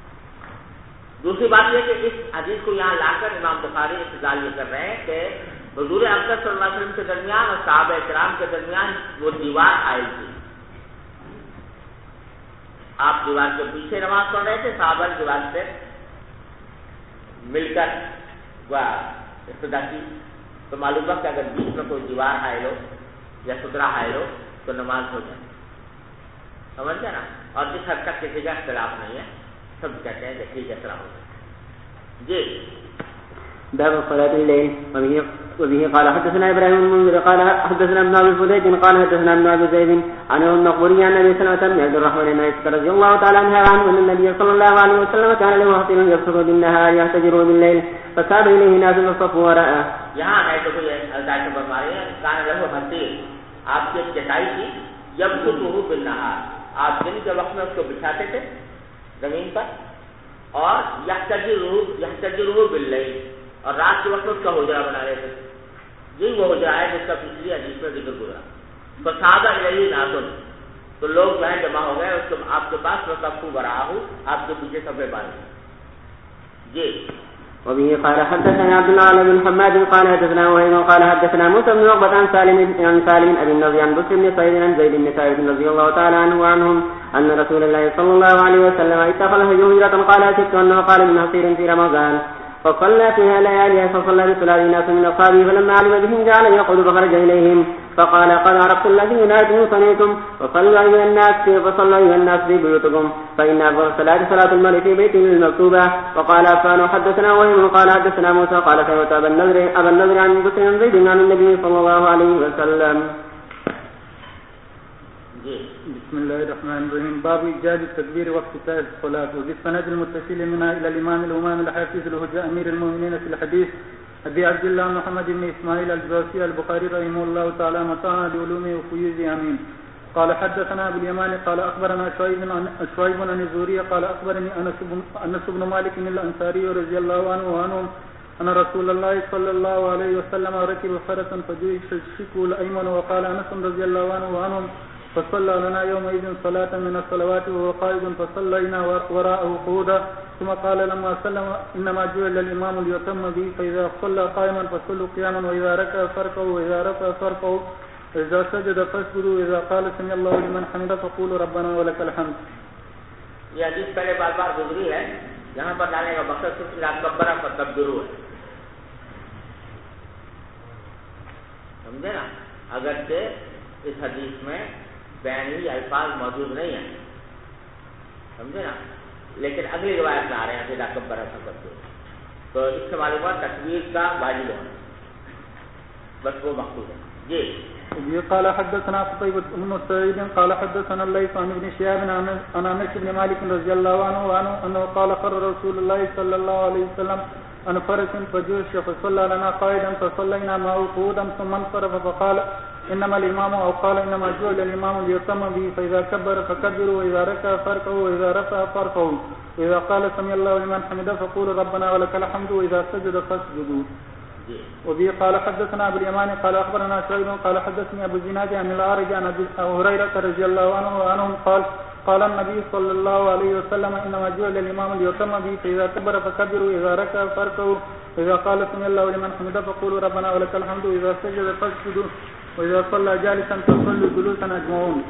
دوسری بات یہ کہ اس حدیث کو یہاں لا کر امام بخاری استدلال یہ کر رہے ہیں کہ حضور اقدس صلی اللہ علیہ وسلم کے درمیان اور صحابہ کرام کے درمیان وہ دیوار آئی تھی، آپ دیوار کے پیچھے نماز پڑھ رہے تھے، صحابہ نے دیوار سے مل کر ابتدا کی، تو معلوم ہے کہ اگر بیچ میں کوئی دیوار حائل ہو یا سترا حائل ہو تو نماز ہو جائے، سمجھ گیا نا؟ اور جس حد تک کسی کا اختلاف نہیں ہے، سب کہتے ہیں کہ ٹھیک ہے طرح ہو جائے. جی باب صلاة الليل. وبه قال حدثنا ابراهيم بن المنذر قال حدثنا ابن ابي فديك قال حدثنا ابن ابي زيد عن النقوري عن ابي سلمة بن عبد الرحمن بن عائشة رضي الله تعالى عنها عنه ان النبي صلى الله عليه وسلم كان له حصير يبصر بالنهار يهتجر بالليل فساب اليه ناس فصفوا وراءه. یہاں ہے تو کوئی الزام فرما رہے ہیں کان له حصير، آپ کی چٹائی تھی، یبصره بالنهار، آپ دن کے وقت میں اس کو بچھاتے تھے زمین پر، اور یحتجر باللیل، اور رات کے وقت اس کا حجرہ بنا رہے تھے. یہی وہ حجرہ ہے جس کا پچھلی حدیث میں ذکر گزرا. فساد الیہ ناس، تو لوگ جو ہے جمع ہو گئے اس کو آپ کے پاس، وصفوا وراءہ، آپ کے پیچھے صفے باندھے. جی وبه قال حدثنا عبد الله بن محمد قال حدثنا وهيب قال حدثنا موسى بن عقبة عن سالم أبي النضر عن بكر بن سعيد عن زيد بن ثابت رضي الله تعالى عنه وعنهم أن رسول الله صلى الله عليه وسلم اتخذ هجرة قال أشهدت أنه قال من حصير في رمضان فصلى فيها لياليها فصلى بصلاة ناس من أصحابه فلما علم بهم جعل يقعد فخرج إليهم فقال قد عرفت الذي ينادي صنيتم فصلوا أيها الناس في بيوتكم فإن أفضل الصلاة صلاة المرء في بيته المكتوبة. وقال عفان حدثنا وهيب قال حدثنا موسى قال سمعت أبا النضر عن بكر بن زيد عن النبي صلى الله عليه وسلم. بسم الله الرحمن الرحيم. باب إيجاب التكبير وافتتاح الصلاة. وبالسند المتصل منها إلى الإمام الهمام الحافظ الهجاء أمير المؤمنين في الحديث أبي عبد الله محمد بن إسماعيل الجواسي البخاري رحمه الله تعالى متاعنا لعلومه وفيوزه آمين. قال حدثنا أبو اليمان قال أخبرنا شعيب بن الزهري قال أخبرني أنس بن مالك الأنصاري رضي الله عنه وعنهم أن رسول الله صلى الله عليه وسلم ركب فرسا فجيش الشكو الأيمن وقال أنس رضي الله عنه وعنهم فصلى لنا يومئذ صلاة من الصلوات وهو قائد فصلينا وراءه قعودا ثم قال لما سلم إنما جعل الإمام ليتم به فإذا صلى قائما فصلوا قياما وإذا ركع فاركعوا وإذا رفع فاركعوا وإذا سجد فاسجدوا وإذا قال سمع الله لمن حمده فقولوا ربنا ولك الحمد. یہ حدیث پہلے بار بار گزری ہے، یہاں پر لانے کا مقصد صرف اذا کبر فتکبروا ہے، سمجھے نا؟ اگرچہ اس حدیث میں بیانی الفاظ موجود نہیں ہیں، سمجھے نا، لیکن اگلی روایت میں آ رہے ہیں اذا کبر فتکبروا، تو اس سے معلوم ہوا تکبیر کا واجب ہونا، بس وہ مقصود ہے. جی قال حدثنا قتيبة بن سعيد قال حدثنا الليث عن ابن شهاب عن انس بن مالك رضي الله عنه انه قال خر رسول الله صلى الله عليه وسلم عن فرس فجوش فصلى لنا قائدا فصلينا معه قعودا ثم انصرف فقال انما الامام او قال انما جعل الامام ليتم به فاذا كبر فكبروا واذا ركع فاركعوا واذا رفع فاركعوا واذا قال سمع الله لمن حمده فقولوا ربنا ولك الحمد واذا سجد فاسجدوا. وبه قال حدثنا ابو اليمان قال اخبرنا شعيب قال حدثني ابو الزناد عن الاعرج عن ابي هريره رضي الله عنه وعنهم قال النبي صلى الله عليه وسلم انما جعل الامام ليتم به فاذا كبر فكبروا واذا ركع فاركعوا واذا قال سمع الله لمن حمده فقولوا ربنا ولك الحمد واذا سجد فاسجدوا واذا صلى جالسا فصلوا جلوسا اجمعون.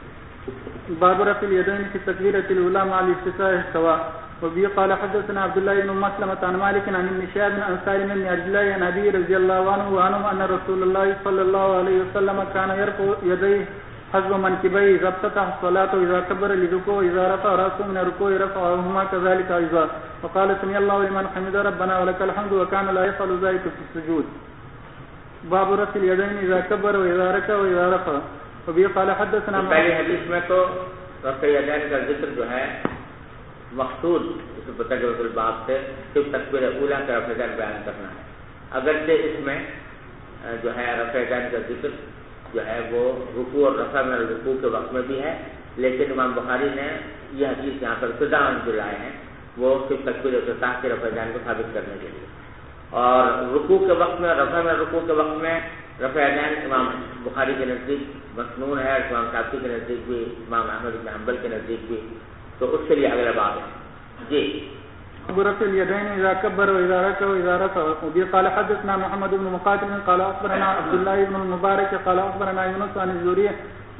باب رفع اليدين في التكبيره الاولى مع الافتتاح السواء. وبه قال حدثنا عبد الله بن مسلمة عن مالك عن ابن شهاب عن سالم بن عبد الله عن ابي رضي الله عنه وعنهم ان رسول الله صلى الله عليه وسلم كان يرفع يديه حسب منكبيه اذا افتتح الصلاة واذا كبر للركوع واذا رفع راسه من الركوع رفعهما كذلك ايضا وقال سمع الله لمن حمده ربنا ولك الحمد وكان لا يفعل ذلك في السجود. باب رفع اليدين اذا كبر واذا ركع واذا رفع. وبه قال حدثنا پہلی حدیث میں تو رفع الیدین کا ذکر جو ہے مقصود اس بتغیر الباب سے صرف تکبیر اولیٰ کا رفع الیدین بیان کرنا ہے، اگرچہ اس میں جو ہے رفع الیدین کا ذکر جو ہے وہ رکوع اور رفع میں رکوع کے وقت میں بھی ہے، لیکن امام بخاری نے یہ حدیث یہاں پر ابتدا جو لائے ہیں وہ صرف تکبیر افتتاح کے رفع الیدین کو ثابت کرنے کے لیے، اور رکوع کے وقت میں رفع میں رکوع کے وقت میں رفع الیدین امام بخاری کے نزدیک مسنون ہے، امام شافعی کے نزدیک بھی، امام احمد بن حنبل کے نزدیک بھی، تو اس کے لیے اگلا باب ہے. جی رفع اليدين اذا كبر واذا ركع واذا رفع. وبه قال حدثنا محمد بن مقاتل قال اخبرنا عبد الله بن المبارك قال اخبرنا يونس عن الزهري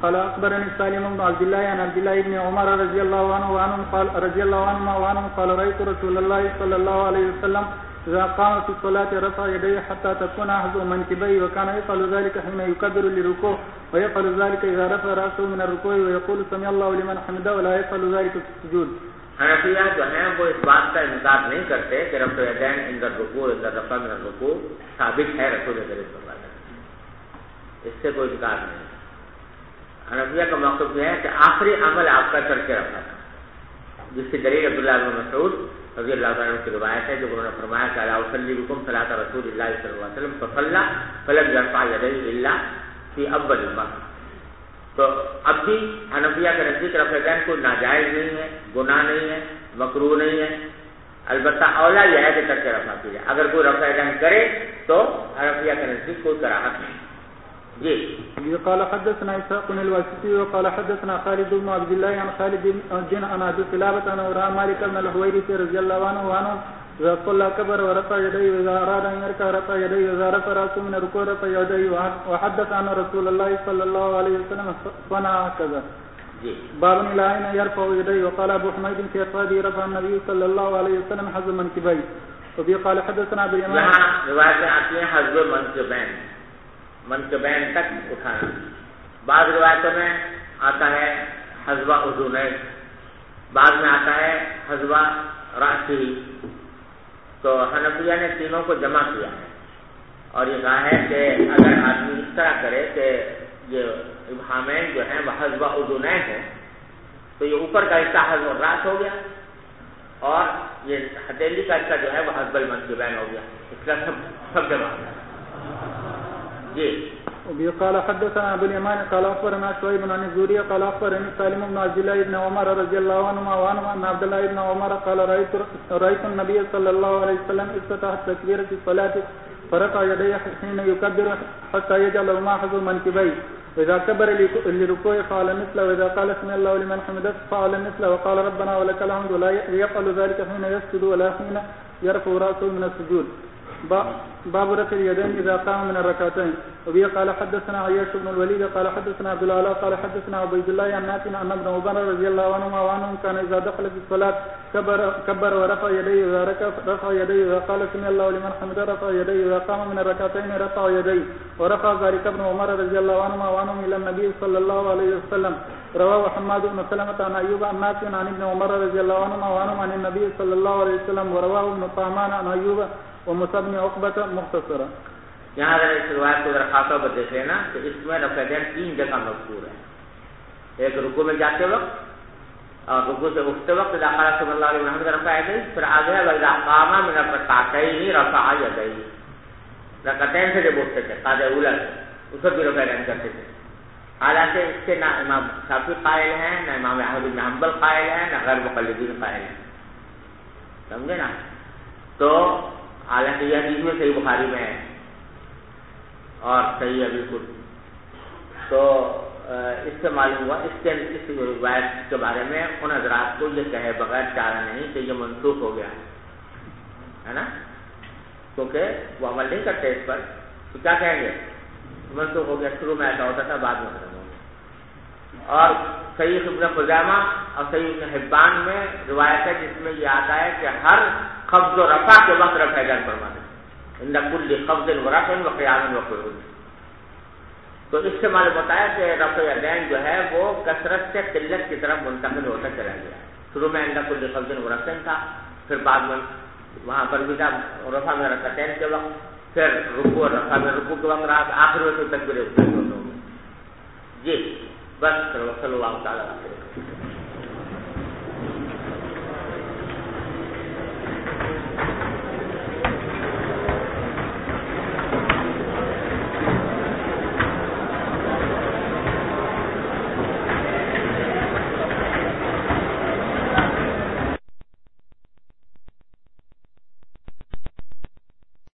قال اخبرني سالم بن عبد الله عن عبد الله بن عمر رضي الله عنه وعنهم قال رايت رسول الله صلى الله عليه وسلم اذا قام في الصلاه رفع يديه حتى تكون حذو منكبيه وكان يفعل ذلك حين يكبر للركوع ويفعل ذلك اذا رفع راسه من الركوع ويقول سمع الله لمن حمده ولا يفعل ذلك في السجود. حنفیہ جو ہیں وہ اس بات کا انکار نہیں کرتے کہ رفع یدین عند الرکوع عند رفع من الرکوع ثابت ہے رسول کریم صلی اللہ علیہ وسلم، اس سے کوئی انکار نہیں. حنفیہ کا موقف یہ ہے کہ آخری عمل آپ کا چڑھ کے رکھا تھا، جس کی دلیل عبداللہ بن مسعود رضی اللہ عنہ کی روایت ہے، جو انہوں نے فرمایا کہ الا اصلی بکم صلاۃ رسول اللہ صلی اللہ علیہ وسلم فصلى فلم يرفع يديه الا في اول المرة. تو اب بھی حنفیہ کے نزدیک رفع یدین کوئی ناجائز نہیں ہے، گناہ نہیں ہے، مکروہ نہیں ہے، البتہ اولا یہ ہے کہ چڑھ کے رفع کیجیے. اگر کوئی رفع یدین کرے تو حنفیہ کے نزدیک کوئی کراہت نہیں. جی قال حدثنا اسحاق بن الواسطي وقال حدثنا خالد بن عبد الله عن خالد بن عن ابي قلابه عن مالك بن الحويرث رضي الله عنه اذا صلى كبر ورفع يديه واذا اراد ان يركع رفع يديه واذا رفع راسه من الركوع رفع يديه وحدث عن رسول الله صلى الله عليه وسلم صنع كذا. باب الى اين يرفع يديه وقال ابو حميد في اصحابه رفع النبي صلى الله عليه وسلم حذو منكبيه وبه قال حدثنا باليمان. یہاں روایتیں آتی ہیں حذو منکبین تک اٹھانا. بعض روایتوں میں آتا ہے حذو اذنین، بعض میں آتا ہے حذو رأسی. تو حنفیہ نے تینوں کو جمع کیا ہے اور یہ کہا ہے کہ اگر آدمی اس طرح کرے کہ یہ ابہامین جو ہیں وہ حذو اذنین ہے تو یہ اوپر کا حصہ حذو الراس ہو گیا اور یہ ہتھیلی کا حصہ جو ہے وہ حذو المنکبین ہو گیا. اس کا سب جمع کیا. جی قال حدثنا ابو اليمان قال اخبرنا شعيب بن الزهري قال اخبرني سالم بن عبد الله بن عمر رضي الله عنهما وعن عبد الله بن عمر قال رايت النبي صلى الله عليه وسلم افتتح التكبير في الصلاه فرفع يديه حين يكبر حتى يجعل ما حذو منكبيه واذا كبر للركوع فعل مثله واذا قال سمع الله لمن حمده فعل مثله وقال ربنا ولك الحمد ولا يفعل ذلك حين يسجد ولا حين يرفع راسه من السجود. باب رفع اليدين اذا قام من الركعتين. وبه قال حدثنا عياش بن الوليد قال حدثنا عبد الله قال حدثنا عبيد الله عن نافع ان ابن عمر رضي الله عنه كان اذا دخل في الصلاه كبر ورفع يديه اذا رفع يديه اذا قال سمع الله لمن حمده رفع يديه اذا قام من الركعتين رفع يديه ورفع ذلك ابن عمر رضي الله عنهم الى النبي صلى الله عليه وسلم. رواه حماد بن سلمة عن ايوب عن نافع عن ابن عمر رضي الله عنهم عن النبي صلى الله عليه وسلم ورواه ابن طعمان عن ايوب وموسى بن عقبة مختصرا. یہاں اگر اس روایت کو ذرا خاص طور پر دیکھ لینا تو اس میں رفع یدین 3 جگہ مذکور ہے. ایک رکوع میں جاتے وقت اور رکوع سے اٹھتے وقت اذا قال سمع الله لمن حمده رفع يديه، پھر آگے ہے واذا قام من الركعتين رفع يديه. رکعتین سے جب اٹھتے تھے قاعدہ اولا اس وقت بھی رفع یدین کرتے تھے. حالانکہ اس سے نہ امام شافعی قائل ہیں، نہ امام احمد بن حنبل قائل ہیں، نہ غیر مقلدین قائل ہیں. سمجھے نا؟ تو حالانکہ یہ حدیث میں صحیح بخاری میں ہے اور صحیح ابھی خود. تو اس سے معلوم ہوا اس روایت کے بارے میں ان حضرات کو یہ کہے بغیر چارہ نہیں کہ یہ منسوخ ہو گیا ہے نا، کیونکہ وہ عمل نہیں کرتے اس پر. تو کیا کہیں گے؟ منسوخ ہو گیا، شروع میں ایسا ہوتا تھا بعد میں ختم ہو گیا. اور صحیح ابن خزیمہ اور صحیح ابن حبان میں روایت ہے جس میں یہ آتا ہے کہ ہر قبض و رفع کے وقت رفع یدین فرماتے ہیں عند كل قبض ورفع وقيام وقعود. تو اس سے معلوم ہوتا ہے کہ رفع یدین جو ہے وہ کثرت سے قلت کی طرف منتقل ہوتا چلا گیا. شروع میں عند كل قبض ورفع تھا، پھر بعد میں وہاں پر بھی تھا رفع میں رکعتین کے وقت، پھر رکوع اور رفع میں رکوع کے وقت رہا، آخر میں تکبیر اٹھائی ہوتا. جی بس صلی اللہ تعالی علیہ وسلم.